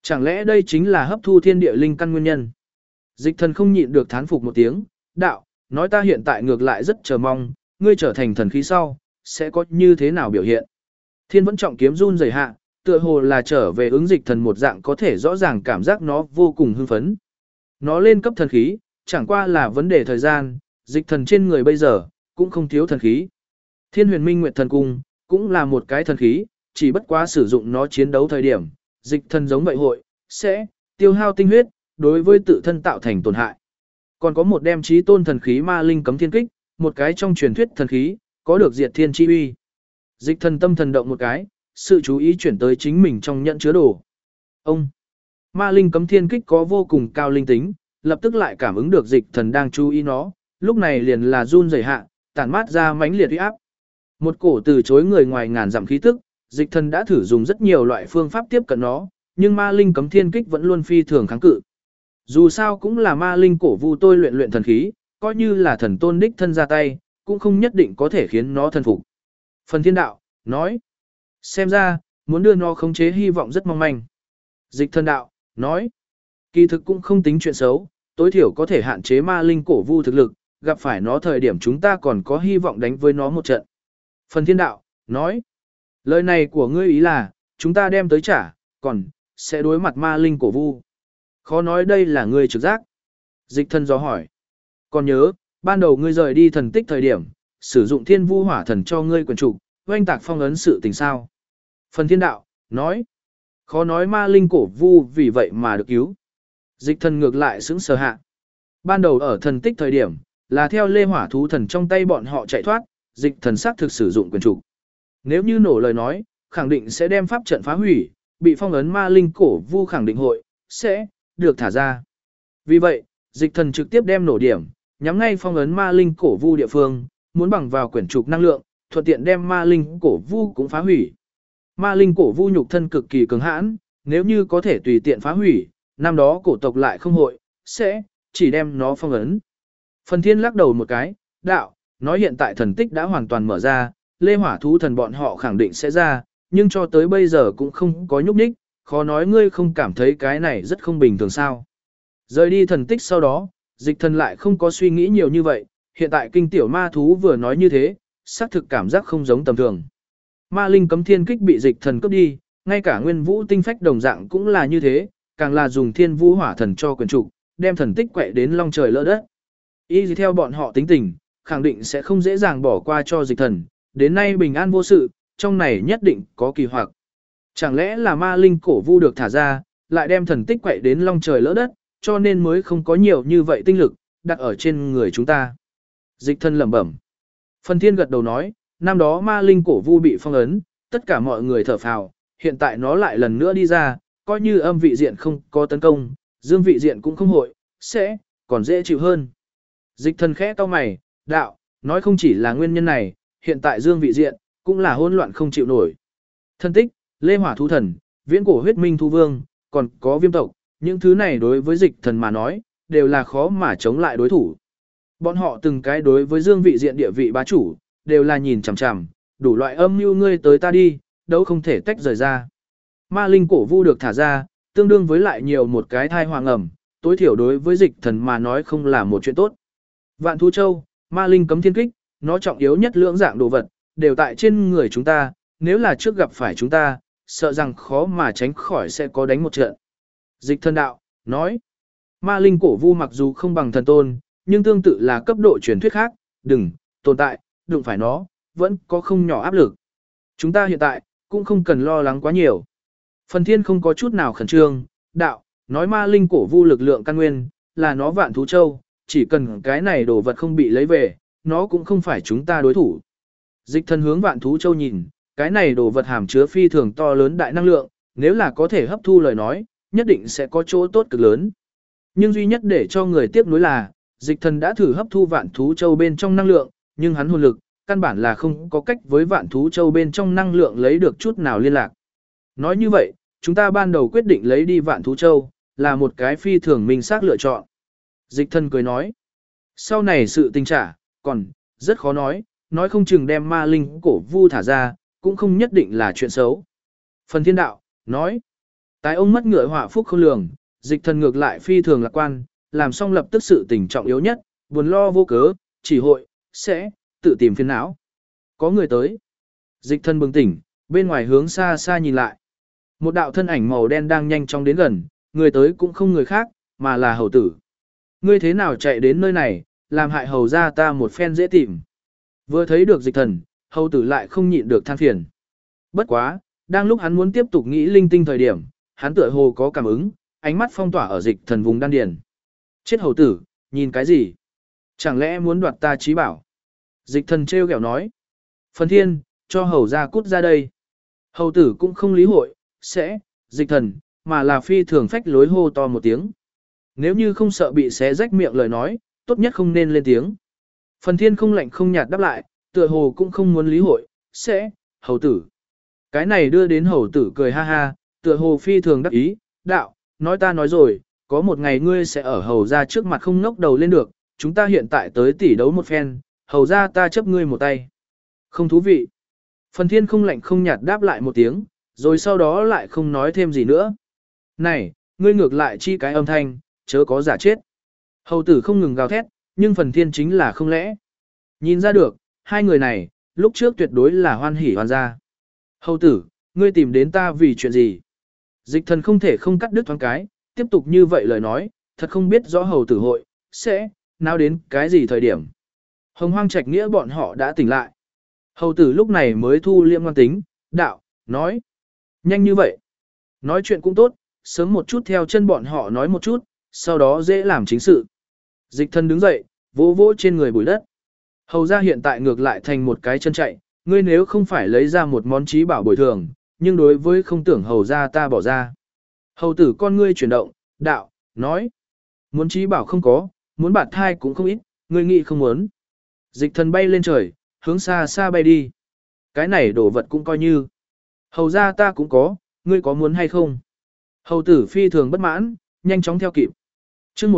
Chẳng lẽ đây chính là hấp thu thiên địa linh căn nguyên nhân? Dịch thần không nhịn được thán phục một tiếng, đạo, nói ta hiện tại ngược lại rất chờ mong, ngươi trở thành thần khí sau, sẽ có như thế nào biểu hiện. Thiên vẫn trọng kiếm run rẩy hạ, tựa hồ là trở về ứng dịch thần một dạng có thể rõ ràng cảm giác nó vô cùng hưng phấn. Nó lên cấp thần khí, chẳng qua là vấn đề thời gian, dịch thần trên người bây giờ, cũng không thiếu thần khí. Thiên huyền minh nguyệt thần cung, cũng là một cái thần khí, chỉ bất quá sử dụng nó chiến đấu thời điểm, dịch thần giống vậy hội, sẽ tiêu hao tinh huyết, đối với tự thân tạo thành tổn hại. Còn có một đem chí tôn thần khí ma linh cấm thiên kích, một cái trong truyền thuyết thần khí, có được diệt thiên chi uy. Dịch thần tâm thần động một cái, sự chú ý chuyển tới chính mình trong nhận chứa đồ. Ông, ma linh cấm thiên kích có vô cùng cao linh tính, lập tức lại cảm ứng được dịch thần đang chú ý nó, lúc này liền là run rẩy hạ, tản mát ra mãnh liệt uy áp. Một cổ từ chối người ngoài ngàn dặm khí tức, dịch thần đã thử dùng rất nhiều loại phương pháp tiếp cận nó, nhưng ma linh cấm thiên kích vẫn luôn phi thường kháng cự. Dù sao cũng là ma linh cổ vu tôi luyện thần khí, coi như là thần tôn đích thân ra tay, cũng không nhất định có thể khiến nó thần phục. Phần thiên đạo, nói, xem ra, muốn đưa nó khống chế hy vọng rất mong manh. Dịch thần đạo, nói, kỳ thực cũng không tính chuyện xấu, tối thiểu có thể hạn chế ma linh cổ vu thực lực, gặp phải nó thời điểm chúng ta còn có hy vọng đánh với nó một trận. Phần thiên đạo, nói, lời này của ngươi ý là, chúng ta đem tới trả, còn, sẽ đối mặt ma linh cổ vu. Khó nói đây là ngươi trực giác. Dịch thần do hỏi. Còn nhớ, ban đầu ngươi rời đi thần tích thời điểm, sử dụng thiên vu hỏa thần cho ngươi quyền trục, oanh tạc phong ấn sự tình sao. Phần thiên đạo, nói. Khó nói ma linh cổ vu vì vậy mà được cứu. Dịch thần ngược lại sững sờ hạ. Ban đầu ở thần tích thời điểm, là theo lê hỏa thú thần trong tay bọn họ chạy thoát, dịch thần xác thực sử dụng quyền trục. Nếu như nổ lời nói, khẳng định sẽ đem pháp trận phá hủy, bị phong ấn ma linh cổ vu khẳng định hội, sẽ được thả ra. Vì vậy, dịch thần trực tiếp đem nổ điểm, nhắm ngay phong ấn ma linh cổ vu địa phương, muốn bằng vào quyển trục năng lượng, thuận tiện đem ma linh cổ vu cũng phá hủy. Ma linh cổ vu nhục thân cực kỳ cứng hãn, nếu như có thể tùy tiện phá hủy, năm đó cổ tộc lại không hội, sẽ chỉ đem nó phong ấn. Phần thiên lắc đầu một cái, đạo, nói hiện tại thần tích đã hoàn toàn mở ra, lê hỏa thú thần bọn họ khẳng định sẽ ra, nhưng cho tới bây giờ cũng không có nhúc nhích, khó nói ngươi không cảm thấy cái này rất không bình thường sao. Rời đi thần tích sau đó, dịch thần lại không có suy nghĩ nhiều như vậy, hiện tại kinh tiểu ma thú vừa nói như thế, xác thực cảm giác không giống tầm thường. Ma linh cấm thiên kích bị dịch thần cướp đi, ngay cả nguyên vũ tinh phách đồng dạng cũng là như thế, càng là dùng thiên vũ hỏa thần cho quyền trục, đem thần tích quậy đến long trời lỡ đất. Y gì theo bọn họ tính tình, khẳng định sẽ không dễ dàng bỏ qua cho dịch thần, đến nay bình an vô sự, trong này nhất định có kỳ hoặc. Chẳng lẽ là ma linh cổ vu được thả ra, lại đem thần tích quậy đến long trời lỡ đất, cho nên mới không có nhiều như vậy tinh lực, đặt ở trên người chúng ta. Dịch thần lẩm bẩm. Phần thiên gật đầu nói, năm đó ma linh cổ vu bị phong ấn, tất cả mọi người thở phào, hiện tại nó lại lần nữa đi ra, coi như âm vị diện không có tấn công, dương vị diện cũng không hội, sẽ, còn dễ chịu hơn. Dịch thần khẽ cau mày, đạo, nói không chỉ là nguyên nhân này, hiện tại dương vị diện, cũng là hỗn loạn không chịu nổi. Thân tích, lê hỏa thú thần, viễn cổ huyết minh thu vương, còn có viêm tộc, những thứ này đối với dịch thần mà nói, đều là khó mà chống lại đối thủ. Bọn họ từng cái đối với dương vị diện địa vị bá chủ, đều là nhìn chằm chằm, đủ loại âm mưu ngươi tới ta đi, đâu không thể tách rời ra. Ma linh cổ vu được thả ra, tương đương với lại nhiều một cái thai hoàng ẩm, tối thiểu đối với dịch thần mà nói không là một chuyện tốt. Vạn thú châu, ma linh cấm thiên kích, nó trọng yếu nhất lưỡng dạng đồ vật, đều tại trên người chúng ta, nếu là trước gặp phải chúng ta, sợ rằng khó mà tránh khỏi sẽ có đánh một trận. Dịch thần đạo, nói, ma linh cổ vu mặc dù không bằng thần tôn, nhưng tương tự là cấp độ truyền thuyết khác, đừng, tồn tại, đụng phải nó, vẫn có không nhỏ áp lực. Chúng ta hiện tại, cũng không cần lo lắng quá nhiều. Phần thiên không có chút nào khẩn trương, đạo, nói ma linh cổ vu lực lượng căn nguyên, là nó vạn thú châu, chỉ cần cái này đồ vật không bị lấy về, nó cũng không phải chúng ta đối thủ. Dịch thần hướng vạn thú châu nhìn, cái này đồ vật hàm chứa phi thường to lớn đại năng lượng, nếu là có thể hấp thu lời nói, nhất định sẽ có chỗ tốt cực lớn. Nhưng duy nhất để cho người tiếc nuối là, dịch thần đã thử hấp thu vạn thú châu bên trong năng lượng, nhưng hắn hồn lực, căn bản là không có cách với vạn thú châu bên trong năng lượng lấy được chút nào liên lạc. Nói như vậy, chúng ta ban đầu quyết định lấy đi vạn thú châu, là một cái phi thường minh xác lựa chọn. Dịch thần cười nói, sau này sự tình trả, còn, rất khó nói không chừng đem ma linh cổ vu thả ra, cũng không nhất định là chuyện xấu. Phần thiên đạo, nói, Tái ông mất ngựa họa phúc không lường, Dịch Thần ngược lại phi thường lạc quan, làm xong lập tức sự tình trọng yếu nhất, buồn lo vô cớ, chỉ hội, sẽ, tự tìm phiền não. Có người tới. Dịch Thần bừng tỉnh, bên ngoài hướng xa xa nhìn lại. Một đạo thân ảnh màu đen đang nhanh chóng đến gần, người tới cũng không người khác, mà là hầu tử. Ngươi thế nào chạy đến nơi này, làm hại hầu ra ta một phen dễ tìm. Vừa thấy được Dịch Thần, hầu tử lại không nhịn được than phiền. Bất quá, đang lúc hắn muốn tiếp tục nghĩ linh tinh thời điểm, hắn tựa hồ có cảm ứng, ánh mắt phong tỏa ở Dịch Thần vùng đan điền. Chết hầu tử, nhìn cái gì? Chẳng lẽ muốn đoạt ta trí bảo? Dịch Thần trêu ghẹo nói. Phần Thiên, cho hầu ra cút ra đây. Hầu tử cũng không lý hội, sẽ, Dịch Thần, mà là phi thường phách lối hô to một tiếng. Nếu như không sợ bị xé rách miệng lời nói, tốt nhất không nên lên tiếng. Phần Thiên không lạnh không nhạt đáp lại, tựa hồ cũng không muốn lý hội, sẽ, hầu tử. Cái này đưa đến hầu tử cười ha ha, tựa hồ phi thường đắc ý, đạo, nói ta nói rồi, có một ngày ngươi sẽ ở hầu ra trước mặt không ngóc đầu lên được, chúng ta hiện tại tới tỉ đấu một phen, hầu ra ta chấp ngươi một tay. Không thú vị. Phần Thiên không lạnh không nhạt đáp lại một tiếng, rồi sau đó lại không nói thêm gì nữa. Này, ngươi ngược lại chi cái âm thanh, chớ có giả chết. Hầu tử không ngừng gào thét, nhưng Phần Thiên chính là không lẽ. Nhìn ra được, hai người này, lúc trước tuyệt đối là hoan hỉ hoàn gia. Hầu tử, ngươi tìm đến ta vì chuyện gì? Dịch Thần không thể không cắt đứt thoáng cái, tiếp tục như vậy lời nói, thật không biết rõ hầu tử hội, sẽ, nào đến cái gì thời điểm. Hồng Hoang Trạch Nghĩa bọn họ đã tỉnh lại. Hầu tử lúc này mới thu liêm ngoan tính, đạo, nói. Nhanh như vậy. Nói chuyện cũng tốt, sớm một chút theo chân bọn họ nói một chút, sau đó dễ làm chính sự. Dịch Thần đứng dậy, vỗ vỗ trên người bụi đất. Hầu ra hiện tại ngược lại thành một cái chân chạy, ngươi nếu không phải lấy ra một món trí bảo bồi thường, nhưng đối với không tưởng hầu ra ta bỏ ra. Hầu tử con ngươi chuyển động, đạo, nói. Muốn trí bảo không có, muốn bạt thai cũng không ít, ngươi nghĩ không muốn. Dịch Thần bay lên trời, hướng xa xa bay đi. Cái này đồ vật cũng coi như. Hầu ra ta cũng có, ngươi có muốn hay không? Hầu tử phi thường bất mãn, nhanh chóng theo kịp. chương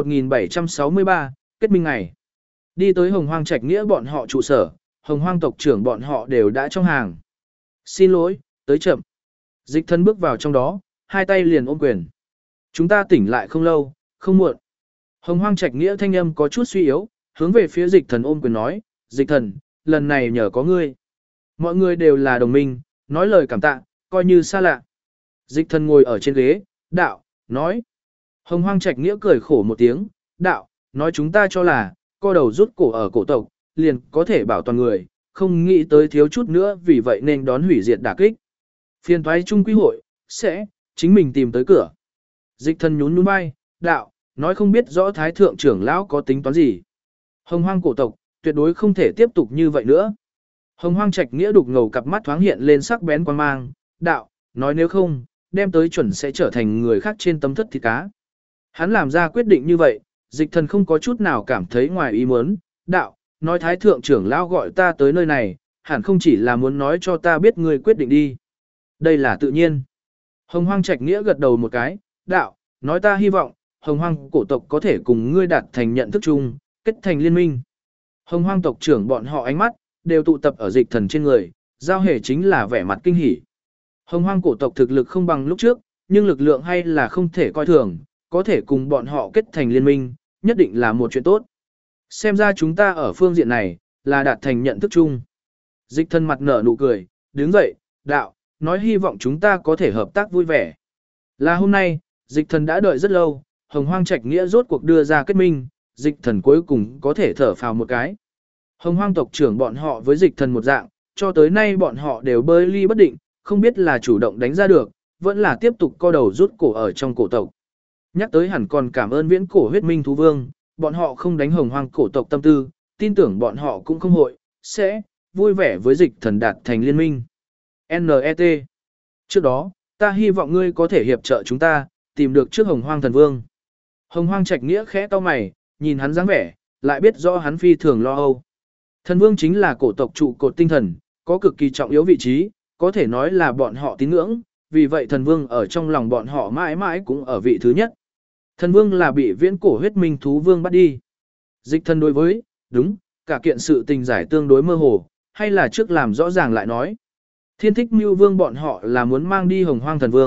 1763, kết minh ngày. Đi tới Hồng Hoang Trạch Nghĩa bọn họ trụ sở, Hồng Hoang tộc trưởng bọn họ đều đã trong hàng. Xin lỗi, tới chậm. Dịch Thần bước vào trong đó, hai tay liền ôm quyền. Chúng ta tỉnh lại không lâu, không muộn. Hồng Hoang Trạch Nghĩa thanh âm có chút suy yếu, hướng về phía Dịch Thần ôm quyền nói, Dịch Thần, lần này nhờ có ngươi. Mọi người đều là đồng minh, nói lời cảm tạ, coi như xa lạ. Dịch Thần ngồi ở trên ghế, đạo, nói. Hồng Hoang Trạch Nghĩa cười khổ một tiếng, đạo, nói chúng ta cho là, co đầu rút cổ ở cổ tộc, liền có thể bảo toàn người, không nghĩ tới thiếu chút nữa vì vậy nên đón hủy diệt đả kích. Phiên thoái trung quý hội, sẽ, chính mình tìm tới cửa. Dịch Thần nhún nhún vai, đạo, nói không biết rõ thái thượng trưởng lão có tính toán gì. Hồng Hoang cổ tộc, tuyệt đối không thể tiếp tục như vậy nữa. Hồng Hoang Trạch Nghĩa đục ngầu cặp mắt thoáng hiện lên sắc bén quan mang, đạo, nói nếu không, đem tới chuẩn sẽ trở thành người khác trên tấm thất thịt cá. Hắn làm ra quyết định như vậy, Dịch Thần không có chút nào cảm thấy ngoài ý muốn, đạo, nói thái thượng trưởng lão gọi ta tới nơi này, hẳn không chỉ là muốn nói cho ta biết ngươi quyết định đi. Đây là tự nhiên. Hồng Hoang Trạch Nghĩa gật đầu một cái, đạo, nói ta hy vọng, Hồng Hoang cổ tộc có thể cùng ngươi đạt thành nhận thức chung, kết thành liên minh. Hồng Hoang tộc trưởng bọn họ ánh mắt, đều tụ tập ở Dịch Thần trên người, giao hề chính là vẻ mặt kinh hỉ. Hồng Hoang cổ tộc thực lực không bằng lúc trước, nhưng lực lượng hay là không thể coi thường, có thể cùng bọn họ kết thành liên minh, nhất định là một chuyện tốt. Xem ra chúng ta ở phương diện này, là đạt thành nhận thức chung. Dịch Thần mặt nở nụ cười, đứng dậy, đạo, nói hy vọng chúng ta có thể hợp tác vui vẻ. Là hôm nay, Dịch Thần đã đợi rất lâu, Hồng Hoang Trạch Nghĩa rốt cuộc đưa ra kết minh, Dịch Thần cuối cùng có thể thở phào một cái. Hồng Hoang tộc trưởng bọn họ với Dịch Thần một dạng, cho tới nay bọn họ đều bơi ly bất định, không biết là chủ động đánh ra được, vẫn là tiếp tục co đầu rút cổ ở trong cổ tộc. Nhắc tới hẳn còn cảm ơn viễn cổ huyết minh thú vương, bọn họ không đánh Hồng Hoang cổ tộc tâm tư, tin tưởng bọn họ cũng không hội, sẽ vui vẻ với Dịch Thần đạt thành liên minh. NET. Trước đó, ta hy vọng ngươi có thể hiệp trợ chúng ta, tìm được trước Hồng Hoang thần vương. Hồng Hoang Trạch Nghĩa khẽ cau mày, nhìn hắn dáng vẻ, lại biết rõ hắn phi thường lo âu. Thần vương chính là cổ tộc trụ cột tinh thần, có cực kỳ trọng yếu vị trí, có thể nói là bọn họ tín ngưỡng, vì vậy thần vương ở trong lòng bọn họ mãi mãi cũng ở vị thứ nhất. Thần vương là bị viễn cổ huyết minh thú vương bắt đi. Dịch Thần đối với, đúng, cả kiện sự tình giải tương đối mơ hồ, hay là trước làm rõ ràng lại nói. Thiên Thích Mưu Vương bọn họ là muốn mang đi Hồng Hoang thần vương,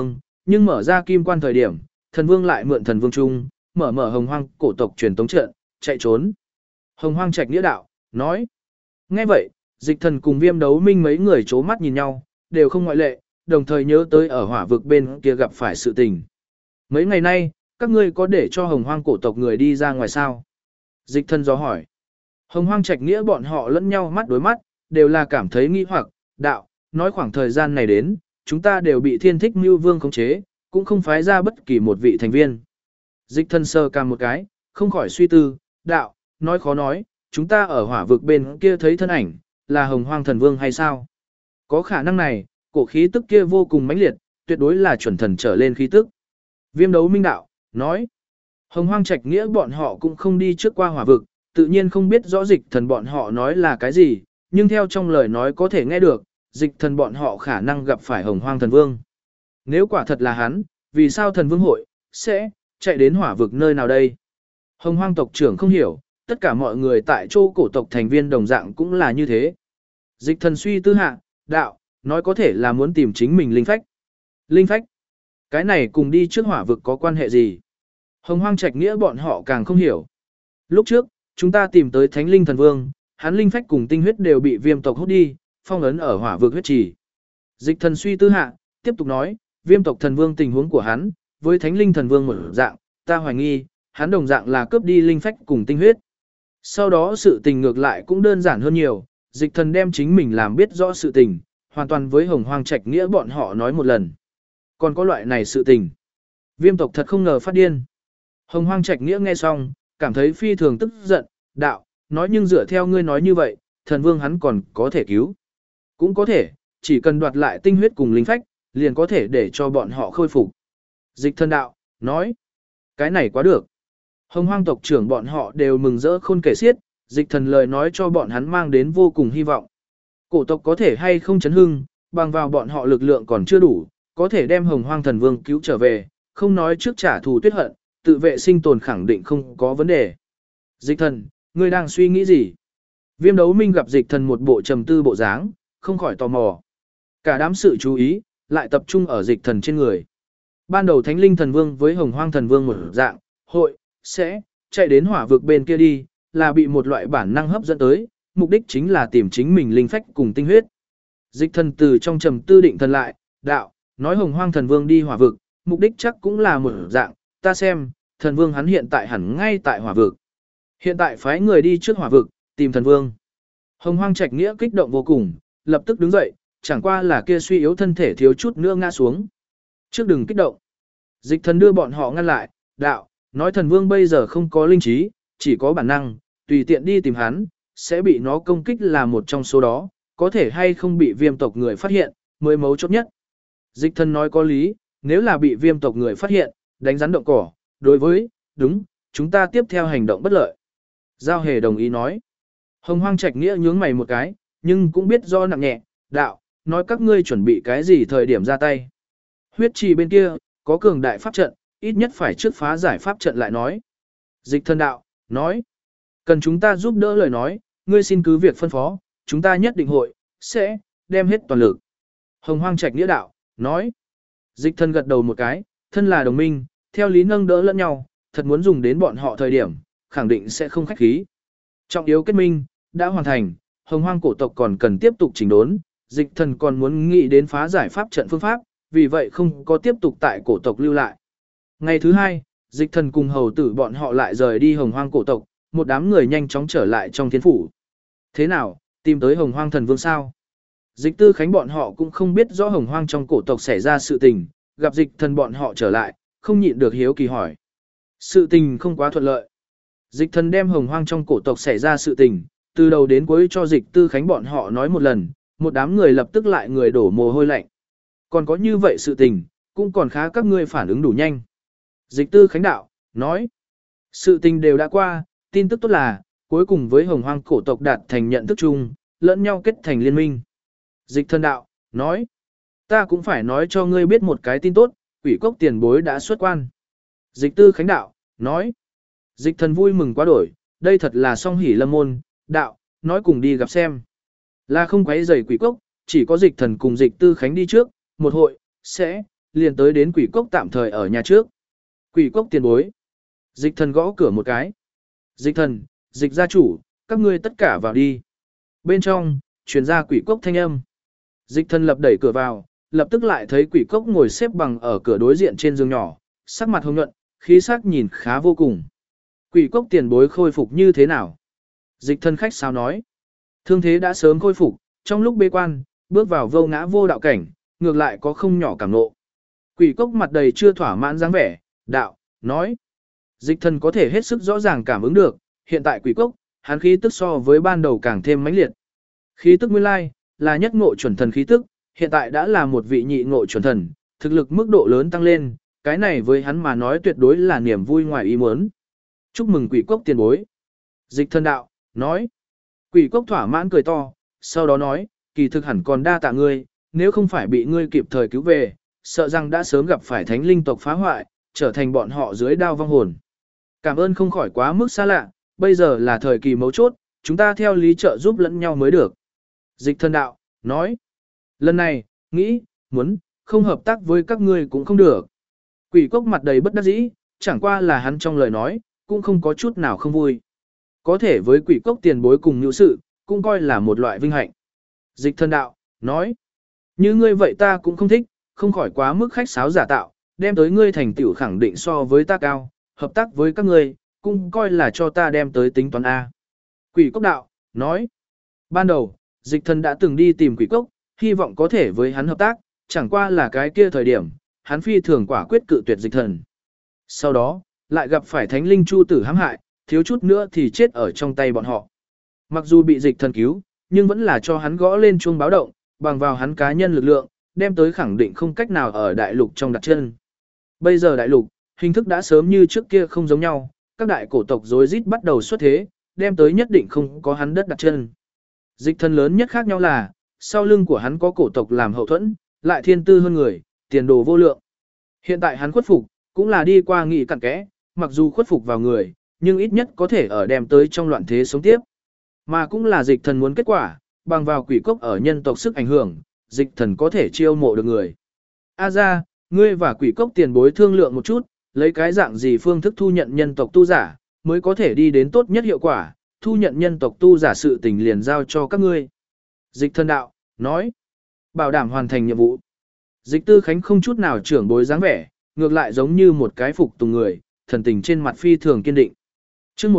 nhưng mở ra kim quan thời điểm, thần vương lại mượn thần vương trung, mở hồng hoang cổ tộc truyền tống trận, chạy trốn. Hồng hoang trạch nghĩa đạo, nói. Nghe vậy, dịch thần cùng Viêm Đấu Minh mấy người chố mắt nhìn nhau, đều không ngoại lệ, đồng thời nhớ tới ở hỏa vực bên kia gặp phải sự tình. Mấy ngày nay, các ngươi có để cho hồng hoang cổ tộc người đi ra ngoài sao? Dịch thần do hỏi. Hồng hoang trạch nghĩa bọn họ lẫn nhau mắt đối mắt, đều là cảm thấy nghi hoặc, đạo, nói khoảng thời gian này đến, chúng ta đều bị thiên thích mưu vương khống chế, cũng không phái ra bất kỳ một vị thành viên. Dịch thần sơ cam một cái, không khỏi suy tư, đạo, nói khó nói, chúng ta ở hỏa vực bên kia thấy thân ảnh, là hồng hoang thần vương hay sao? Có khả năng này, cổ khí tức kia vô cùng mãnh liệt, tuyệt đối là chuẩn thần trở lên khí tức. Viêm Đấu Minh đạo, nói, hồng hoang trạch nghĩa bọn họ cũng không đi trước qua hỏa vực, tự nhiên không biết rõ dịch thần bọn họ nói là cái gì, nhưng theo trong lời nói có thể nghe được, dịch thần bọn họ khả năng gặp phải hồng hoang thần vương. Nếu quả thật là hắn, vì sao thần vương hội, sẽ, chạy đến hỏa vực nơi nào đây? Hồng hoang tộc trưởng không hiểu, tất cả mọi người tại chỗ cổ tộc thành viên đồng dạng cũng là như thế. Dịch thần suy tư hạ, đạo, nói có thể là muốn tìm chính mình linh phách. Linh phách? Cái này cùng đi trước hỏa vực có quan hệ gì? Hồng hoang trạch nghĩa bọn họ càng không hiểu. Lúc trước, chúng ta tìm tới thánh linh thần vương, hắn linh phách cùng tinh huyết đều bị viêm tộc hút đi, phong ấn ở hỏa vực huyết trì. Dịch thần suy tư hạ, tiếp tục nói, viêm tộc thần vương tình huống của hắn, với thánh linh thần vương một dạng, ta hoài nghi, hắn đồng dạng là cướp đi linh phách cùng tinh huyết. Sau đó sự tình ngược lại cũng đơn giản hơn nhiều, dịch thần đem chính mình làm biết rõ sự tình, hoàn toàn với hồng hoang trạch nghĩa bọn họ nói một lần. Còn có loại này sự tình. Viêm tộc thật không ngờ phát điên. Hồng hoang trạch nghĩa nghe xong, cảm thấy phi thường tức giận, đạo, nói nhưng dựa theo ngươi nói như vậy, thần vương hắn còn có thể cứu. Cũng có thể, chỉ cần đoạt lại tinh huyết cùng linh phách, liền có thể để cho bọn họ khôi phục. Dịch thần đạo, nói, cái này quá được. Hồng hoang tộc trưởng bọn họ đều mừng rỡ khôn kể xiết, dịch thần lời nói cho bọn hắn mang đến vô cùng hy vọng. Cổ tộc có thể hay không chấn hưng, bằng vào bọn họ lực lượng còn chưa đủ, có thể đem hồng hoang thần vương cứu trở về, không nói trước trả thù tuyết hận, tự vệ sinh tồn khẳng định không có vấn đề. Dịch thần, ngươi đang suy nghĩ gì? Viêm Đấu Minh gặp dịch thần một bộ trầm tư bộ dáng, không khỏi tò mò. Cả đám sự chú ý, lại tập trung ở dịch thần trên người. Ban đầu thánh linh thần vương với hồng hoang thần vương một dạng, hội, sẽ, chạy đến hỏa vực bên kia đi, là bị một loại bản năng hấp dẫn tới, mục đích chính là tìm chính mình linh phách cùng tinh huyết. Dịch thần từ trong trầm tư định thần lại, đạo, nói hồng hoang thần vương đi hỏa vực, mục đích chắc cũng là một dạng, ta xem, thần vương hắn hiện tại hẳn ngay tại hỏa vực. Hiện tại phái người đi trước hỏa vực, tìm thần vương. Hồng hoang trạch nghĩa kích động vô cùng, lập tức đứng dậy, chẳng qua là kia suy yếu thân thể thiếu chút nữa ngã xuống. Trước đừng kích động. Dịch thần đưa bọn họ ngăn lại, đạo, nói thần vương bây giờ không có linh trí, chỉ có bản năng, tùy tiện đi tìm hắn, sẽ bị nó công kích là một trong số đó, có thể hay không bị viêm tộc người phát hiện, mới mấu chốt nhất. Dịch thần nói có lý, nếu là bị viêm tộc người phát hiện, đánh rắn động cỏ, đối với, đúng, chúng ta tiếp theo hành động bất lợi. Giao hề đồng ý nói. Hồng hoang trạch nghĩa nhướng mày một cái, nhưng cũng biết do nặng nhẹ, đạo, nói các ngươi chuẩn bị cái gì thời điểm ra tay. Huyết trì bên kia, có cường đại pháp trận, ít nhất phải trước phá giải pháp trận lại nói. Dịch thần đạo, nói, cần chúng ta giúp đỡ lời nói, ngươi xin cứ việc phân phó, chúng ta nhất định hội, sẽ, đem hết toàn lực. Hồng hoang trạch nghĩa đạo, nói, dịch thần gật đầu một cái, thân là đồng minh, theo lý nâng đỡ lẫn nhau, thật muốn dùng đến bọn họ thời điểm, khẳng định sẽ không khách khí. Trọng yếu kết minh, đã hoàn thành, hồng hoang cổ tộc còn cần tiếp tục chỉnh đốn, dịch thần còn muốn nghĩ đến phá giải pháp trận phương pháp, vì vậy không có tiếp tục tại cổ tộc lưu lại. Ngày thứ hai, dịch thần cùng hầu tử bọn họ lại rời đi hồng hoang cổ tộc, một đám người nhanh chóng trở lại trong thiên phủ. Thế nào, tìm tới hồng hoang thần vương sao? Dịch tư khánh bọn họ cũng không biết rõ hồng hoang trong cổ tộc xảy ra sự tình, gặp dịch thần bọn họ trở lại, không nhịn được hiếu kỳ hỏi. Sự tình không quá thuận lợi. Dịch thần đem hồng hoang trong cổ tộc xảy ra sự tình, từ đầu đến cuối cho dịch tư khánh bọn họ nói một lần, một đám người lập tức lại người đổ mồ hôi lạnh. Còn có như vậy sự tình, cũng còn khá các ngươi phản ứng đủ nhanh. Dịch tư khánh đạo, nói, sự tình đều đã qua, tin tức tốt là, cuối cùng với hồng hoang cổ tộc đạt thành nhận thức chung, lẫn nhau kết thành liên minh. Dịch thần đạo, nói, ta cũng phải nói cho ngươi biết một cái tin tốt, quỷ cốc tiền bối đã xuất quan. Dịch tư khánh đạo, nói, dịch thần vui mừng quá đổi, đây thật là song hỷ lâm môn, đạo, nói cùng đi gặp xem. Là không quấy rầy quỷ cốc, chỉ có dịch thần cùng dịch tư khánh đi trước, một hội, sẽ, liền tới đến quỷ cốc tạm thời ở nhà trước. Quỷ cốc tiền bối. Dịch thần gõ cửa một cái. Dịch thần, dịch gia chủ, các ngươi tất cả vào đi. Bên trong, truyền ra quỷ cốc thanh âm. Dịch thần lập đẩy cửa vào, lập tức lại thấy quỷ cốc ngồi xếp bằng ở cửa đối diện trên giường nhỏ, sắc mặt hồng nhuận, khí sắc nhìn khá vô cùng. Quỷ cốc tiền bối khôi phục như thế nào? Dịch thần khách sao nói. Thương thế đã sớm khôi phục, trong lúc bế quan, bước vào vô ngã vô đạo cảnh, ngược lại có không nhỏ cảm nộ. Quỷ cốc mặt đầy chưa thỏa mãn dáng vẻ, đạo, nói. Dịch thần có thể hết sức rõ ràng cảm ứng được, hiện tại quỷ cốc, hắn khí tức so với ban đầu càng thêm mãnh liệt. Khí tức nguyên lai, là nhất ngộ chuẩn thần khí tức, hiện tại đã là một vị nhị ngộ chuẩn thần, thực lực mức độ lớn tăng lên, cái này với hắn mà nói tuyệt đối là niềm vui ngoài ý muốn. Chúc mừng quỷ cốc tiền bối. Dịch thần đạo, nói. Quỷ cốc thỏa mãn cười to, sau đó nói, kỳ thực hẳn còn đa tạ ngươi, nếu không phải bị ngươi kịp thời cứu về, sợ rằng đã sớm gặp phải thánh linh tộc phá hoại, trở thành bọn họ dưới đao vong hồn. Cảm ơn không khỏi quá mức xa lạ, bây giờ là thời kỳ mấu chốt, chúng ta theo lý trợ giúp lẫn nhau mới được. Dịch thần đạo, nói. Lần này, nghĩ, muốn, không hợp tác với các ngươi cũng không được. Quỷ cốc mặt đầy bất đắc dĩ, chẳng qua là hắn trong lời nói, cũng không có chút nào không vui. Có thể với quỷ cốc tiền bối cùng nhũ sự, cũng coi là một loại vinh hạnh. Dịch thần đạo, nói. Như ngươi vậy ta cũng không thích, không khỏi quá mức khách sáo giả tạo, đem tới ngươi thành tựu khẳng định so với ta cao, hợp tác với các ngươi, cũng coi là cho ta đem tới tính toán A. Quỷ cốc đạo, nói. Ban đầu, dịch thần đã từng đi tìm quỷ cốc, hy vọng có thể với hắn hợp tác, chẳng qua là cái kia thời điểm, hắn phi thường quả quyết cự tuyệt dịch thần. Sau đó, lại gặp phải thánh linh chu tử hãm hại, thiếu chút nữa thì chết ở trong tay bọn họ. Mặc dù bị dịch thần cứu, nhưng vẫn là cho hắn gõ lên chuông báo động, bằng vào hắn cá nhân lực lượng, đem tới khẳng định không cách nào ở đại lục trong đặt chân. Bây giờ đại lục, hình thức đã sớm như trước kia không giống nhau, các đại cổ tộc rối rít bắt đầu xuất thế, đem tới nhất định không có hắn đất đặt chân. Dịch thần lớn nhất khác nhau là, sau lưng của hắn có cổ tộc làm hậu thuẫn, lại thiên tư hơn người, tiền đồ vô lượng. Hiện tại hắn khuất phục, cũng là đi qua nghị cặn kẽ, mặc dù khuất phục vào người, nhưng ít nhất có thể ở đem tới trong loạn thế sống tiếp. Mà cũng là dịch thần muốn kết quả, bằng vào quỷ cốc ở nhân tộc sức ảnh hưởng, dịch thần có thể chiêu mộ được người. A ra, ngươi và quỷ cốc tiền bối thương lượng một chút, lấy cái dạng gì phương thức thu nhận nhân tộc tu giả, mới có thể đi đến tốt nhất hiệu quả, thu nhận nhân tộc tu giả sự tình liền giao cho các ngươi. Dịch thần đạo, nói, bảo đảm hoàn thành nhiệm vụ. Dịch tư khánh không chút nào trưởng bối dáng vẻ, ngược lại giống như một cái phục tùng người, thần tình trên mặt phi thường kiên định. Trước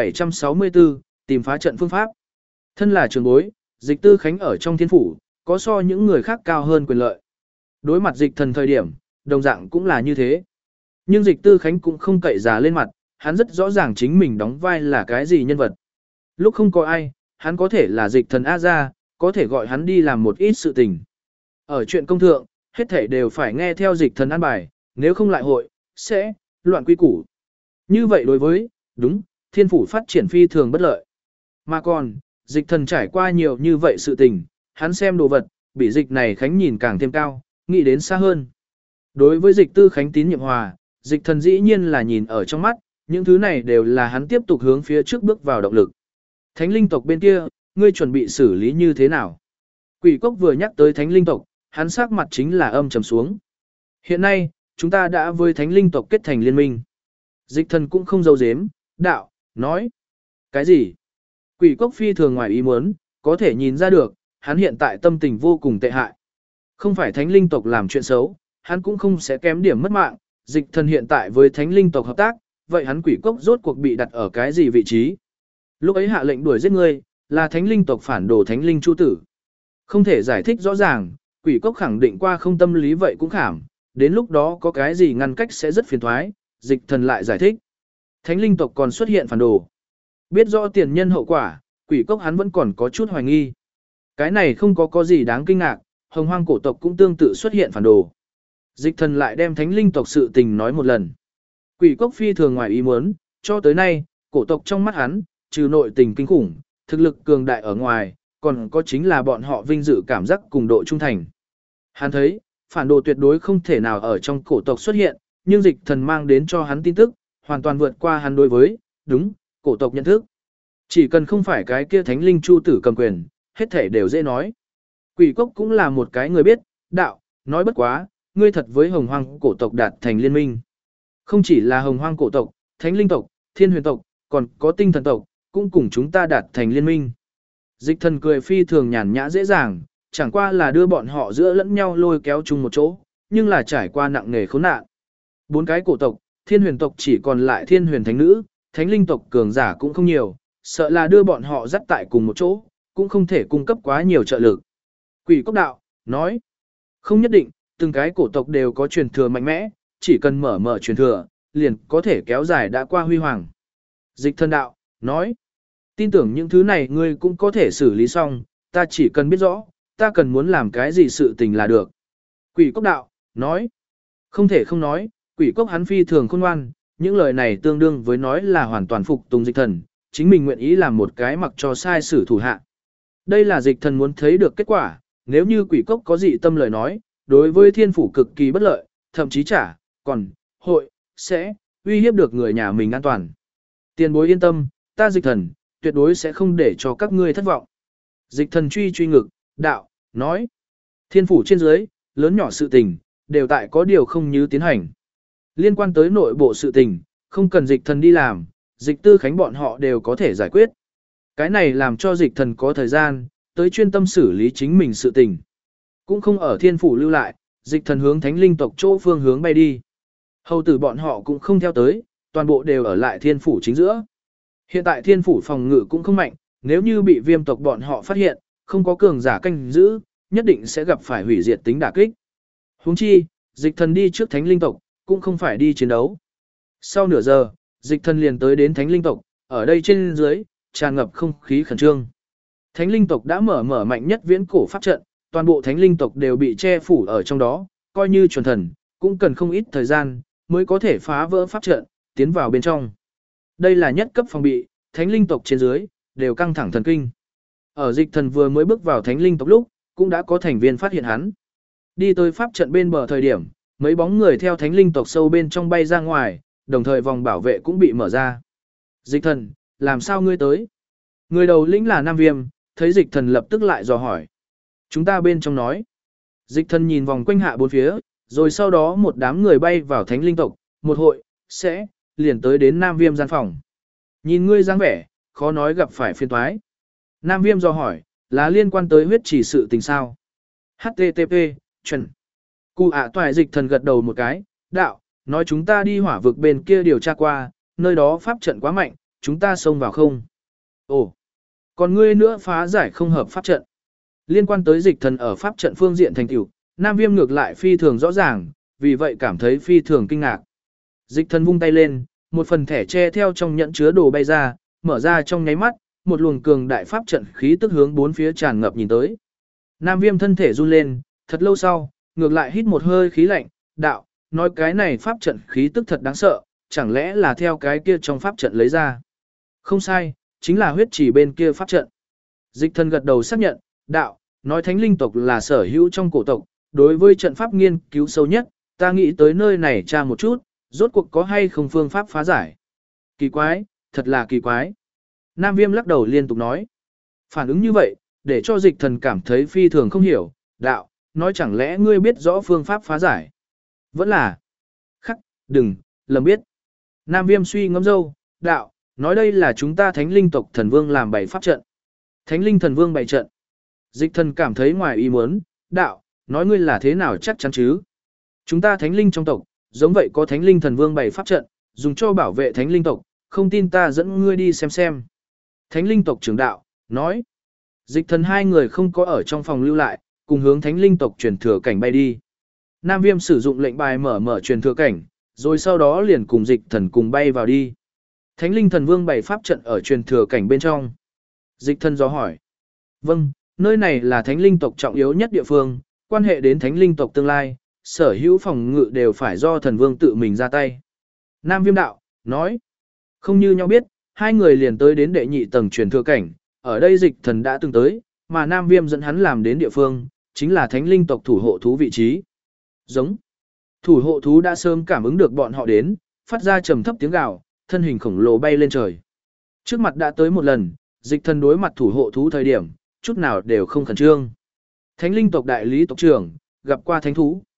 1764, tìm phá trận phương pháp. Thân là trưởng bối, dịch tư khánh ở trong thiên phủ, có so những người khác cao hơn quyền lợi. Đối mặt dịch thần thời điểm, đồng dạng cũng là như thế. Nhưng dịch tư khánh cũng không cậy già lên mặt, hắn rất rõ ràng chính mình đóng vai là cái gì nhân vật. Lúc không có ai, hắn có thể là dịch thần A gia, có thể gọi hắn đi làm một ít sự tình. Ở chuyện công thượng, hết thể đều phải nghe theo dịch thần an bài, nếu không lại hội, sẽ, loạn quy củ. Như vậy đối với, đúng, thiên phủ phát triển phi thường bất lợi. Mà còn, dịch thần trải qua nhiều như vậy sự tình, hắn xem đồ vật, bị dịch này khánh nhìn càng thêm cao, nghĩ đến xa hơn. Đối với dịch tư khánh tín nhiệm hòa, dịch thần dĩ nhiên là nhìn ở trong mắt, những thứ này đều là hắn tiếp tục hướng phía trước bước vào động lực. Thánh linh tộc bên kia, ngươi chuẩn bị xử lý như thế nào? Quỷ cốc vừa nhắc tới thánh linh tộc, hắn sắc mặt chính là âm trầm xuống. Hiện nay, chúng ta đã với thánh linh tộc kết thành liên minh. Dịch thần cũng không giấu giếm, đạo, nói. Cái gì? Quỷ cốc phi thường ngoài ý muốn, có thể nhìn ra được, hắn hiện tại tâm tình vô cùng tệ hại. Không phải thánh linh tộc làm chuyện xấu, hắn cũng không sẽ kém điểm mất mạng. Dịch thần hiện tại với thánh linh tộc hợp tác, vậy hắn quỷ cốc rốt cuộc bị đặt ở cái gì vị trí? Lúc ấy hạ lệnh đuổi giết ngươi, là thánh linh tộc phản đồ thánh linh chu tử. Không thể giải thích rõ ràng, quỷ cốc khẳng định qua không tâm lý vậy cũng khảm, đến lúc đó có cái gì ngăn cách sẽ rất phiền thoái, dịch thần lại giải thích. Thánh linh tộc còn xuất hiện phản đồ. Biết rõ tiền nhân hậu quả, quỷ cốc hắn vẫn còn có chút hoài nghi. Cái này không có gì đáng kinh ngạc, hồng hoang cổ tộc cũng tương tự xuất hiện phản đồ. Dịch thần lại đem thánh linh tộc sự tình nói một lần. Quỷ cốc phi thường ngoài ý muốn, cho tới nay, cổ tộc trong mắt hắn, trừ nội tình kinh khủng, thực lực cường đại ở ngoài, còn có chính là bọn họ vinh dự cảm giác cùng độ trung thành. Hắn thấy, phản đồ tuyệt đối không thể nào ở trong cổ tộc xuất hiện, nhưng dịch thần mang đến cho hắn tin tức, hoàn toàn vượt qua hắn đối với, đúng, cổ tộc nhận thức. Chỉ cần không phải cái kia thánh linh chu tử cầm quyền, hết thể đều dễ nói. Quỷ cốc cũng là một cái người biết, đạo, nói bất quá, ngươi thật với hồng hoang cổ tộc đạt thành liên minh. Không chỉ là hồng hoang cổ tộc, thánh linh tộc, thiên huyền tộc, còn có tinh thần tộc, cũng cùng chúng ta đạt thành liên minh. Dịch thần cười phi thường nhàn nhã dễ dàng, chẳng qua là đưa bọn họ giữa lẫn nhau lôi kéo chung một chỗ, nhưng là trải qua nặng nề khốn nạn. 4 cái cổ tộc, thiên huyền tộc chỉ còn lại thiên huyền thánh nữ, thánh linh tộc cường giả cũng không nhiều, sợ là đưa bọn họ dắt tại cùng một chỗ, cũng không thể cung cấp quá nhiều trợ lực. Quỷ cốc đạo, nói, không nhất định, từng cái cổ tộc đều có truyền thừa mạnh mẽ, chỉ cần mở truyền thừa, liền có thể kéo dài đã qua huy hoàng. Dịch thần đạo, nói, tin tưởng những thứ này ngươi cũng có thể xử lý xong, ta chỉ cần biết rõ, ta cần muốn làm cái gì sự tình là được. Quỷ cốc đạo, nói, không thể không nói, quỷ cốc hắn phi thường khôn ngoan, những lời này tương đương với nói là hoàn toàn phục tùng dịch thần, chính mình nguyện ý làm một cái mặc cho sai sử thủ hạ. Đây là dịch thần muốn thấy được kết quả, nếu như quỷ cốc có dị tâm lời nói, đối với thiên phủ cực kỳ bất lợi, thậm chí sẽ uy hiếp được người nhà mình an toàn. Tiền bối yên tâm, ta dịch thần, tuyệt đối sẽ không để cho các ngươi thất vọng. Dịch thần truy ngực, đạo, nói, thiên phủ trên dưới, lớn nhỏ sự tình, đều tại có điều không như tiến hành. Liên quan tới nội bộ sự tình, không cần dịch thần đi làm, dịch tư khánh bọn họ đều có thể giải quyết. Cái này làm cho dịch thần có thời gian, tới chuyên tâm xử lý chính mình sự tình. Cũng không ở thiên phủ lưu lại, dịch thần hướng thánh linh tộc chỗ phương hướng bay đi. Hầu tử bọn họ cũng không theo tới, toàn bộ đều ở lại thiên phủ chính giữa. Hiện tại thiên phủ phòng ngự cũng không mạnh, nếu như bị viêm tộc bọn họ phát hiện, không có cường giả canh giữ, nhất định sẽ gặp phải hủy diệt tính đả kích. Huống chi, dịch thần đi trước thánh linh tộc, cũng không phải đi chiến đấu. Sau nửa giờ, dịch thần liền tới đến thánh linh tộc, ở đây trên dưới, tràn ngập không khí khẩn trương. Thánh linh tộc đã mở mạnh nhất viễn cổ pháp trận, toàn bộ thánh linh tộc đều bị che phủ ở trong đó, coi như chuẩn thần, cũng cần không ít thời gian, mới có thể phá vỡ pháp trận, tiến vào bên trong. Đây là nhất cấp phòng bị, thánh linh tộc trên dưới, đều căng thẳng thần kinh. Ở dịch thần vừa mới bước vào thánh linh tộc lúc, cũng đã có thành viên phát hiện hắn. Đi tới pháp trận bên bờ thời điểm, mấy bóng người theo thánh linh tộc sâu bên trong bay ra ngoài, đồng thời vòng bảo vệ cũng bị mở ra. Dịch thần, làm sao ngươi tới? Người đầu lĩnh là Nam Viêm, thấy dịch thần lập tức lại dò hỏi. Chúng ta bên trong nói. Dịch thần nhìn vòng quanh hạ bốn phía, rồi sau đó một đám người bay vào thánh linh tộc, một hội, liền tới đến Nam Viêm gian phòng. Nhìn ngươi dáng vẻ, khó nói gặp phải phiền toái. Nam Viêm dò hỏi, là liên quan tới huyết chỉ sự tình sao? HTTP, chuẩn. Cụ toại dịch thần gật đầu một cái, đạo, nói chúng ta đi hỏa vực bên kia điều tra qua, nơi đó pháp trận quá mạnh, chúng ta xông vào không? Ồ, còn ngươi nữa phá giải không hợp pháp trận. Liên quan tới dịch thần ở pháp trận phương diện thành tựu, Nam Viêm ngược lại phi thường rõ ràng, vì vậy cảm thấy phi thường kinh ngạc. Dịch thần vung tay lên, một phần thẻ tre theo trong nhẫn chứa đồ bay ra, mở ra trong nháy mắt, một luồng cường đại pháp trận khí tức hướng bốn phía tràn ngập nhìn tới. Nam Viêm thân thể run lên, thật lâu sau, ngược lại hít một hơi khí lạnh, đạo, nói cái này pháp trận khí tức thật đáng sợ, chẳng lẽ là theo cái kia trong pháp trận lấy ra. Không sai, chính là huyết chỉ bên kia pháp trận. Dịch thần gật đầu xác nhận, đạo, nói thánh linh tộc là sở hữu trong cổ tộc, đối với trận pháp nghiên cứu sâu nhất, ta nghĩ tới nơi này tra một chút, rốt cuộc có hay không phương pháp phá giải. Kỳ quái, thật là kỳ quái. Nam Viêm lắc đầu liên tục nói. Phản ứng như vậy, để cho dịch thần cảm thấy phi thường không hiểu, đạo, nói chẳng lẽ ngươi biết rõ phương pháp phá giải. Vẫn là. Khắc, đừng, lầm biết. Nam Viêm suy ngẫm dâu, đạo, nói đây là chúng ta thánh linh tộc thần vương làm bày pháp trận. Thánh linh thần vương bày trận. Dịch thần cảm thấy ngoài ý muốn, đạo, nói ngươi là thế nào chắc chắn chứ. Chúng ta thánh linh trong tộc, giống vậy có thánh linh thần vương bày pháp trận, dùng cho bảo vệ thánh linh tộc, không tin ta dẫn ngươi đi xem. Thánh linh tộc trưởng đạo, nói. Dịch thần hai người không có ở trong phòng lưu lại, cùng hướng thánh linh tộc truyền thừa cảnh bay đi. Nam Viêm sử dụng lệnh bài mở truyền thừa cảnh, rồi sau đó liền cùng dịch thần cùng bay vào đi. Thánh linh thần vương bày pháp trận ở truyền thừa cảnh bên trong. Dịch thần do hỏi. Vâng, nơi này là thánh linh tộc trọng yếu nhất địa phương, quan hệ đến thánh linh tộc tương lai, sở hữu phòng ngự đều phải do thần vương tự mình ra tay. Nam Viêm đạo, nói. Không như nhau biết, hai người liền tới đến đệ nhị tầng truyền thừa cảnh, ở đây dịch thần đã từng tới, mà Nam Viêm dẫn hắn làm đến địa phương, chính là thánh linh tộc thủ hộ thú vị trí. Giống. Thủ hộ thú đã sớm cảm ứng được bọn họ đến, phát ra trầm thấp tiếng gào, thân hình khổng lồ bay lên trời. Trước mặt đã tới một lần, dịch thần đối mặt thủ hộ thú thời điểm, chút nào đều không khẩn trương. Thánh linh tộc đại lý tộc trưởng, gặp qua thánh thú.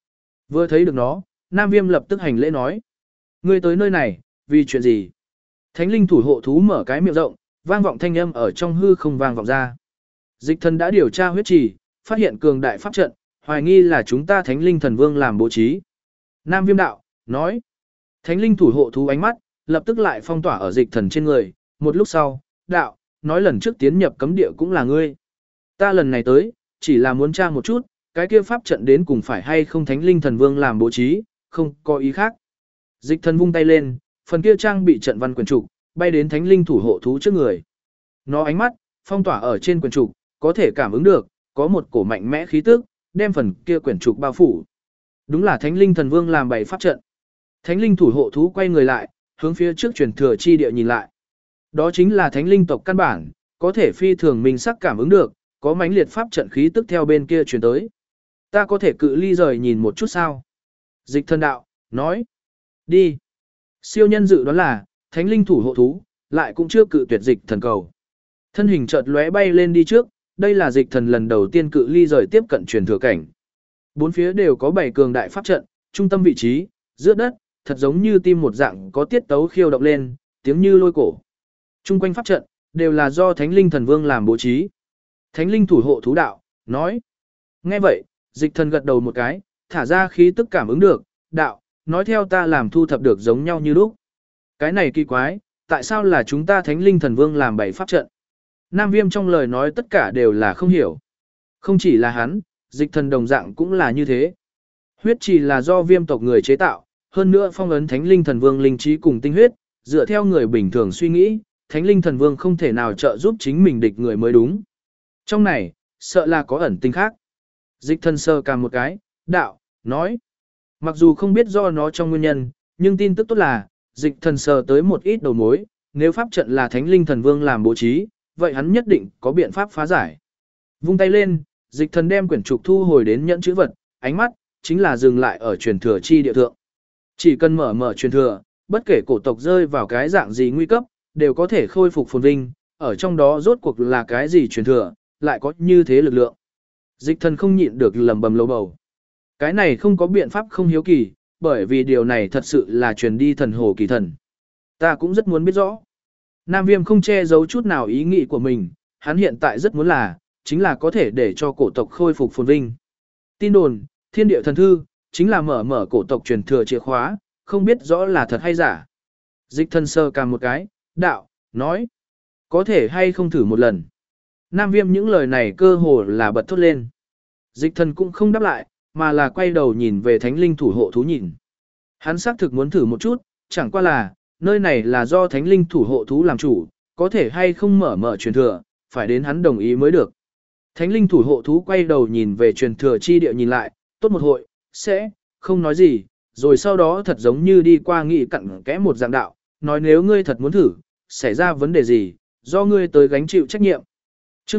Vừa thấy được nó, Nam Viêm lập tức hành lễ nói. Ngươi tới nơi này, vì chuyện gì? Thánh linh thủ hộ thú mở cái miệng rộng, vang vọng thanh âm ở trong hư không vang vọng ra. Dịch thần đã điều tra huyết trì, phát hiện cường đại pháp trận, hoài nghi là chúng ta thánh linh thần vương làm bố trí. Nam Viêm đạo, nói. Thánh linh thủ hộ thú ánh mắt, lập tức lại phong tỏa ở dịch thần trên người, một lúc sau, đạo, nói lần trước tiến nhập cấm địa cũng là ngươi. Ta lần này tới, chỉ là muốn tra một chút, cái kia pháp trận đến cùng phải hay không thánh linh thần vương làm bố trí, không có ý khác. Dịch thần vung tay lên, phần kia trang bị trận văn quyển trục, bay đến thánh linh thủ hộ thú trước người. Nó ánh mắt, phong tỏa ở trên quyển trục, có thể cảm ứng được, có một cổ mạnh mẽ khí tức, đem phần kia quyển trục bao phủ. Đúng là thánh linh thần vương làm bày pháp trận. Thánh linh thủ hộ thú quay người lại, hướng phía trước truyền thừa chi địa nhìn lại. Đó chính là thánh linh tộc căn bản, có thể phi thường mình sắc cảm ứng được, có mãnh liệt pháp trận khí tức theo bên kia truyền tới. Ta có thể cự ly rời nhìn một chút sao? Dịch thần đạo, nói. Đi. Siêu nhân dự đoán là, thánh linh thủ hộ thú, lại cũng chưa cự tuyệt dịch thần cầu. Thân hình chợt lóe bay lên đi trước, đây là dịch thần lần đầu tiên cự ly rời tiếp cận truyền thừa cảnh. Bốn phía đều có 7 cường đại pháp trận, trung tâm vị trí, giữa đất, thật giống như tim một dạng có tiết tấu khiêu động lên, tiếng như lôi cổ. Trung quanh pháp trận, đều là do thánh linh thần vương làm bố trí. Thánh linh thủ hộ thú đạo, nói. Nghe vậy, dịch thần gật đầu một cái, thả ra khí tức cảm ứng được, đạo, nói theo ta làm thu thập được giống nhau như lúc. Cái này kỳ quái, tại sao là chúng ta thánh linh thần vương làm 7 pháp trận? Nam Viêm trong lời nói tất cả đều là không hiểu. Không chỉ là hắn, dịch thần đồng dạng cũng là như thế. Huyết trì là do Viêm tộc người chế tạo, hơn nữa phong ấn thánh linh thần vương linh trí cùng tinh huyết, dựa theo người bình thường suy nghĩ, thánh linh thần vương không thể nào trợ giúp chính mình địch người mới đúng. Trong này, sợ là có ẩn tình khác. Dịch thần sơ cả một cái, đạo, nói. Mặc dù không biết do nó trong nguyên nhân, nhưng tin tức tốt là, dịch thần sờ tới một ít đầu mối, nếu pháp trận là thánh linh thần vương làm bố trí, vậy hắn nhất định có biện pháp phá giải. Vung tay lên, dịch thần đem quyển trục thu hồi đến nhẫn chữ vật, ánh mắt, chính là dừng lại ở truyền thừa chi địa thượng. Chỉ cần mở truyền thừa, bất kể cổ tộc rơi vào cái dạng gì nguy cấp, đều có thể khôi phục phồn vinh, ở trong đó rốt cuộc là cái gì truyền thừa, lại có như thế lực lượng. Dịch thần không nhịn được lầm bầm lầu bầu. Cái này không có biện pháp không hiếu kỳ, bởi vì điều này thật sự là truyền đi thần hồ kỳ thần. Ta cũng rất muốn biết rõ. Nam Viêm không che giấu chút nào ý nghĩ của mình, hắn hiện tại rất muốn là, chính là có thể để cho cổ tộc khôi phục phồn vinh. Tin đồn, thiên địa thần thư, chính là mở cổ tộc truyền thừa chìa khóa, không biết rõ là thật hay giả. Dịch thần sơ cả một cái, đạo, nói, có thể hay không thử một lần. Nam Viêm những lời này cơ hồ là bật thốt lên. Dịch thần cũng không đáp lại, mà là quay đầu nhìn về thánh linh thủ hộ thú nhìn. Hắn xác thực muốn thử một chút, chẳng qua là, nơi này là do thánh linh thủ hộ thú làm chủ, có thể hay không mở truyền thừa, phải đến hắn đồng ý mới được. Thánh linh thủ hộ thú quay đầu nhìn về truyền thừa chi địa nhìn lại, tốt một hội, sẽ, không nói gì, rồi sau đó thật giống như đi qua nghị cặn kẽ một dạng đạo, nói nếu ngươi thật muốn thử, xảy ra vấn đề gì, do ngươi tới gánh chịu trách nhiệm. Chương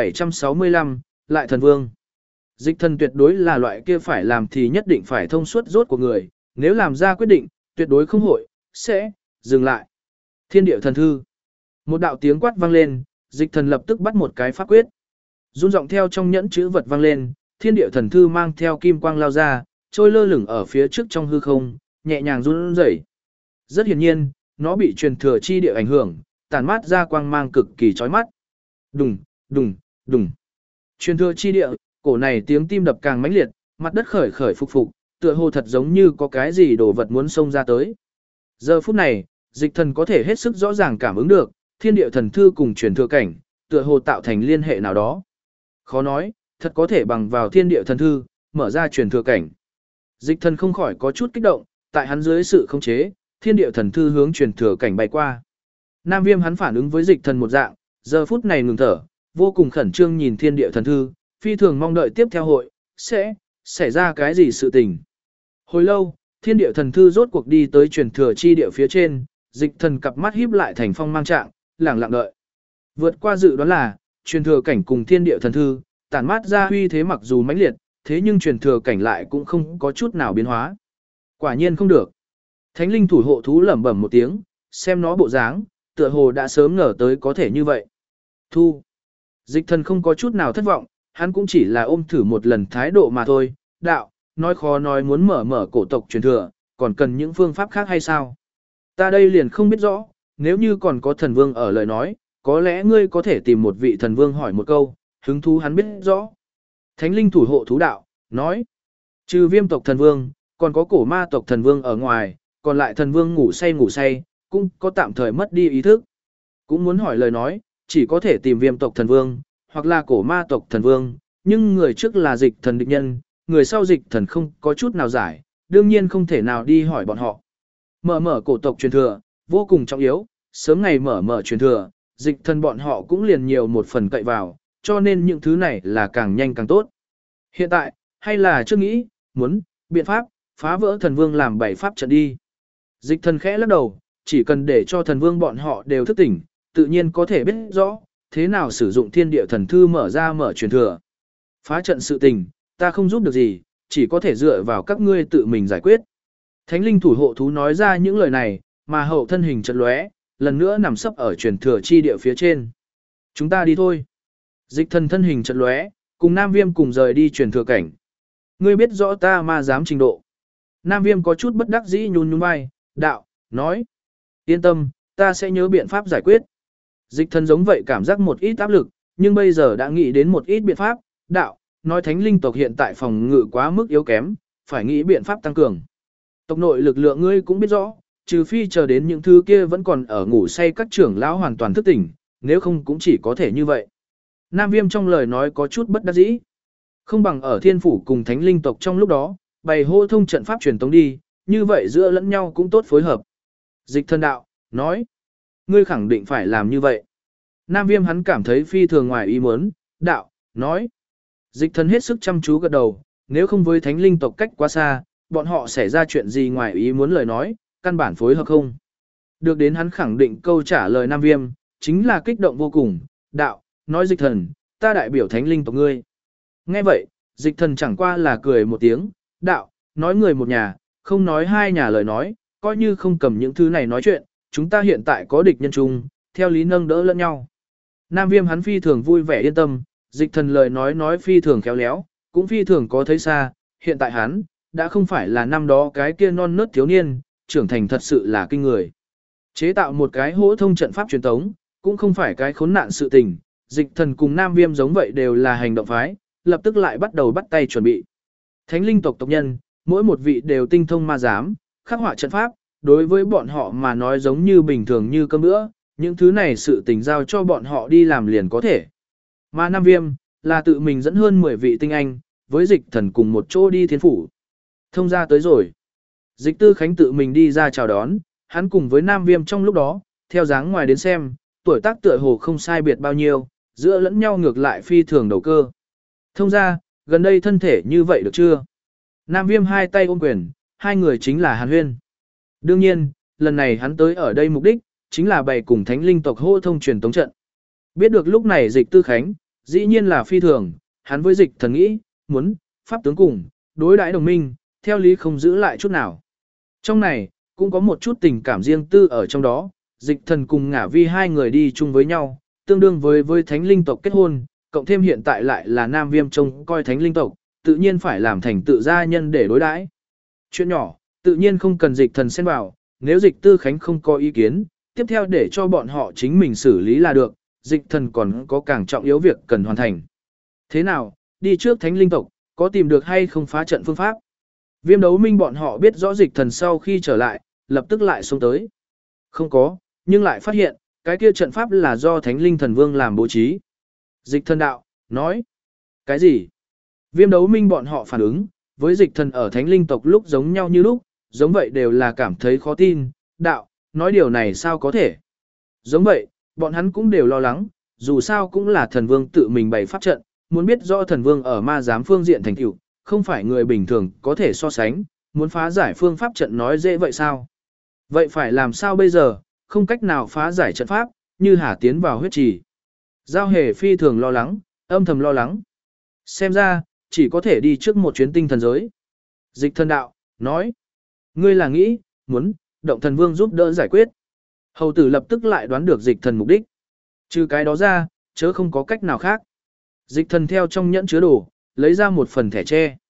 1765, lại thần vương. Dịch thần tuyệt đối là loại kia phải làm thì nhất định phải thông suốt rốt của người, nếu làm ra quyết định, tuyệt đối không hội, sẽ, dừng lại. Thiên địa thần thư. Một đạo tiếng quát vang lên, dịch thần lập tức bắt một cái pháp quyết. Run giọng theo trong nhẫn chữ vật vang lên, thiên địa thần thư mang theo kim quang lao ra, trôi lơ lửng ở phía trước trong hư không, nhẹ nhàng run rẩy. Rất hiển nhiên, nó bị truyền thừa chi địa ảnh hưởng, tản mát ra quang mang cực kỳ chói mắt. Đùng, đùng, đùng. Truyền thừa chi địa, cổ này tiếng tim đập càng mãnh liệt, mặt đất khởi khởi phục phục, tựa hồ thật giống như có cái gì đồ vật muốn xông ra tới. Giờ phút này, dịch thần có thể hết sức rõ ràng cảm ứng được, thiên địa thần thư cùng truyền thừa cảnh, tựa hồ tạo thành liên hệ nào đó. Khó nói, thật có thể bằng vào thiên địa thần thư, mở ra truyền thừa cảnh. Dịch thần không khỏi có chút kích động, tại hắn dưới sự khống chế, thiên địa thần thư hướng truyền thừa cảnh bay qua. Nam Viêm hắn phản ứng với dịch thần một dạng, giờ phút này ngừng thở, vô cùng khẩn trương nhìn thiên địa thần thư, phi thường mong đợi tiếp theo hội, sẽ xảy ra cái gì sự tình. Hồi lâu, thiên địa thần thư rốt cuộc đi tới truyền thừa chi địa phía trên, dịch thần cặp mắt híp lại thành phong mang trạng, lẳng lặng đợi. Vượt qua dự đoán là, truyền thừa cảnh cùng thiên địa thần thư, tản mát ra uy thế mặc dù mãnh liệt, thế nhưng truyền thừa cảnh lại cũng không có chút nào biến hóa. Quả nhiên không được. Thánh linh thủ hộ thú lẩm bẩm một tiếng, xem nó bộ dáng, tựa hồ đã sớm ngờ tới có thể như vậy. Thu. Dịch thần không có chút nào thất vọng, hắn cũng chỉ là ôm thử một lần thái độ mà thôi. Đạo, nói khó nói muốn mở cổ tộc truyền thừa, còn cần những phương pháp khác hay sao? Ta đây liền không biết rõ, nếu như còn có thần vương ở lời nói, có lẽ ngươi có thể tìm một vị thần vương hỏi một câu, hứng thú hắn biết rõ. Thánh linh thủ hộ thú đạo, nói, trừ viêm tộc thần vương, còn có cổ ma tộc thần vương ở ngoài, còn lại thần vương ngủ say, cũng có tạm thời mất đi ý thức. Cũng muốn hỏi lời nói, chỉ có thể tìm viêm tộc thần vương, hoặc là cổ ma tộc thần vương, nhưng người trước là dịch thần địch nhân, người sau dịch thần không có chút nào giải, đương nhiên không thể nào đi hỏi bọn họ. Mở cổ tộc truyền thừa, vô cùng trọng yếu, sớm ngày mở truyền thừa, dịch thần bọn họ cũng liền nhiều một phần cậy vào, cho nên những thứ này là càng nhanh càng tốt. Hiện tại, hay là chưa nghĩ, muốn, biện pháp, phá vỡ thần vương làm bảy pháp trận đi. Dịch thần khẽ lắc đầu, chỉ cần để cho thần vương bọn họ đều thức tỉnh, tự nhiên có thể biết rõ, thế nào sử dụng thiên địa thần thư mở truyền thừa. Phá trận sự tình, ta không giúp được gì, chỉ có thể dựa vào các ngươi tự mình giải quyết. Thánh linh thủ hộ thú nói ra những lời này, mà hậu thân hình chợt lóe, lần nữa nằm sấp ở truyền thừa chi địa phía trên. Chúng ta đi thôi. Dịch thần thân hình chợt lóe, cùng Nam Viêm cùng rời đi truyền thừa cảnh. Ngươi biết rõ ta ma dám trình độ. Nam Viêm có chút bất đắc dĩ nhún vai, đạo, nói. Yên tâm, ta sẽ nhớ biện pháp giải quyết. Dịch thần giống vậy cảm giác một ít áp lực, nhưng bây giờ đã nghĩ đến một ít biện pháp, đạo, nói thánh linh tộc hiện tại phòng ngự quá mức yếu kém, phải nghĩ biện pháp tăng cường. Tộc nội lực lượng ngươi cũng biết rõ, trừ phi chờ đến những thứ kia vẫn còn ở ngủ say các trưởng lão hoàn toàn thức tỉnh, nếu không cũng chỉ có thể như vậy. Nam Viêm trong lời nói có chút bất đắc dĩ. Không bằng ở thiên phủ cùng thánh linh tộc trong lúc đó, bày hô thông trận pháp truyền tống đi, như vậy giữa lẫn nhau cũng tốt phối hợp. Dịch thần đạo, nói, ngươi khẳng định phải làm như vậy. Nam Viêm hắn cảm thấy phi thường ngoài ý muốn, đạo, nói. Dịch thần hết sức chăm chú gật đầu, nếu không với thánh linh tộc cách quá xa, bọn họ xảy ra chuyện gì ngoài ý muốn lời nói, căn bản phối hợp không. Được đến hắn khẳng định câu trả lời Nam Viêm, chính là kích động vô cùng, đạo, nói dịch thần, ta đại biểu thánh linh tộc ngươi. Nghe vậy, dịch thần chẳng qua là cười một tiếng, đạo, nói người một nhà, không nói hai nhà lời nói, coi như không cầm những thứ này nói chuyện, chúng ta hiện tại có địch nhân chung, theo lý nâng đỡ lẫn nhau. Nam Viêm hắn phi thường vui vẻ yên tâm, dịch thần lời nói phi thường khéo léo, cũng phi thường có thấy xa, hiện tại hắn, đã không phải là năm đó cái kia non nớt thiếu niên, trưởng thành thật sự là kinh người. Chế tạo một cái hỗ thông trận pháp truyền tống, cũng không phải cái khốn nạn sự tình, dịch thần cùng Nam Viêm giống vậy đều là hành động phái, lập tức lại bắt đầu bắt tay chuẩn bị. Thánh linh tộc tộc nhân, mỗi một vị đều tinh thông ma giám, khắc họa trận pháp, đối với bọn họ mà nói giống như bình thường như cơm bữa, những thứ này sự tình giao cho bọn họ đi làm liền có thể. Mà Nam Viêm, là tự mình dẫn hơn 10 vị tinh anh, với dịch thần cùng một chỗ đi thiên phủ. Thông ra tới rồi. Dịch Tư Khánh tự mình đi ra chào đón, hắn cùng với Nam Viêm trong lúc đó, theo dáng ngoài đến xem, tuổi tác tựa hồ không sai biệt bao nhiêu, giữa lẫn nhau ngược lại phi thường đầu cơ. Thông ra, gần đây thân thể như vậy được chưa? Nam Viêm hai tay ôm quyền, hai người chính là Hàn Huyên. Đương nhiên, lần này hắn tới ở đây mục đích, chính là bày cùng thánh linh tộc hô thông truyền tống trận. Biết được lúc này dịch Tư Khánh, dĩ nhiên là phi thường, hắn với dịch thần nghĩ, muốn, pháp tướng cùng, đối đãi đồng minh, theo lý không giữ lại chút nào. Trong này, cũng có một chút tình cảm riêng tư ở trong đó, dịch thần cùng ngả vi hai người đi chung với nhau, tương đương với thánh linh tộc kết hôn, cộng thêm hiện tại lại là Nam Viêm trông coi thánh linh tộc, tự nhiên phải làm thành tự gia nhân để đối đãi. Chuyện nhỏ, tự nhiên không cần dịch thần xen vào, nếu dịch Tư Khánh không có ý kiến, tiếp theo để cho bọn họ chính mình xử lý là được, dịch thần còn có càng trọng yếu việc cần hoàn thành. Thế nào, đi trước thánh linh tộc, có tìm được hay không phá trận phương pháp? Viêm đấu minh bọn họ biết rõ dịch thần sau khi trở lại, lập tức lại xông tới. Không có, nhưng lại phát hiện, cái kia trận pháp là do thánh linh thần vương làm bố trí. Dịch thần đạo, nói. Cái gì? Viêm đấu minh bọn họ phản ứng, với dịch thần ở thánh linh tộc lúc giống nhau như lúc, giống vậy đều là cảm thấy khó tin. Đạo, nói điều này sao có thể? Giống vậy, bọn hắn cũng đều lo lắng, dù sao cũng là thần vương tự mình bày pháp trận, muốn biết rõ thần vương ở ma giám phương diện thành tựu, không phải người bình thường có thể so sánh, muốn phá giải phương pháp trận nói dễ vậy sao? Vậy phải làm sao bây giờ, không cách nào phá giải trận pháp, như Hà tiến vào huyết trì. Giao hề phi thường lo lắng, âm thầm lo lắng. Xem ra, chỉ có thể đi trước một chuyến tinh thần giới. Dịch thần đạo, nói. Ngươi là nghĩ, muốn, động thần vương giúp đỡ giải quyết. Hầu tử lập tức lại đoán được dịch thần mục đích. Trừ cái đó ra, chớ không có cách nào khác. Dịch thần theo trong nhẫn chứa đồ, lấy ra một phần thẻ tre.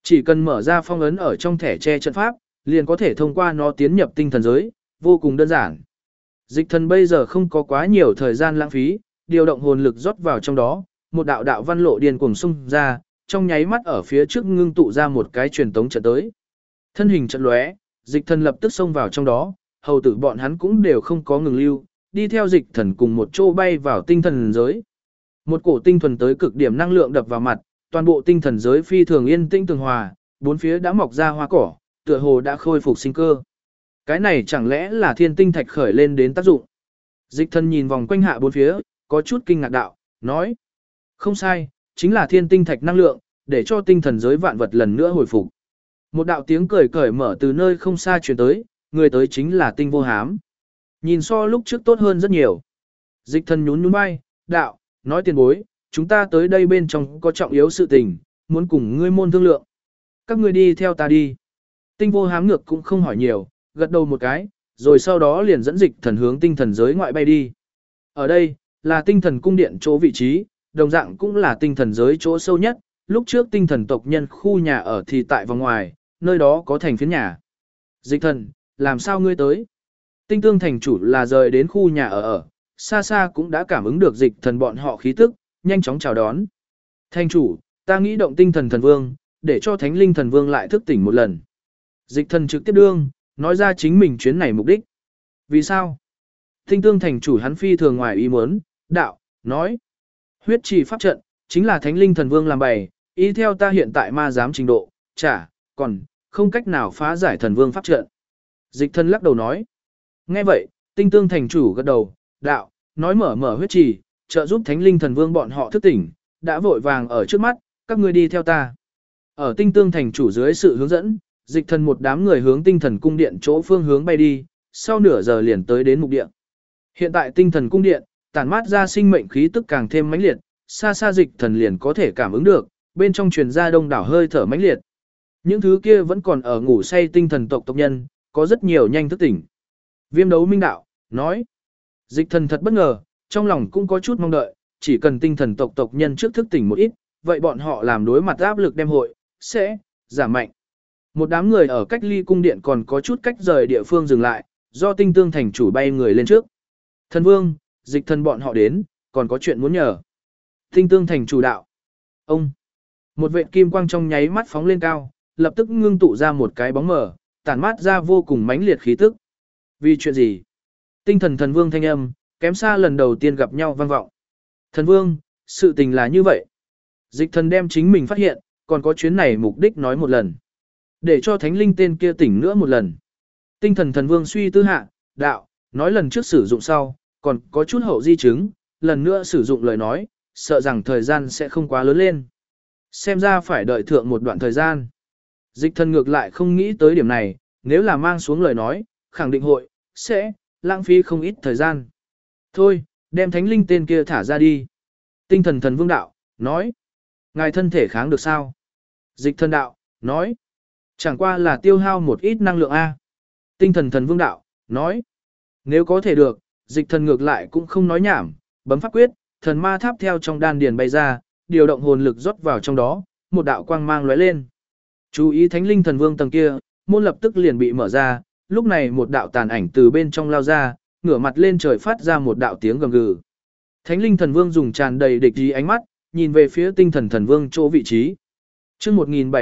Chỉ cần mở ra phong ấn ở trong thẻ che trận pháp, liền có thể thông qua nó tiến nhập tinh thần giới, vô cùng đơn giản. Dịch thần bây giờ không có quá nhiều thời gian lãng phí, điều động hồn lực rót vào trong đó, một đạo đạo văn lộ điên cuồng xung ra, trong nháy mắt ở phía trước ngưng tụ ra một cái truyền tống trận tới. Thân hình trận lóe, dịch thần lập tức xông vào trong đó, hầu tử bọn hắn cũng đều không có ngừng lưu, đi theo dịch thần cùng một chỗ bay vào tinh thần giới. Một cổ tinh thuần tới cực điểm năng lượng đập vào mặt, toàn bộ tinh thần giới phi thường yên tĩnh tường hòa, bốn phía đã mọc ra hoa cỏ, tựa hồ đã khôi phục sinh cơ. Cái này chẳng lẽ là thiên tinh thạch khởi lên đến tác dụng? Dịch thần nhìn vòng quanh hạ bốn phía, có chút kinh ngạc đạo, nói. Không sai, chính là thiên tinh thạch năng lượng, để cho tinh thần giới vạn vật lần nữa hồi phục. Một đạo tiếng cười cởi mở từ nơi không xa truyền tới, người tới chính là Tinh Vô Hám. Nhìn so lúc trước tốt hơn rất nhiều. Dịch thần nhún nhún vai, đạo, nói tiền bối, chúng ta tới đây bên trong có trọng yếu sự tình, muốn cùng ngươi môn thương lượng. Các ngươi đi theo ta đi. Tinh Vô Hám ngược cũng không hỏi nhiều, gật đầu một cái, rồi sau đó liền dẫn dịch thần hướng tinh thần giới ngoại bay đi. Ở đây, là tinh thần cung điện chỗ vị trí, đồng dạng cũng là tinh thần giới chỗ sâu nhất, lúc trước tinh thần tộc nhân khu nhà ở thì tại vòng ngoài, nơi đó có thành phiến nhà. Dịch thần, làm sao ngươi tới? Tinh tương thành chủ là rời đến khu nhà ở, xa xa cũng đã cảm ứng được dịch thần bọn họ khí tức, nhanh chóng chào đón. Thành chủ, ta nghĩ động tinh thần thần vương, để cho thánh linh thần vương lại thức tỉnh một lần. Dịch thần trực tiếp đương, nói ra chính mình chuyến này mục đích. Vì sao? Tinh tương thành chủ hắn phi thường ngoài ý muốn, đạo, nói. Huyết trì pháp trận, chính là thánh linh thần vương làm bày, ý theo ta hiện tại ma giám trình độ, còn, không cách nào phá giải thần vương pháp trận. Dịch thần lắc đầu nói. Nghe vậy, tinh tương thành chủ gật đầu, đạo, nói mở huyết trì, trợ giúp thánh linh thần vương bọn họ thức tỉnh, đã vội vàng ở trước mắt, các ngươi đi theo ta. Ở tinh tương thành chủ dưới sự hướng dẫn, dịch thần một đám người hướng tinh thần cung điện chỗ phương hướng bay đi, sau nửa giờ liền tới đến mục điện. Hiện tại tinh thần cung điện, tản mát ra sinh mệnh khí tức càng thêm mãnh liệt, xa xa dịch thần liền có thể cảm ứng được, bên trong truyền ra đông đảo hơi thở mãnh liệt. Những thứ kia vẫn còn ở ngủ say tinh thần tộc tộc nhân, có rất nhiều nhanh thức tỉnh. Viêm đấu minh đạo, nói. Dịch thần thật bất ngờ, trong lòng cũng có chút mong đợi, chỉ cần tinh thần tộc tộc nhân trước thức tỉnh một ít, vậy bọn họ làm đối mặt áp lực đem hội, sẽ giảm mạnh. Một đám người ở cách ly cung điện còn có chút cách rời địa phương dừng lại, do tinh tương thành chủ bay người lên trước. Thần vương, dịch thần bọn họ đến, còn có chuyện muốn nhờ. Tinh tương thành chủ đạo. Ông. Một vệt kim quang trong nháy mắt phóng lên cao, lập tức ngưng tụ ra một cái bóng mờ, tản mát ra vô cùng mãnh liệt khí tức. Vì chuyện gì? Tinh thần thần vương thanh âm, kém xa lần đầu tiên gặp nhau vang vọng. Thần vương, sự tình là như vậy. Dịch thần đem chính mình phát hiện, còn có chuyến này mục đích nói một lần. Để cho thánh linh tên kia tỉnh nữa một lần. Tinh thần thần vương suy tư hạ, đạo, nói lần trước sử dụng sau, còn có chút hậu di chứng, lần nữa sử dụng lời nói, sợ rằng thời gian sẽ không quá lớn lên. Xem ra phải đợi thượng một đoạn thời gian. Dịch thần ngược lại không nghĩ tới điểm này, nếu là mang xuống lời nói, khẳng định hội, sẽ, lãng phí không ít thời gian. Thôi, đem thánh linh tên kia thả ra đi. Tinh thần thần vương đạo, nói. Ngài thân thể kháng được sao? Dịch thần đạo, nói. Chẳng qua là tiêu hao một ít năng lượng A. Tinh thần thần vương đạo, nói. Nếu có thể được, dịch thần ngược lại cũng không nói nhảm, bấm pháp quyết, thần ma tháp theo trong đan điền bay ra, điều động hồn lực rót vào trong đó, một đạo quang mang lóe lên. Chú ý thánh linh thần vương tầng kia, môn lập tức liền bị mở ra, lúc này một đạo tàn ảnh từ bên trong lao ra, ngửa mặt lên trời phát ra một đạo tiếng gầm gừ. Thánh linh thần vương dùng tràn đầy địch ý ánh mắt, nhìn về phía tinh thần thần vương chỗ vị trí. Chương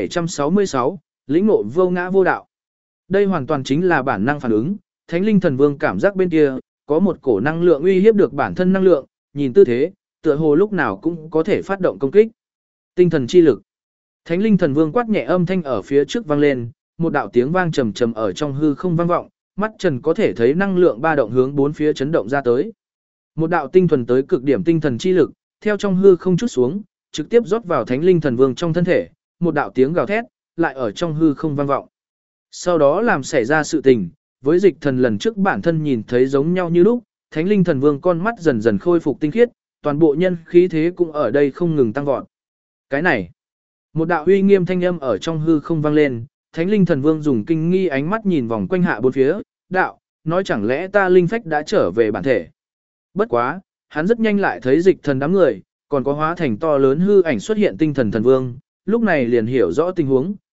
1766, lĩnh ngộ vô ngã vô đạo. Đây hoàn toàn chính là bản năng phản ứng, thánh linh thần vương cảm giác bên kia, có một cổ năng lượng uy hiếp được bản thân năng lượng, nhìn tư thế, tựa hồ lúc nào cũng có thể phát động công kích. Tinh thần chi lực. Thánh linh thần vương quát nhẹ âm thanh ở phía trước vang lên, một đạo tiếng vang trầm trầm ở trong hư không vang vọng, mắt trần có thể thấy năng lượng ba động hướng bốn phía chấn động ra tới. Một đạo tinh thuần tới cực điểm tinh thần chi lực, theo trong hư không chút xuống, trực tiếp rót vào thánh linh thần vương trong thân thể, một đạo tiếng gào thét, lại ở trong hư không vang vọng. Sau đó làm xảy ra sự tình, với dịch thần lần trước bản thân nhìn thấy giống nhau như lúc, thánh linh thần vương con mắt dần dần khôi phục tinh khiết, toàn bộ nhân khí thế cũng ở đây không ngừng tăng vọt. Cái này, một đạo uy nghiêm thanh âm ở trong hư không vang lên, thánh linh thần vương dùng kinh nghi ánh mắt nhìn vòng quanh hạ bốn phía, đạo, nói chẳng lẽ ta linh phách đã trở về bản thể. Bất quá, hắn rất nhanh lại thấy dịch thần đám người, còn có hóa thành to lớn hư ảnh xuất hiện tinh thần thần vương, lúc này liền hiểu rõ tình huống,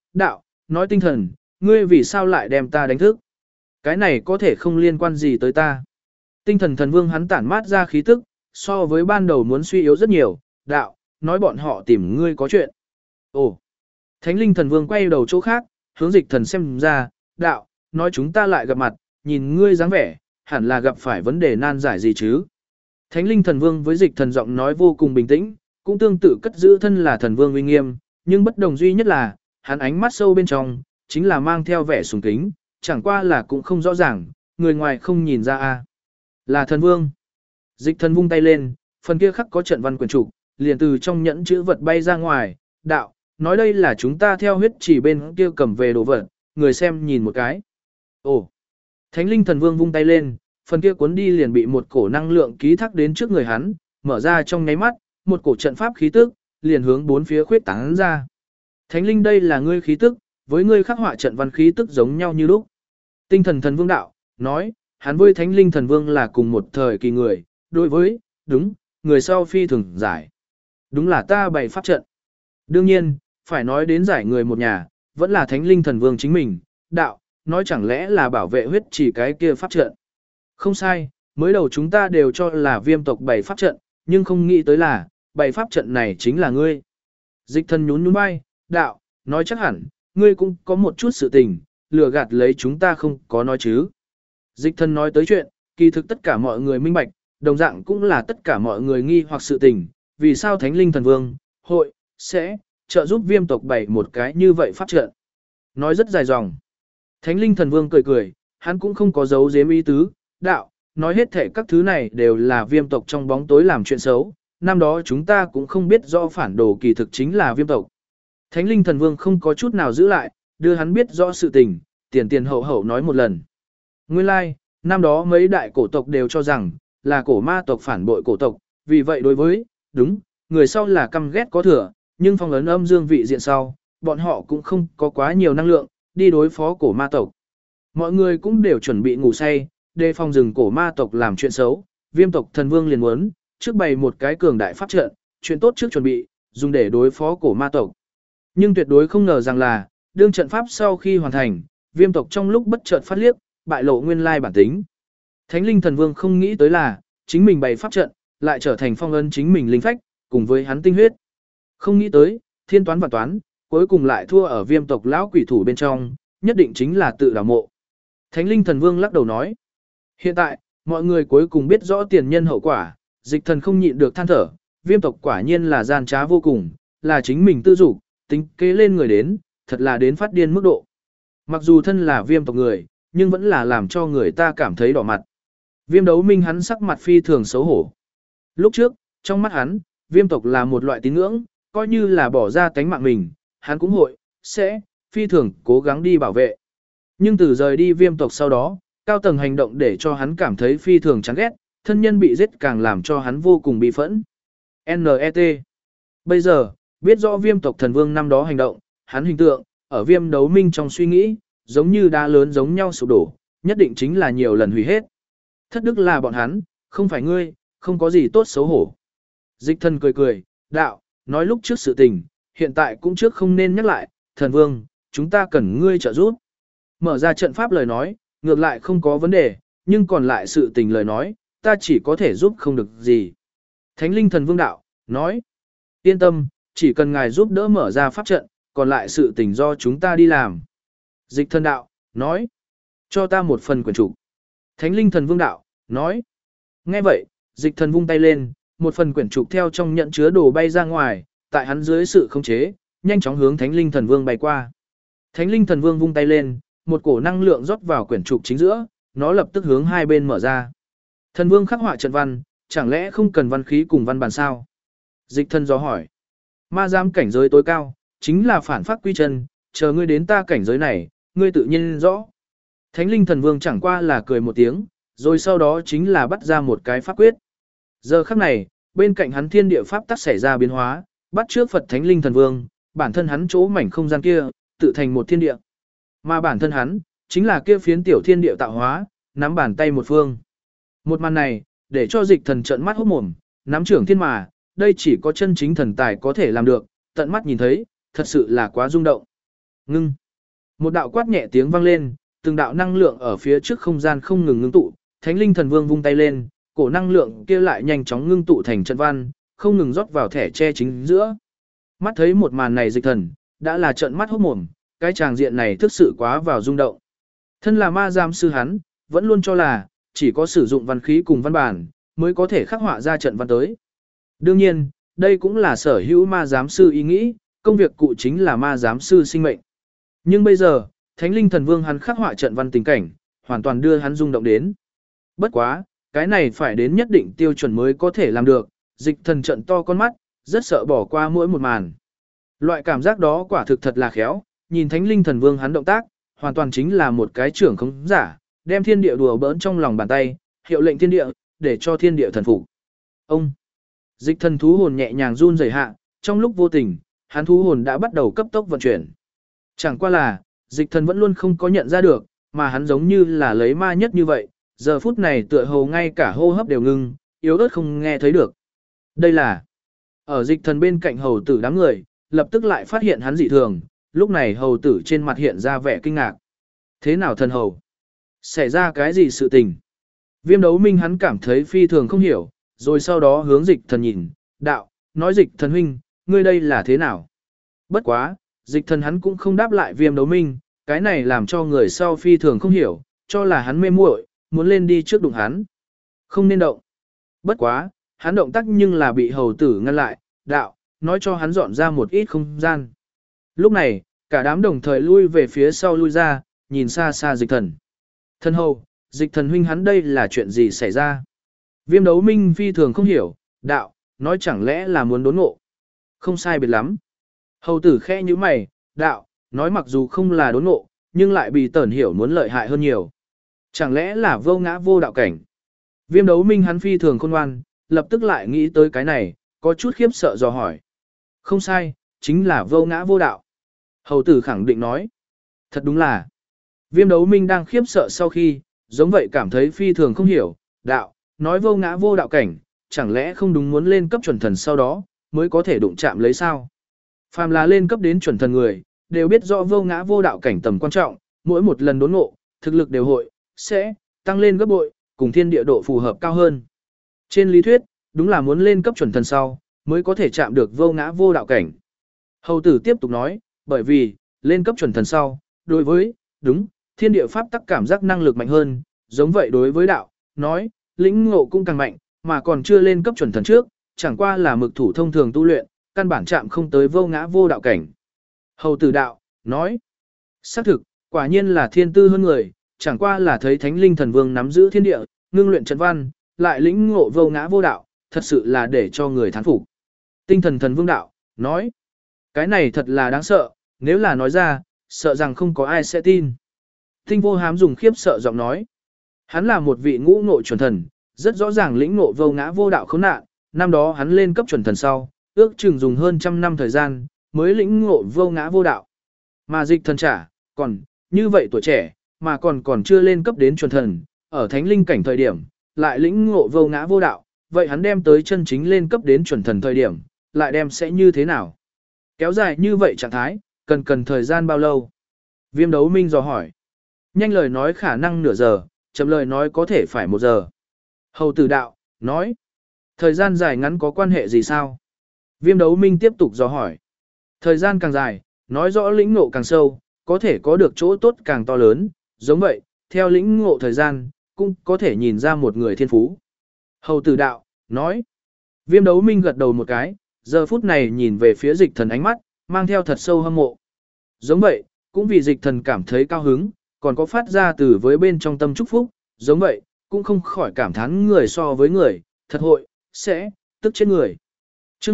đạo, nói tinh thần, ngươi vì sao lại đem ta đánh thức? Cái này có thể không liên quan gì tới ta. Tinh thần thần vương hắn tản mát ra khí tức, so với ban đầu muốn suy yếu rất nhiều, đạo, nói bọn họ tìm ngươi có chuyện. Ồ, thánh linh thần vương quay đầu chỗ khác, hướng dịch thần xem ra, đạo, nói chúng ta lại gặp mặt, nhìn ngươi dáng vẻ, hẳn là gặp phải vấn đề nan giải gì chứ. Thánh linh thần vương với dịch thần giọng nói vô cùng bình tĩnh, cũng tương tự cất giữ thân là thần vương uy nghiêm, nhưng bất đồng duy nhất là, hắn ánh mắt sâu bên trong, chính là mang theo vẻ sùng kính, chẳng qua là cũng không rõ ràng, người ngoài không nhìn ra a. Là thần vương. Dịch thần vung tay lên, phần kia khắc có trận văn quyển trục, liền từ trong nhẫn chữ vật bay ra ngoài, đạo, nói đây là chúng ta theo huyết chỉ bên kia cầm về đồ vật, người xem nhìn một cái. Ồ. Thánh linh thần vương vung tay lên, phần kia cuốn đi liền bị một cổ năng lượng ký thác đến trước người hắn, mở ra trong nháy mắt, một cổ trận pháp khí tức, liền hướng bốn phía khuyết tán ra. Thánh linh đây là ngươi khí tức, với ngươi khắc họa trận văn khí tức giống nhau như lúc. Tinh thần thần vương đạo, nói, hắn với thánh linh thần vương là cùng một thời kỳ người, đối với, đúng, người sau phi thường giải. Đúng là ta bày pháp trận. Đương nhiên, phải nói đến giải người một nhà, vẫn là thánh linh thần vương chính mình, đạo, nói chẳng lẽ là bảo vệ huyết chỉ cái kia pháp trận. Không sai, mới đầu chúng ta đều cho là viêm tộc bày pháp trận, nhưng không nghĩ tới là, bày pháp trận này chính là ngươi. Dịch thần nhún nhún vai, đạo, nói chắc hẳn, ngươi cũng có một chút sự tình, lừa gạt lấy chúng ta không có nói chứ. Dịch thần nói tới chuyện, kỳ thực tất cả mọi người minh bạch, đồng dạng cũng là tất cả mọi người nghi hoặc sự tình, vì sao thánh linh thần vương, hội, sẽ, trợ giúp viêm tộc bày một cái như vậy pháp trận. Nói rất dài dòng. Thánh linh thần vương cười cười, hắn cũng không có giấu giếm ý tứ, đạo, nói hết thể các thứ này đều là viêm tộc trong bóng tối làm chuyện xấu, năm đó chúng ta cũng không biết rõ phản đồ kỳ thực chính là viêm tộc. Thánh linh thần vương không có chút nào giữ lại, đưa hắn biết rõ sự tình, tiền tiền hậu hậu nói một lần. Nguyên lai, năm đó mấy đại cổ tộc đều cho rằng, là cổ ma tộc phản bội cổ tộc, vì vậy đối với, đúng, người sau là căm ghét có thừa, nhưng phong ấn âm dương vị diện sau, bọn họ cũng không có quá nhiều năng lượng, đi đối phó cổ ma tộc. Mọi người cũng đều chuẩn bị ngủ say, đề phòng rừng cổ ma tộc làm chuyện xấu, viêm tộc thần vương liền muốn, trước bày một cái cường đại pháp trận, chuyện tốt trước chuẩn bị, dùng để đối phó cổ ma tộc. Nhưng tuyệt đối không ngờ rằng là, đương trận pháp sau khi hoàn thành, viêm tộc trong lúc bất chợt phát liếc, bại lộ nguyên lai bản tính. Thánh linh thần vương không nghĩ tới là, chính mình bày pháp trận, lại trở thành phong ấn chính mình linh phách, cùng với hắn tinh huyết. Không nghĩ tới, thiên toán và toán, cuối cùng lại thua ở viêm tộc lão quỷ thủ bên trong, nhất định chính là tự đào mộ. Thánh linh thần vương lắc đầu nói, hiện tại, mọi người cuối cùng biết rõ tiền nhân hậu quả, dịch thần không nhịn được than thở, viêm tộc quả nhiên là gian trá vô cùng, là chính mình tự dục, tính kế lên người đến, thật là đến phát điên mức độ. Mặc dù thân là viêm tộc người, nhưng vẫn là làm cho người ta cảm thấy đỏ mặt. Viêm đấu minh hắn sắc mặt phi thường xấu hổ. Lúc trước, trong mắt hắn, viêm tộc là một loại tín ngưỡng, coi như là bỏ ra tánh mạng mình, hắn cũng hội, sẽ, phi thường cố gắng đi bảo vệ. Nhưng từ rời đi viêm tộc sau đó, cao tầng hành động để cho hắn cảm thấy phi thường chán ghét, thân nhân bị giết càng làm cho hắn vô cùng bị phẫn. NET. Bây giờ, biết rõ viêm tộc thần vương năm đó hành động, hắn hình tượng, ở viêm đấu minh trong suy nghĩ, giống như đá lớn giống nhau sụp đổ, nhất định chính là nhiều lần hủy hết. Thất đức là bọn hắn, không phải ngươi, không có gì tốt xấu hổ. Dịch thần cười cười, đạo, nói lúc trước sự tình, hiện tại cũng trước không nên nhắc lại, thần vương, chúng ta cần ngươi trợ giúp. Mở ra trận pháp lời nói, ngược lại không có vấn đề, nhưng còn lại sự tình lời nói, ta chỉ có thể giúp không được gì. Thánh linh thần vương đạo, nói, yên tâm, chỉ cần ngài giúp đỡ mở ra pháp trận, còn lại sự tình do chúng ta đi làm. Dịch thần đạo, nói, cho ta một phần quyển trục. Thánh linh thần vương đạo, nói, nghe vậy, dịch thần vung tay lên, một phần quyển trục theo trong nhận chứa đồ bay ra ngoài, tại hắn dưới sự khống chế, nhanh chóng hướng thánh linh thần vương bay qua. Thánh linh thần vương vung tay lên, một cổ năng lượng rót vào quyển trục chính giữa, nó lập tức hướng hai bên mở ra. Thần vương khắc họa trận văn, chẳng lẽ không cần văn khí cùng văn bản sao? Dịch thần dò hỏi. Ma giám cảnh giới tối cao, chính là phản pháp quy chân, chờ ngươi đến ta cảnh giới này, ngươi tự nhiên rõ. Thánh linh thần vương chẳng qua là cười một tiếng, rồi sau đó chính là bắt ra một cái pháp quyết. Giờ khắc này, bên cạnh hắn thiên địa pháp tắc xảy ra biến hóa, bắt trước Phật thánh linh thần vương, bản thân hắn chỗ mảnh không gian kia, tự thành một thiên địa. Mà bản thân hắn, chính là kia phiến tiểu thiên địa tạo hóa, nắm bàn tay một phương. Một màn này, để cho dịch thần trợn mắt hốt mồm, nắm trưởng thiên mà, đây chỉ có chân chính thần tài có thể làm được, tận mắt nhìn thấy, thật sự là quá rung động. Ngưng. Một đạo quát nhẹ tiếng vang lên, từng đạo năng lượng ở phía trước không gian không ngừng ngưng tụ, Thánh Linh Thần Vương vung tay lên, cổ năng lượng kia lại nhanh chóng ngưng tụ thành trận văn, không ngừng rót vào thẻ che chính giữa. Mắt thấy một màn này Dịch Thần, đã là trợn mắt hốt mồm, cái tràng diện này thực sự quá vào rung động. Thân là ma giám sư hắn, vẫn luôn cho là chỉ có sử dụng văn khí cùng văn bản mới có thể khắc họa ra trận văn tới. Đương nhiên, đây cũng là sở hữu ma giám sư ý nghĩ, công việc cụ chính là ma giám sư sinh mệnh. Nhưng bây giờ, Thánh Linh Thần Vương hắn khắc họa trận văn tình cảnh, hoàn toàn đưa hắn rung động đến. Bất quá, cái này phải đến nhất định tiêu chuẩn mới có thể làm được, Dịch Thần trận to con mắt, rất sợ bỏ qua mỗi một màn. Loại cảm giác đó quả thực thật là khéo, nhìn Thánh Linh Thần Vương hắn động tác, hoàn toàn chính là một cái trưởng khống giả, đem thiên địa đùa bỡn trong lòng bàn tay, hiệu lệnh thiên địa, để cho thiên địa thần phục. Ông Dịch Thần thú hồn nhẹ nhàng run rẩy hạ, trong lúc vô tình, hắn thú hồn đã bắt đầu cấp tốc vận chuyển. Chẳng qua là, Dịch Thần vẫn luôn không có nhận ra được, mà hắn giống như là lấy ma nhất như vậy, giờ phút này tựa hồ ngay cả hô hấp đều ngưng, yếu ớt không nghe thấy được. Đây là ở Dịch Thần bên cạnh hầu tử đám người, lập tức lại phát hiện hắn dị thường, lúc này hầu tử trên mặt hiện ra vẻ kinh ngạc. Thế nào thần hầu? Xảy ra cái gì sự tình? Viêm Đấu Minh hắn cảm thấy phi thường không hiểu, rồi sau đó hướng Dịch Thần nhìn, đạo, nói Dịch Thần huynh, ngươi đây là thế nào? Bất quá, Dịch Thần hắn cũng không đáp lại Viêm Đấu Minh, cái này làm cho người sau phi thường không hiểu, cho là hắn mê muội, muốn lên đi trước đụng hắn. Không nên động. Bất quá, hắn động tác nhưng là bị hầu tử ngăn lại, đạo, nói cho hắn dọn ra một ít không gian. Lúc này, cả đám đồng thời lui về phía sau lui ra, nhìn xa xa Dịch Thần. Thân hầu, Dịch Thần huynh hắn đây là chuyện gì xảy ra? Viêm Đấu Minh phi thường không hiểu, đạo, nói chẳng lẽ là muốn đốn ngộ. Không sai biệt lắm. Hầu tử khẽ như mày, đạo, nói mặc dù không là đốn ngộ, nhưng lại bị tẩn hiểu muốn lợi hại hơn nhiều. Chẳng lẽ là vô ngã vô đạo cảnh? Viêm Đấu Minh hắn phi thường khôn ngoan, lập tức lại nghĩ tới cái này, có chút khiếp sợ dò hỏi. Không sai, chính là vô ngã vô đạo. Hầu tử khẳng định nói. Thật đúng là. Viêm Đấu Minh đang khiếp sợ sau khi, giống vậy cảm thấy phi thường không hiểu, đạo, nói vô ngã vô đạo cảnh, chẳng lẽ không đúng muốn lên cấp chuẩn thần sau đó, mới có thể đụng chạm lấy sao? Phàm là lên cấp đến chuẩn thần người, đều biết rõ vô ngã vô đạo cảnh tầm quan trọng, mỗi một lần đốn ngộ, thực lực đều hội, sẽ, tăng lên gấp bội, cùng thiên địa độ phù hợp cao hơn. Trên lý thuyết, đúng là muốn lên cấp chuẩn thần sau, mới có thể chạm được vô ngã vô đạo cảnh. Hầu tử tiếp tục nói, bởi vì, lên cấp chuẩn thần sau, đối với, đúng, thiên địa pháp tắc cảm giác năng lực mạnh hơn, giống vậy đối với đạo, nói, lĩnh ngộ cũng càng mạnh, mà còn chưa lên cấp chuẩn thần trước, chẳng qua là mực thủ thông thường tu luyện, căn bản chạm không tới vô ngã vô đạo cảnh. Hầu tử đạo, nói, xác thực, quả nhiên là thiên tư hơn người, chẳng qua là thấy Thánh Linh Thần Vương nắm giữ thiên địa, ngưng luyện trận văn, lại lĩnh ngộ vô ngã vô đạo, thật sự là để cho người thán phục. Tinh Thần Thần Vương đạo, nói, cái này thật là đáng sợ, nếu là nói ra, sợ rằng không có ai sẽ tin. Tinh Vô Hám dùng khiếp sợ giọng nói, hắn là một vị ngũ ngộ chuẩn thần, rất rõ ràng lĩnh ngộ vô ngã vô đạo khốn nạn, năm đó hắn lên cấp chuẩn thần sau, ước chừng dùng hơn 100 năm thời gian, mới lĩnh ngộ vô ngã vô đạo. Mà Dịch Thần trả, còn, như vậy tuổi trẻ, mà còn chưa lên cấp đến chuẩn thần, ở thánh linh cảnh thời điểm, lại lĩnh ngộ vô ngã vô đạo, vậy hắn đem tới chân chính lên cấp đến chuẩn thần thời điểm, lại đem sẽ như thế nào? Kéo dài như vậy trạng thái, cần thời gian bao lâu? Viêm Đấu Minh dò hỏi. Nhanh lời nói khả năng nửa giờ, chậm lời nói có thể phải 1 giờ. Hầu tử đạo, nói. Thời gian dài ngắn có quan hệ gì sao? Viêm Đấu Minh tiếp tục dò hỏi. Thời gian càng dài, nói rõ lĩnh ngộ càng sâu, có thể có được chỗ tốt càng to lớn, giống vậy, theo lĩnh ngộ thời gian, cũng có thể nhìn ra một người thiên phú. Hầu tử đạo, nói. Viêm Đấu Minh gật đầu một cái, giờ phút này nhìn về phía Dịch Thần ánh mắt, mang theo thật sâu hâm mộ. Giống vậy, cũng vì Dịch Thần cảm thấy cao hứng, còn có phát ra từ với bên trong tâm chúc phúc, giống vậy, cũng không khỏi cảm thán người so với người, thật hội, sẽ, tức chết người. Chương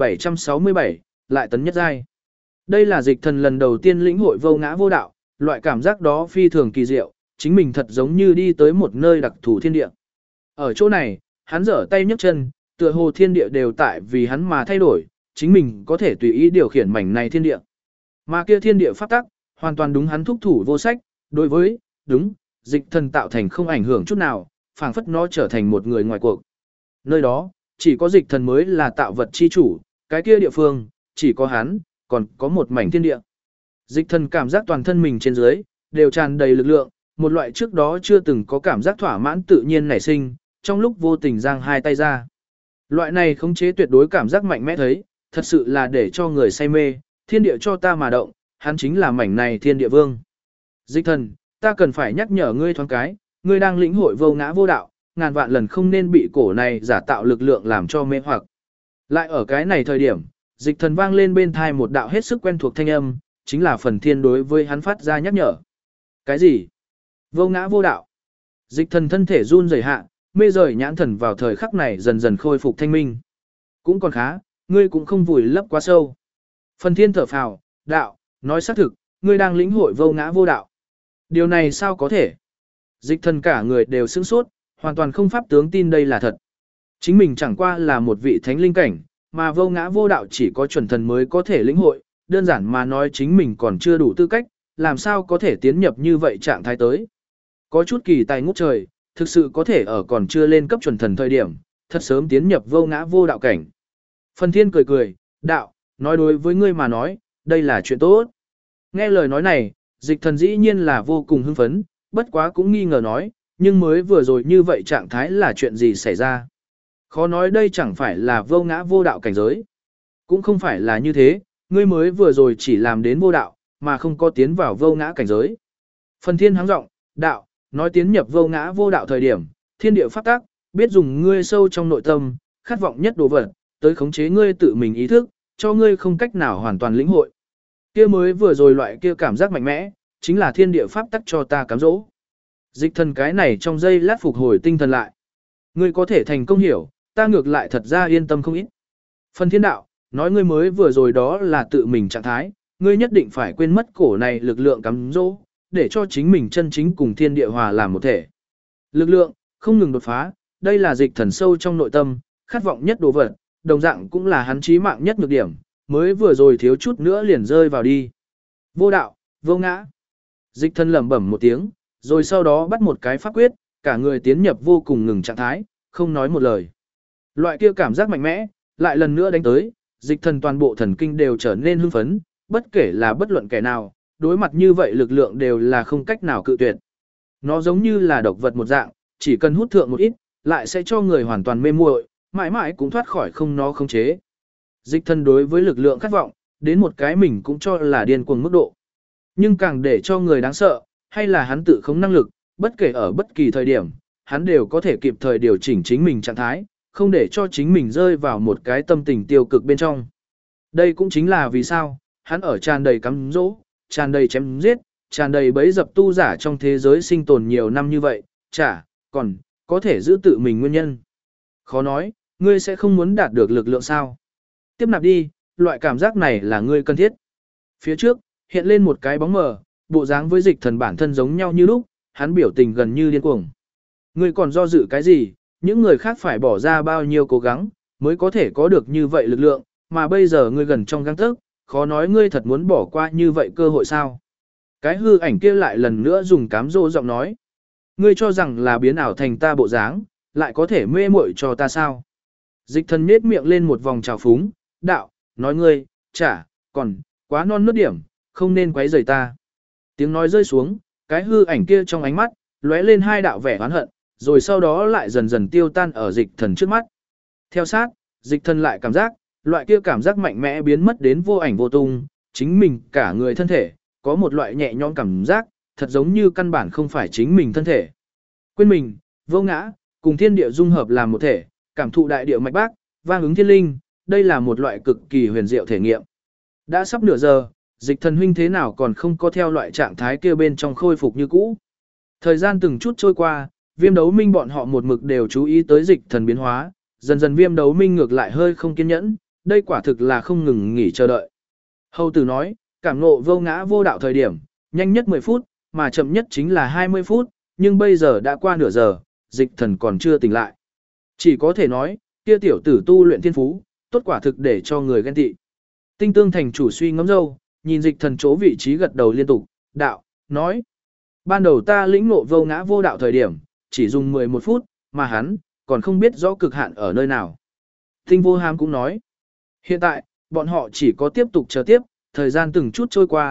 1767, lại tấn nhất giai. Đây là Dịch Thần lần đầu tiên lĩnh hội vô ngã vô đạo, loại cảm giác đó phi thường kỳ diệu, chính mình thật giống như đi tới một nơi đặc thù thiên địa. Ở chỗ này, hắn giở tay nhấc chân, tựa hồ thiên địa đều tại vì hắn mà thay đổi, chính mình có thể tùy ý điều khiển mảnh này thiên địa. Mà kia thiên địa pháp tắc, hoàn toàn đúng hắn thúc thủ vô sách, đối với, đúng, Dịch Thần tạo thành không ảnh hưởng chút nào, phảng phất nó trở thành một người ngoài cuộc. Nơi đó, chỉ có Dịch Thần mới là tạo vật chi chủ, cái kia địa phương, chỉ có hắn, còn có một mảnh thiên địa. Dịch thần cảm giác toàn thân mình trên dưới, đều tràn đầy lực lượng, một loại trước đó chưa từng có cảm giác thỏa mãn tự nhiên nảy sinh, trong lúc vô tình giang hai tay ra. Loại này khống chế tuyệt đối cảm giác mạnh mẽ thấy, thật sự là để cho người say mê, thiên địa cho ta mà động, hắn chính là mảnh này thiên địa vương. Dịch thần, ta cần phải nhắc nhở ngươi thoáng cái, ngươi đang lĩnh hội vô ngã vô đạo, ngàn vạn lần không nên bị cổ này giả tạo lực lượng làm cho mê hoặc. Lại ở cái này thời điểm, dịch thần vang lên bên thai một đạo hết sức quen thuộc thanh âm, chính là phần thiên đối với hắn phát ra nhắc nhở. Cái gì? Vô ngã vô đạo. Dịch thần thân thể run rẩy hạ, mê rời nhãn thần vào thời khắc này dần dần khôi phục thanh minh. Cũng còn khá, ngươi cũng không vùi lấp quá sâu. Phần thiên thở phào, đạo, nói xác thực, ngươi đang lĩnh hội vô ngã vô đạo. Điều này sao có thể? Dịch thần cả người đều sửng sốt, hoàn toàn không pháp tướng tin đây là thật. Chính mình chẳng qua là một vị thánh linh cảnh, mà vô ngã vô đạo chỉ có chuẩn thần mới có thể lĩnh hội, đơn giản mà nói chính mình còn chưa đủ tư cách, làm sao có thể tiến nhập như vậy trạng thái tới. Có chút kỳ tài ngút trời, thực sự có thể ở còn chưa lên cấp chuẩn thần thời điểm, thật sớm tiến nhập vô ngã vô đạo cảnh. Phần thiên cười cười, đạo, nói đối với ngươi mà nói, đây là chuyện tốt. Nghe lời nói này, dịch thần dĩ nhiên là vô cùng hưng phấn, bất quá cũng nghi ngờ nói, nhưng mới vừa rồi như vậy trạng thái là chuyện gì xảy ra. Khó nói đây chẳng phải là vô ngã vô đạo cảnh giới. Cũng không phải là như thế, ngươi mới vừa rồi chỉ làm đến vô đạo, mà không có tiến vào vô ngã cảnh giới. Phần thiên hắng giọng, đạo, nói tiến nhập vô ngã vô đạo thời điểm, thiên địa pháp tác, biết dùng ngươi sâu trong nội tâm, khát vọng nhất đồ vật, tới khống chế ngươi tự mình ý thức, cho ngươi không cách nào hoàn toàn lĩnh hội. Kia mới vừa rồi loại kia cảm giác mạnh mẽ, chính là thiên địa pháp tắc cho ta cám dỗ. Dịch thần cái này trong giây lát phục hồi tinh thần lại. Ngươi có thể thành công hiểu, ta ngược lại thật ra yên tâm không ít. Phần thiên đạo, nói ngươi mới vừa rồi đó là tự mình trạng thái, ngươi nhất định phải quên mất cổ này lực lượng cám dỗ, để cho chính mình chân chính cùng thiên địa hòa làm một thể. Lực lượng, không ngừng đột phá, đây là dịch thần sâu trong nội tâm, khát vọng nhất đồ vật, đồng dạng cũng là hắn chí mạng nhất nhược điểm, mới vừa rồi thiếu chút nữa liền rơi vào đi. Vô đạo, vô ngã. Dịch thần lẩm bẩm một tiếng, rồi sau đó bắt một cái pháp quyết, cả người tiến nhập vô cùng ngừng trạng thái, không nói một lời. Loại kia cảm giác mạnh mẽ, lại lần nữa đánh tới, dịch thần toàn bộ thần kinh đều trở nên hưng phấn, bất kể là bất luận kẻ nào, đối mặt như vậy lực lượng đều là không cách nào cự tuyệt. Nó giống như là độc vật một dạng, chỉ cần hút thượng một ít, lại sẽ cho người hoàn toàn mê muội, mãi mãi cũng thoát khỏi không nó khống chế. Dịch thần đối với lực lượng khát vọng, đến một cái mình cũng cho là điên cuồng mức độ. Nhưng càng để cho người đáng sợ, hay là hắn tự khống năng lực, bất kể ở bất kỳ thời điểm, hắn đều có thể kịp thời điều chỉnh chính mình trạng thái, không để cho chính mình rơi vào một cái tâm tình tiêu cực bên trong. Đây cũng chính là vì sao, hắn ở tràn đầy cắm dỗ, tràn đầy chém giết, tràn đầy bẫy dập tu giả trong thế giới sinh tồn nhiều năm như vậy, còn có thể giữ tự mình nguyên nhân. Khó nói, ngươi sẽ không muốn đạt được lực lượng sao. Tiếp nạp đi, loại cảm giác này là ngươi cần thiết. Phía trước, hiện lên một cái bóng mờ, bộ dáng với dịch thần bản thân giống nhau như lúc, hắn biểu tình gần như điên cuồng. Ngươi còn do dự cái gì, những người khác phải bỏ ra bao nhiêu cố gắng, mới có thể có được như vậy lực lượng, mà bây giờ ngươi gần trong gang tấc, khó nói ngươi thật muốn bỏ qua như vậy cơ hội sao. Cái hư ảnh kia lại lần nữa dùng cám dỗ giọng nói. Ngươi cho rằng là biến ảo thành ta bộ dáng, lại có thể mê muội cho ta sao. Dịch thần nết miệng lên một vòng trào phúng, đạo, nói ngươi, còn, quá non nớt điểm, không nên quấy rầy ta. Tiếng nói rơi xuống, cái hư ảnh kia trong ánh mắt, lóe lên hai đạo vẻ oán hận, rồi sau đó lại dần dần tiêu tan ở dịch thần trước mắt. Theo sát, dịch thần lại cảm giác, loại kia cảm giác mạnh mẽ biến mất đến vô ảnh vô tung, chính mình cả người thân thể, có một loại nhẹ nhõm cảm giác, thật giống như căn bản không phải chính mình thân thể. Quên mình, vô ngã, cùng thiên địa dung hợp làm một thể, cảm thụ đại địa mạch bác, vang ứng thiên linh, đây là một loại cực kỳ huyền diệu thể nghiệm. Đã sắp nửa giờ, dịch thần huynh thế nào còn không có theo loại trạng thái kia bên trong khôi phục như cũ. Thời gian từng chút trôi qua, Viêm Đấu Minh bọn họ một mực đều chú ý tới dịch thần biến hóa, dần dần Viêm Đấu Minh ngược lại hơi không kiên nhẫn, đây quả thực là không ngừng nghỉ chờ đợi. Hầu tử nói, cảm ngộ vô ngã vô đạo thời điểm, nhanh nhất 10 phút, mà chậm nhất chính là 20 phút, nhưng bây giờ đã qua nửa giờ, dịch thần còn chưa tỉnh lại. Chỉ có thể nói, kia tiểu tử tu luyện thiên phú, tốt quả thực để cho người ghen tị. Tinh Tương thành chủ suy ngẫm dâu, nhìn dịch thần chỗ vị trí gật đầu liên tục, đạo, nói. Ban đầu ta lĩnh ngộ vô ngã vô đạo thời điểm, chỉ dùng 11 phút, mà hắn, còn không biết rõ cực hạn ở nơi nào. Tinh Vô Hàm cũng nói. Hiện tại, bọn họ chỉ có tiếp tục chờ tiếp, thời gian từng chút trôi qua,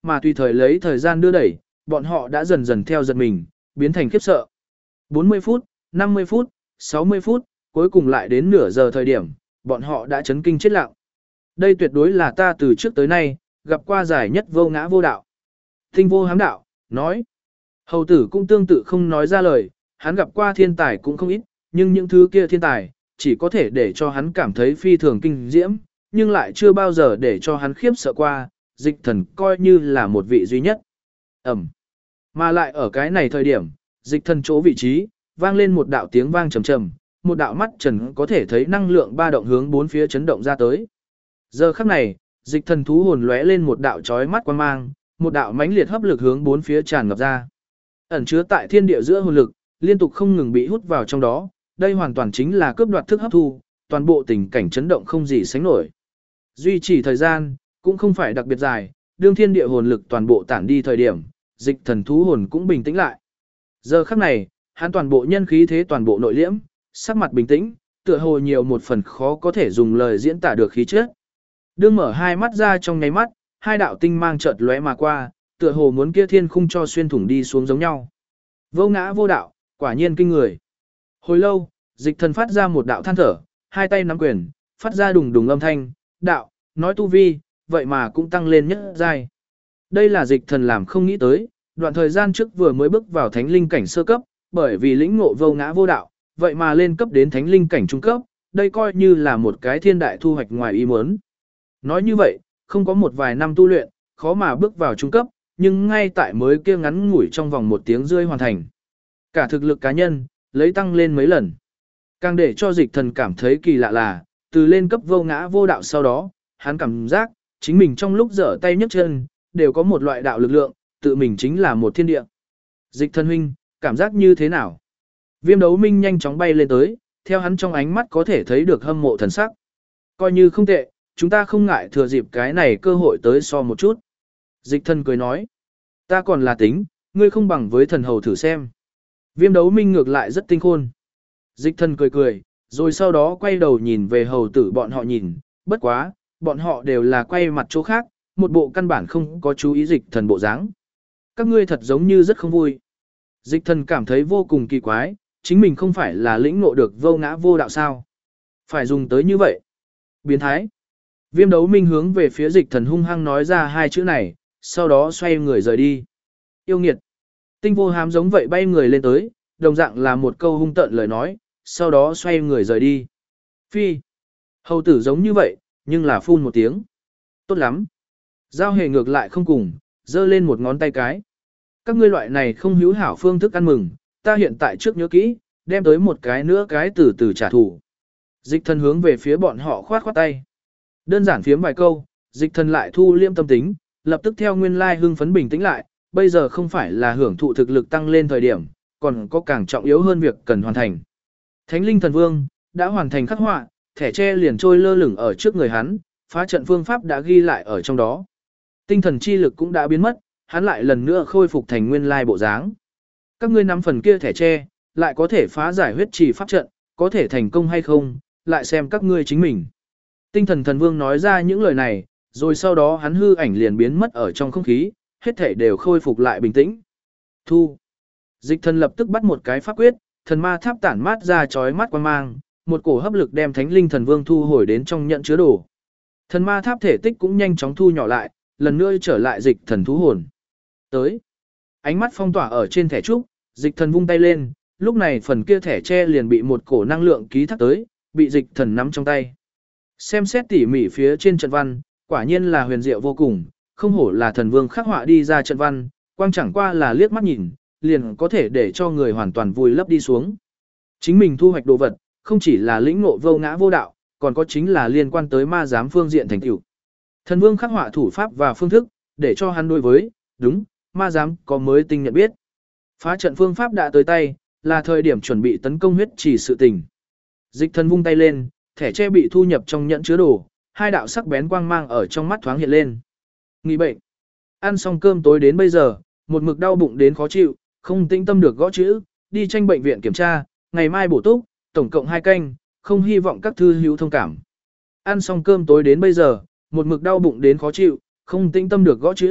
mà tùy thời lấy thời gian đưa đẩy, bọn họ đã dần dần theo giật mình, biến thành khiếp sợ. 40 phút, 50 phút, 60 phút, cuối cùng lại đến nửa giờ thời điểm, bọn họ đã chấn kinh chết lặng. Đây tuyệt đối là ta từ trước tới nay, gặp qua giải nhất vô ngã vô đạo. Tinh vô hám đạo, nói. Hầu tử cũng tương tự không nói ra lời, hắn gặp qua thiên tài cũng không ít, nhưng những thứ kia thiên tài, chỉ có thể để cho hắn cảm thấy phi thường kinh diễm, nhưng lại chưa bao giờ để cho hắn khiếp sợ qua, dịch thần coi như là một vị duy nhất. Ẩm. Mà lại ở cái này thời điểm, dịch thần chỗ vị trí, vang lên một đạo tiếng vang trầm trầm, một đạo mắt trần có thể thấy năng lượng ba động hướng bốn phía chấn động ra tới. Giờ khắc này, dịch thần thú hồn lóe lên một đạo chói mắt quang mang, một đạo mãnh liệt hấp lực hướng bốn phía tràn ngập ra. Ẩn chứa tại thiên địa giữa hồn lực, liên tục không ngừng bị hút vào trong đó, đây hoàn toàn chính là cướp đoạt thức hấp thu, toàn bộ tình cảnh chấn động không gì sánh nổi. Duy trì thời gian, cũng không phải đặc biệt dài, đương thiên địa hồn lực toàn bộ tản đi thời điểm, dịch thần thú hồn cũng bình tĩnh lại. Giờ khắc này, hắn toàn bộ nhân khí thế toàn bộ nội liễm, sắc mặt bình tĩnh, tựa hồ nhiều một phần khó có thể dùng lời diễn tả được khí chất. Đương mở hai mắt ra trong nháy mắt, hai đạo tinh mang chợt lóe mà qua, tựa hồ muốn kia thiên khung cho xuyên thủng đi xuống giống nhau. Vô ngã vô đạo, quả nhiên kinh người. Hồi lâu, dịch thần phát ra một đạo than thở, hai tay nắm quyền, phát ra đùng đùng âm thanh, đạo, nói tu vi, vậy mà cũng tăng lên nhất giai. Đây là dịch thần làm không nghĩ tới, đoạn thời gian trước vừa mới bước vào thánh linh cảnh sơ cấp, bởi vì lĩnh ngộ vô ngã vô đạo, vậy mà lên cấp đến thánh linh cảnh trung cấp, đây coi như là một cái thiên đại thu hoạch ngoài ý muốn. Nói như vậy, không có một vài năm tu luyện, khó mà bước vào trung cấp, nhưng ngay tại mới kia ngắn ngủi trong vòng 1 tiếng rưỡi hoàn thành. Cả thực lực cá nhân, lấy tăng lên mấy lần. Càng để cho dịch thần cảm thấy kỳ lạ là, từ lên cấp vô ngã vô đạo sau đó, hắn cảm giác, chính mình trong lúc giở tay nhấc chân, đều có một loại đạo lực lượng, tự mình chính là một thiên địa. Dịch thần huynh, cảm giác như thế nào? Viêm đấu minh nhanh chóng bay lên tới, theo hắn trong ánh mắt có thể thấy được hâm mộ thần sắc. Coi như không tệ, chúng ta không ngại thừa dịp cái này cơ hội tới so một chút. Dịch thần cười nói, ta còn là tính, ngươi không bằng với thần hầu thử xem. Viêm đấu minh ngược lại rất tinh khôn. Dịch thần cười cười, rồi sau đó quay đầu nhìn về hầu tử bọn họ nhìn, bất quá, bọn họ đều là quay mặt chỗ khác, một bộ căn bản không có chú ý dịch thần bộ dáng. Các ngươi thật giống như rất không vui. Dịch thần cảm thấy vô cùng kỳ quái, chính mình không phải là lĩnh ngộ được vô ngã vô đạo sao. Phải dùng tới như vậy. Biến thái. Viêm đấu minh hướng về phía dịch thần hung hăng nói ra hai chữ này, sau đó xoay người rời đi. Yêu nghiệt. Tinh vô hám giống vậy bay người lên tới, đồng dạng là một câu hung tợn lời nói, sau đó xoay người rời đi. Phi. Hầu tử giống như vậy, nhưng là phun một tiếng. Tốt lắm. Giao hề ngược lại không cùng, giơ lên một ngón tay cái. Các ngươi loại này không hữu hảo phương thức ăn mừng, ta hiện tại trước nhớ kỹ, đem tới một cái nữa cái từ từ trả thù. Dịch thần hướng về phía bọn họ khoát khoát tay. Đơn giản phiếm vài câu, dịch thần lại thu liêm tâm tính, lập tức theo nguyên lai hưng phấn bình tĩnh lại, bây giờ không phải là hưởng thụ thực lực tăng lên thời điểm, còn có càng trọng yếu hơn việc cần hoàn thành. Thánh linh thần vương, đã hoàn thành khắc họa, thẻ tre liền trôi lơ lửng ở trước người hắn, phá trận phương pháp đã ghi lại ở trong đó. Tinh thần chi lực cũng đã biến mất, hắn lại lần nữa khôi phục thành nguyên lai bộ dáng. Các ngươi nắm phần kia thẻ tre, lại có thể phá giải huyết trì pháp trận, có thể thành công hay không, lại xem các ngươi chính mình. Tinh thần thần vương nói ra những lời này, rồi sau đó hắn hư ảnh liền biến mất ở trong không khí, hết thể đều khôi phục lại bình tĩnh. Thu. Dịch thần lập tức bắt một cái pháp quyết, thần ma tháp tản mát ra chói mắt quang mang, một cổ hấp lực đem thánh linh thần vương thu hồi đến trong nhận chứa đồ. Thần ma tháp thể tích cũng nhanh chóng thu nhỏ lại, lần nữa trở lại dịch thần thú hồn. Tới. Ánh mắt phong tỏa ở trên thẻ trúc, dịch thần vung tay lên, lúc này phần kia thẻ tre liền bị một cổ năng lượng ký thác tới, bị dịch thần nắm trong tay. Xem xét tỉ mỉ phía trên trận văn, quả nhiên là huyền diệu vô cùng, không hổ là thần vương khắc họa đi ra trận văn, quang chẳng qua là liếc mắt nhìn, liền có thể để cho người hoàn toàn vùi lấp đi xuống. Chính mình thu hoạch đồ vật, không chỉ là lĩnh ngộ vô ngã vô đạo, còn có chính là liên quan tới ma giám phương diện thành tựu. Thần vương khắc họa thủ pháp và phương thức, để cho hắn đối với, đúng, ma giám có mới tinh nhận biết. Phá trận phương pháp đã tới tay, là thời điểm chuẩn bị tấn công huyết chỉ sự tình. Dịch thần vung tay lên, thẻ tre bị thu nhập trong nhẫn chứa đồ, hai đạo sắc bén quang mang ở trong mắt thoáng hiện lên. Nghỉ bệnh. Ăn xong cơm tối đến bây giờ, một mực đau bụng đến khó chịu, không tĩnh tâm được gõ chữ, đi tranh bệnh viện kiểm tra, ngày mai bổ túc, tổng cộng 2 canh, không hy vọng các thư hữu thông cảm. Ăn xong cơm tối đến bây giờ, một mực đau bụng đến khó chịu, không tĩnh tâm được gõ chữ,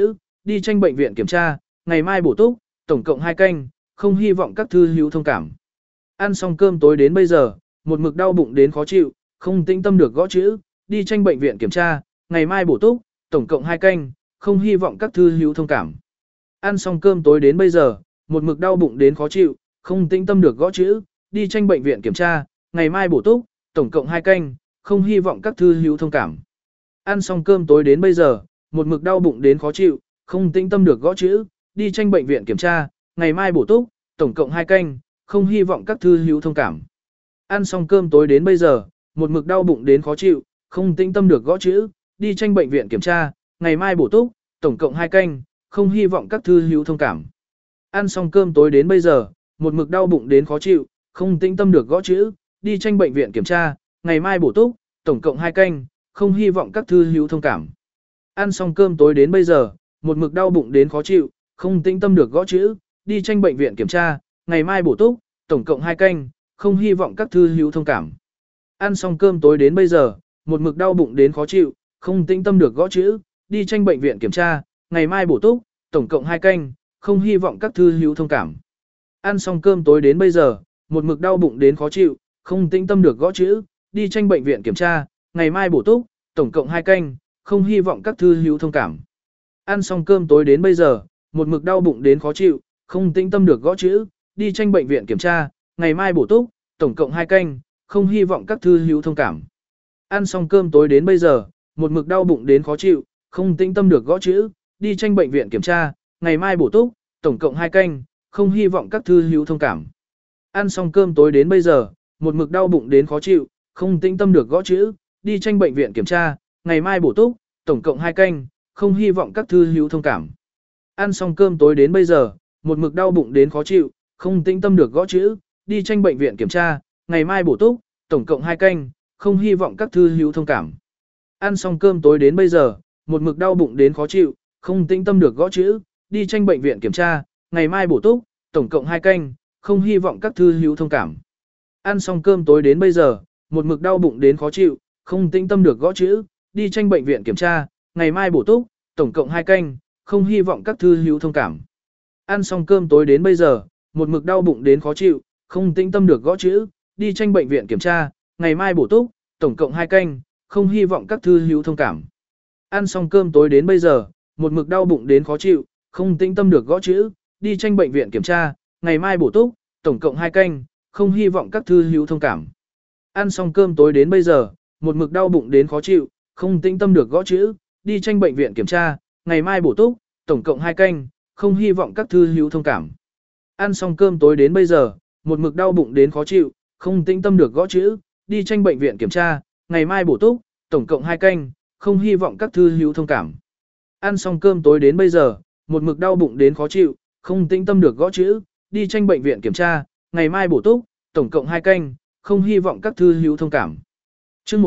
đi tranh bệnh viện kiểm tra, ngày mai bổ túc, tổng cộng 2 canh, không hy vọng các thư hữu thông cảm. Ăn xong cơm tối đến bây giờ, một mực đau bụng đến khó chịu, không tĩnh tâm được gõ chữ, đi tranh bệnh viện kiểm tra, ngày mai bổ túc, tổng cộng 2 canh, không hy vọng các thư hữu thông cảm. Ăn xong cơm tối đến bây giờ, một mực đau bụng đến khó chịu, không tĩnh tâm được gõ chữ, đi tranh bệnh viện kiểm tra, ngày mai bổ túc, tổng cộng 2 canh, không hy vọng các thư hữu thông cảm. Ăn xong cơm tối đến bây giờ, một mực đau bụng đến khó chịu, không tĩnh tâm được gõ chữ, đi tranh bệnh viện kiểm tra, ngày mai bổ túc, tổng cộng 2 canh, không hy vọng các thư hữu thông cảm. Ăn xong cơm tối đến bây giờ, một mực đau bụng đến khó chịu, không tĩnh tâm được gõ chữ, đi tranh bệnh viện kiểm tra, ngày mai bổ túc, tổng cộng 2 canh, không hy vọng các thư hữu thông cảm. Ăn xong cơm tối đến bây giờ, một mực đau bụng đến khó chịu, không tĩnh tâm được gõ chữ, đi tranh bệnh viện kiểm tra, ngày mai bổ túc, tổng cộng 2 canh, không hy vọng các thư hữu thông cảm. Ăn xong cơm tối đến bây giờ, một mực đau bụng đến khó chịu, không tĩnh tâm được gõ chữ, đi tranh bệnh viện kiểm tra, ngày mai bổ túc, tổng cộng 2 canh, không hy vọng các thư hữu thông cảm. Ăn xong cơm tối đến bây giờ, một mực đau bụng đến khó chịu, không tĩnh tâm được gõ chữ, đi tranh bệnh viện kiểm tra, ngày mai bổ túc, tổng cộng 2 canh, không hy vọng các thư hữu thông cảm. Ăn xong cơm tối đến bây giờ, một mực đau bụng đến khó chịu, không tĩnh tâm được gõ chữ, đi tranh bệnh viện kiểm tra, ngày mai bổ túc, tổng cộng 2 canh, không hy vọng các thư hữu thông cảm. Ăn xong cơm tối đến bây giờ, một mực đau bụng đến khó chịu, không tĩnh tâm được gõ chữ, đi tranh bệnh viện kiểm tra, ngày mai bổ túc, tổng cộng 2 canh, không hy vọng các thư hữu thông cảm. Ăn xong cơm tối đến bây giờ, một mực đau bụng đến khó chịu, không tĩnh tâm được gõ chữ, đi tranh bệnh viện kiểm tra, ngày mai bổ túc, tổng cộng 2 canh, không hy vọng các thư hữu thông cảm. Ăn xong cơm tối đến bây giờ, một mực đau bụng đến khó chịu, không tĩnh tâm được gõ chữ, đi tranh bệnh viện kiểm tra, ngày mai bổ túc, tổng cộng 2 canh, không hy vọng các thư hữu thông cảm. Ăn xong cơm tối đến bây giờ, một mực đau bụng đến khó chịu, không tĩnh tâm được gõ chữ, đi tranh bệnh viện kiểm tra, ngày mai bổ túc, tổng cộng 2 canh, không hy vọng các thư hữu thông cảm. Ăn xong cơm tối đến bây giờ, một mực đau bụng đến khó chịu, không tĩnh tâm được gõ chữ, đi tranh bệnh viện kiểm tra, ngày mai bổ túc, tổng cộng 2 canh, không hy vọng các thư hữu thông cảm. Ăn xong cơm tối đến bây giờ, một mực đau bụng đến khó chịu, không tĩnh tâm được gõ chữ, đi tranh bệnh viện kiểm tra, ngày mai bổ túc, tổng cộng 2 canh, không hy vọng các thư hữu thông cảm. Ăn xong cơm tối đến bây giờ, một mực đau bụng đến khó chịu, không tĩnh tâm được gõ chữ, đi tranh bệnh viện kiểm tra, ngày mai bổ túc, tổng cộng 2 canh, không hy vọng các thư hữu thông cảm. Ăn xong cơm tối đến bây giờ, một mực đau bụng đến khó chịu, không tĩnh tâm được gõ chữ, đi tranh bệnh viện kiểm tra, ngày mai bổ túc, tổng cộng 2 canh, không hy vọng các thư hữu thông cảm. Ăn xong cơm tối đến bây giờ, một mực đau bụng đến khó chịu, không tĩnh tâm được gõ chữ, đi tranh bệnh viện kiểm tra, ngày mai bổ túc, tổng cộng 2 canh, không hy vọng các thư hữu thông cảm. Ăn xong cơm tối đến bây giờ, một mực đau bụng đến khó chịu, không tĩnh tâm được gõ chữ, đi tranh bệnh viện kiểm tra, ngày mai bổ túc, tổng cộng 2 canh, không hy vọng các thư hữu thông cảm. Ăn xong cơm tối đến bây giờ, một mực đau bụng đến khó chịu, không tĩnh tâm được gõ chữ, đi tranh bệnh viện kiểm tra, ngày mai bổ túc, tổng cộng 2 canh, không hy vọng các thư hữu thông cảm. Chương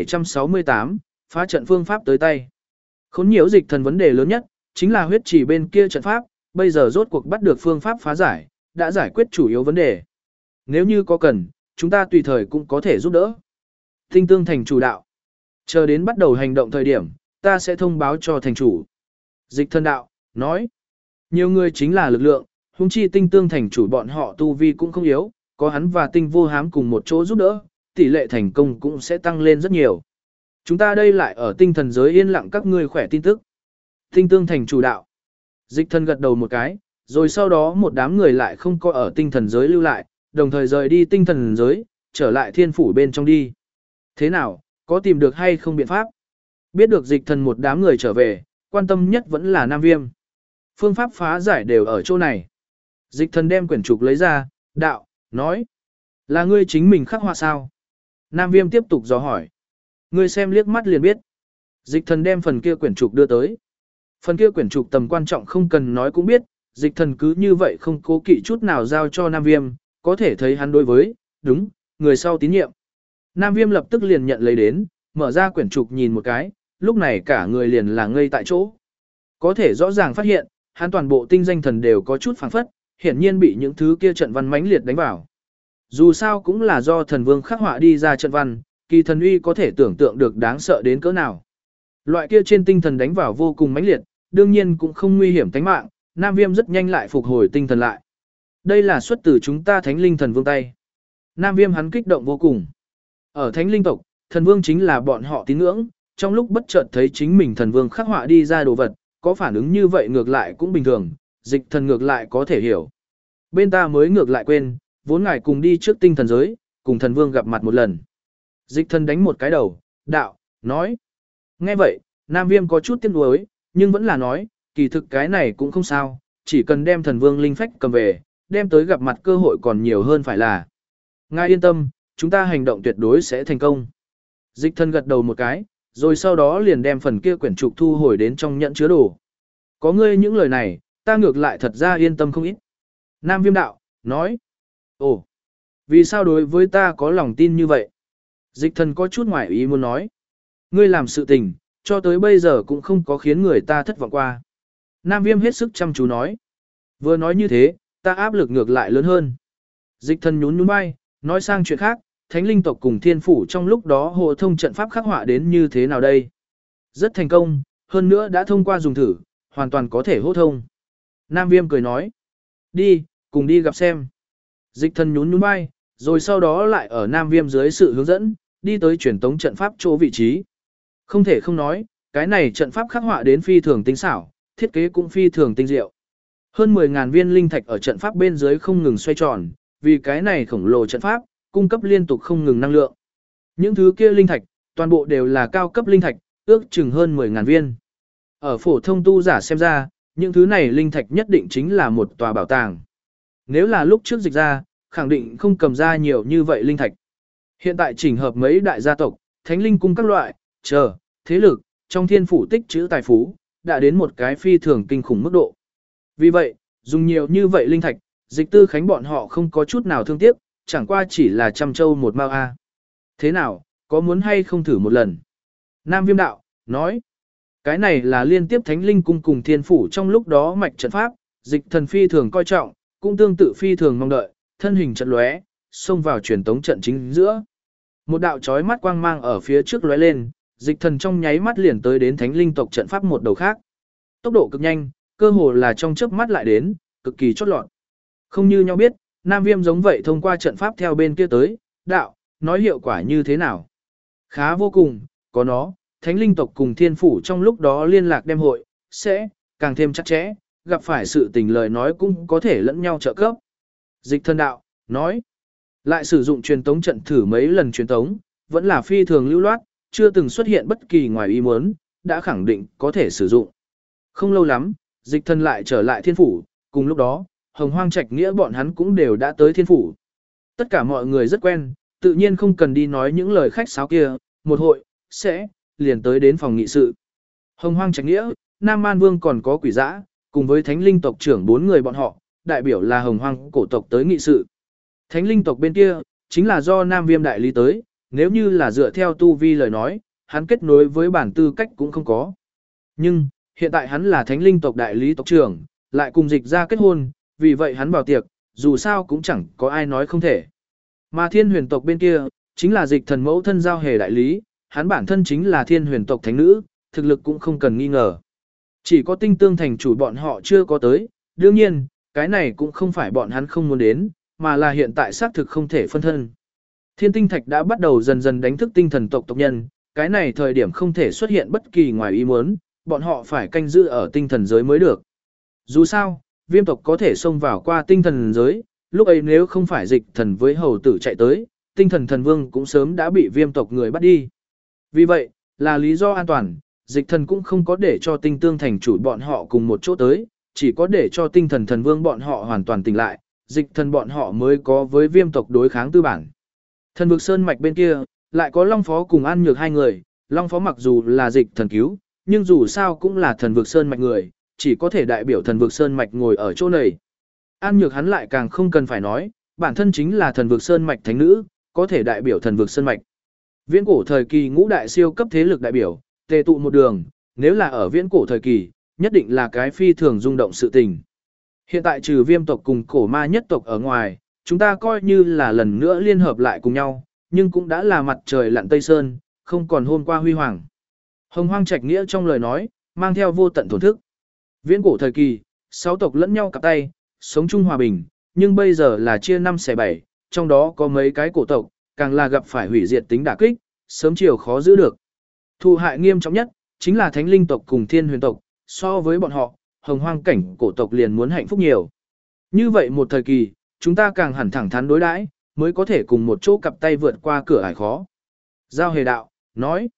1768, phá trận phương pháp tới tay. Khốn nhiễu dịch thần vấn đề lớn nhất, chính là huyết chỉ bên kia trận pháp, bây giờ rốt cuộc bắt được phương pháp phá giải, đã giải quyết chủ yếu vấn đề. Nếu như có cần, chúng ta tùy thời cũng có thể giúp đỡ. Tinh tương thành chủ đạo. Chờ đến bắt đầu hành động thời điểm, ta sẽ thông báo cho thành chủ. Dịch thần đạo, nói. Nhiều người chính là lực lượng, huống chi tinh tương thành chủ bọn họ tu vi cũng không yếu, có hắn và tinh vô hám cùng một chỗ giúp đỡ, tỷ lệ thành công cũng sẽ tăng lên rất nhiều. Chúng ta đây lại ở tinh thần giới yên lặng các ngươi khỏe tin tức. Tinh tương thành chủ đạo. Dịch thần gật đầu một cái, rồi sau đó một đám người lại không có ở tinh thần giới lưu lại, đồng thời rời đi tinh thần giới, trở lại thiên phủ bên trong đi. Thế nào, có tìm được hay không biện pháp? Biết được dịch thần một đám người trở về, quan tâm nhất vẫn là Nam Viêm. Phương pháp phá giải đều ở chỗ này. Dịch thần đem quyển trục lấy ra, đạo, nói. Là ngươi chính mình khắc họa sao? Nam Viêm tiếp tục dò hỏi. Ngươi xem liếc mắt liền biết. Dịch thần đem phần kia quyển trục đưa tới. Phần kia quyển trục tầm quan trọng không cần nói cũng biết, dịch thần cứ như vậy không cố kỵ chút nào giao cho Nam Viêm, có thể thấy hắn đối với, đúng, người sau tín nhiệm. Nam Viêm lập tức liền nhận lấy đến, mở ra quyển trục nhìn một cái, lúc này cả người liền là ngây tại chỗ. Có thể rõ ràng phát hiện, hắn toàn bộ tinh danh thần đều có chút phảng phất, hiển nhiên bị những thứ kia trận văn mãnh liệt đánh vào. Dù sao cũng là do thần vương khắc họa đi ra trận văn, kỳ thần uy có thể tưởng tượng được đáng sợ đến cỡ nào. Loại kia trên tinh thần đánh vào vô cùng mãnh liệt, đương nhiên cũng không nguy hiểm tính mạng, Nam Viêm rất nhanh lại phục hồi tinh thần lại. Đây là xuất từ chúng ta Thánh Linh Thần Vương tay. Nam Viêm hắn kích động vô cùng. Ở Thánh Linh tộc, Thần Vương chính là bọn họ tín ngưỡng, trong lúc bất chợt thấy chính mình Thần Vương khắc họa đi ra đồ vật, có phản ứng như vậy ngược lại cũng bình thường, Dịch Thần ngược lại có thể hiểu. Bên ta mới ngược lại quên, vốn ngài cùng đi trước tinh thần giới, cùng Thần Vương gặp mặt một lần. Dịch Thần đánh một cái đầu, đạo, nói. Nghe vậy, Nam Viêm có chút tiếc nuối, nhưng vẫn là nói, kỳ thực cái này cũng không sao, chỉ cần đem Thần Vương linh phách cầm về, đem tới gặp mặt cơ hội còn nhiều hơn phải là. Ngài yên tâm, chúng ta hành động tuyệt đối sẽ thành công. Dịch Thần gật đầu một cái, rồi sau đó liền đem phần kia quyển trục thu hồi đến trong nhẫn chứa đồ. Có ngươi những lời này, ta ngược lại thật ra yên tâm không ít. Nam Viêm đạo, nói. Ồ, vì sao đối với ta có lòng tin như vậy? Dịch Thần có chút ngoài ý muốn nói. Ngươi làm sự tình, cho tới bây giờ cũng không có khiến người ta thất vọng qua. Nam Viêm hết sức chăm chú nói. Vừa nói như thế, ta áp lực ngược lại lớn hơn. Dịch Thần nhún nhún vai, nói sang chuyện khác, Thánh Linh tộc cùng Thiên Phủ trong lúc đó hộ thông trận pháp khắc họa đến như thế nào đây? Rất thành công, hơn nữa đã thông qua dùng thử, hoàn toàn có thể hô thông. Nam Viêm cười nói. Đi, cùng đi gặp xem. Dịch Thần nhún nhún vai, rồi sau đó lại ở Nam Viêm dưới sự hướng dẫn, đi tới truyền tống trận pháp chỗ vị trí. Không thể không nói, cái này trận pháp khắc họa đến phi thường tinh xảo, thiết kế cũng phi thường tinh diệu. Hơn 10.000 viên linh thạch ở trận pháp bên dưới không ngừng xoay tròn, vì cái này khổng lồ trận pháp, cung cấp liên tục không ngừng năng lượng. Những thứ kia linh thạch, toàn bộ đều là cao cấp linh thạch, ước chừng hơn 10.000 viên. Ở phổ thông tu giả xem ra, những thứ này linh thạch nhất định chính là một tòa bảo tàng. Nếu là lúc trước dịch ra, khẳng định không cầm ra nhiều như vậy linh thạch. Hiện tại chỉnh hợp mấy đại gia tộc, thánh linh cung các loại, thế lực, trong thiên phủ tích trữ tài phú, đã đến một cái phi thường kinh khủng mức độ. Vì vậy, dùng nhiều như vậy linh thạch, Dịch Tư Khánh bọn họ không có chút nào thương tiếc, chẳng qua chỉ là trăm châu một mao a. Thế nào, có muốn hay không thử một lần? Nam Viêm đạo, nói. Cái này là liên tiếp thánh linh cung cùng thiên phủ trong lúc đó mạch trận pháp, Dịch Thần phi thường coi trọng, cũng tương tự phi thường mong đợi, thân hình trận lóe, xông vào truyền tống trận chính giữa. Một đạo chói mắt quang mang ở phía trước lóe lên, Dịch Thần trong nháy mắt liền tới đến thánh linh tộc trận pháp một đầu khác. Tốc độ cực nhanh, cơ hồ là trong chớp mắt lại đến, cực kỳ chót lọt. Không như nhau biết, Nam Viêm giống vậy thông qua trận pháp theo bên kia tới, đạo, nói hiệu quả như thế nào. Khá vô cùng, có nó, thánh linh tộc cùng thiên phủ trong lúc đó liên lạc đem hội, sẽ càng thêm chắc chẽ, gặp phải sự tình lời nói cũng có thể lẫn nhau trợ cấp. Dịch Thần đạo, nói, lại sử dụng truyền tống trận thử mấy lần truyền tống, vẫn là phi thường lưu loát, chưa từng xuất hiện bất kỳ ngoài ý muốn, đã khẳng định có thể sử dụng. Không lâu lắm, Dịch Thần lại trở lại thiên phủ, cùng lúc đó, Hồng Hoang Trạch Nghĩa bọn hắn cũng đều đã tới thiên phủ. Tất cả mọi người rất quen, tự nhiên không cần đi nói những lời khách sáo kia, một hội, sẽ, liền tới đến phòng nghị sự. Hồng Hoang Trạch Nghĩa, Nam Man Vương còn có Quỷ Dã, cùng với Thánh Linh tộc trưởng 4 người bọn họ, đại biểu là Hồng Hoang cổ tộc tới nghị sự. Thánh Linh tộc bên kia, chính là do Nam Viêm đại lý tới, nếu như là dựa theo tu vi lời nói, hắn kết nối với bản tư cách cũng không có. Nhưng, hiện tại hắn là Thánh Linh tộc đại lý tộc trưởng, lại cùng Dịch ra kết hôn, vì vậy hắn vào tiệc, dù sao cũng chẳng có ai nói không thể. Mà Thiên Huyền tộc bên kia, chính là Dịch Thần mẫu thân giao hề đại lý, hắn bản thân chính là Thiên Huyền tộc thánh nữ, thực lực cũng không cần nghi ngờ. Chỉ có Tinh Tương thành chủ bọn họ chưa có tới, đương nhiên, cái này cũng không phải bọn hắn không muốn đến, mà là hiện tại xác thực không thể phân thân. Thiên Tinh Thạch đã bắt đầu dần dần đánh thức tinh thần tộc tộc nhân, cái này thời điểm không thể xuất hiện bất kỳ ngoài ý muốn, bọn họ phải canh giữ ở tinh thần giới mới được. Dù sao, Viêm tộc có thể xông vào qua tinh thần giới, lúc ấy nếu không phải Dịch Thần với hầu tử chạy tới, tinh thần thần vương cũng sớm đã bị Viêm tộc người bắt đi. Vì vậy, là lý do an toàn, Dịch Thần cũng không có để cho Tinh Tương thành chủ bọn họ cùng một chỗ tới, chỉ có để cho tinh thần thần vương bọn họ hoàn toàn tỉnh lại, Dịch Thần bọn họ mới có với Viêm tộc đối kháng tư bản. Thần vực sơn mạch bên kia, lại có Long Phó cùng An Nhược hai người, Long Phó mặc dù là Dịch Thần cứu, nhưng dù sao cũng là thần vực sơn mạch người, chỉ có thể đại biểu thần vực sơn mạch ngồi ở chỗ này. An Nhược hắn lại càng không cần phải nói, bản thân chính là thần vực sơn mạch thánh nữ, có thể đại biểu thần vực sơn mạch. Viễn cổ thời kỳ ngũ đại siêu cấp thế lực đại biểu, tề tụ một đường, nếu là ở viễn cổ thời kỳ, nhất định là cái phi thường rung động sự tình. Hiện tại trừ Viêm tộc cùng cổ ma nhất tộc ở ngoài, chúng ta coi như là lần nữa liên hợp lại cùng nhau, nhưng cũng đã là mặt trời lặn tây sơn, không còn hôm qua huy hoàng. Hồng Hoang Trạch Nghĩa trong lời nói, mang theo vô tận thổn thức. Viễn cổ thời kỳ, 6 tộc lẫn nhau cặp tay, sống chung hòa bình, nhưng bây giờ là chia 5 xẻ 7, trong đó có mấy cái cổ tộc, càng là gặp phải hủy diệt tính đả kích, sớm chiều khó giữ được. Thù hại nghiêm trọng nhất, chính là thánh linh tộc cùng thiên huyền tộc, so với bọn họ, hồng hoang cảnh cổ tộc liền muốn hạnh phúc nhiều. Như vậy một thời kỳ, chúng ta càng hẳn thẳng thắn đối đãi, mới có thể cùng một chỗ cặp tay vượt qua cửa ải khó. Giao hề đạo, nói,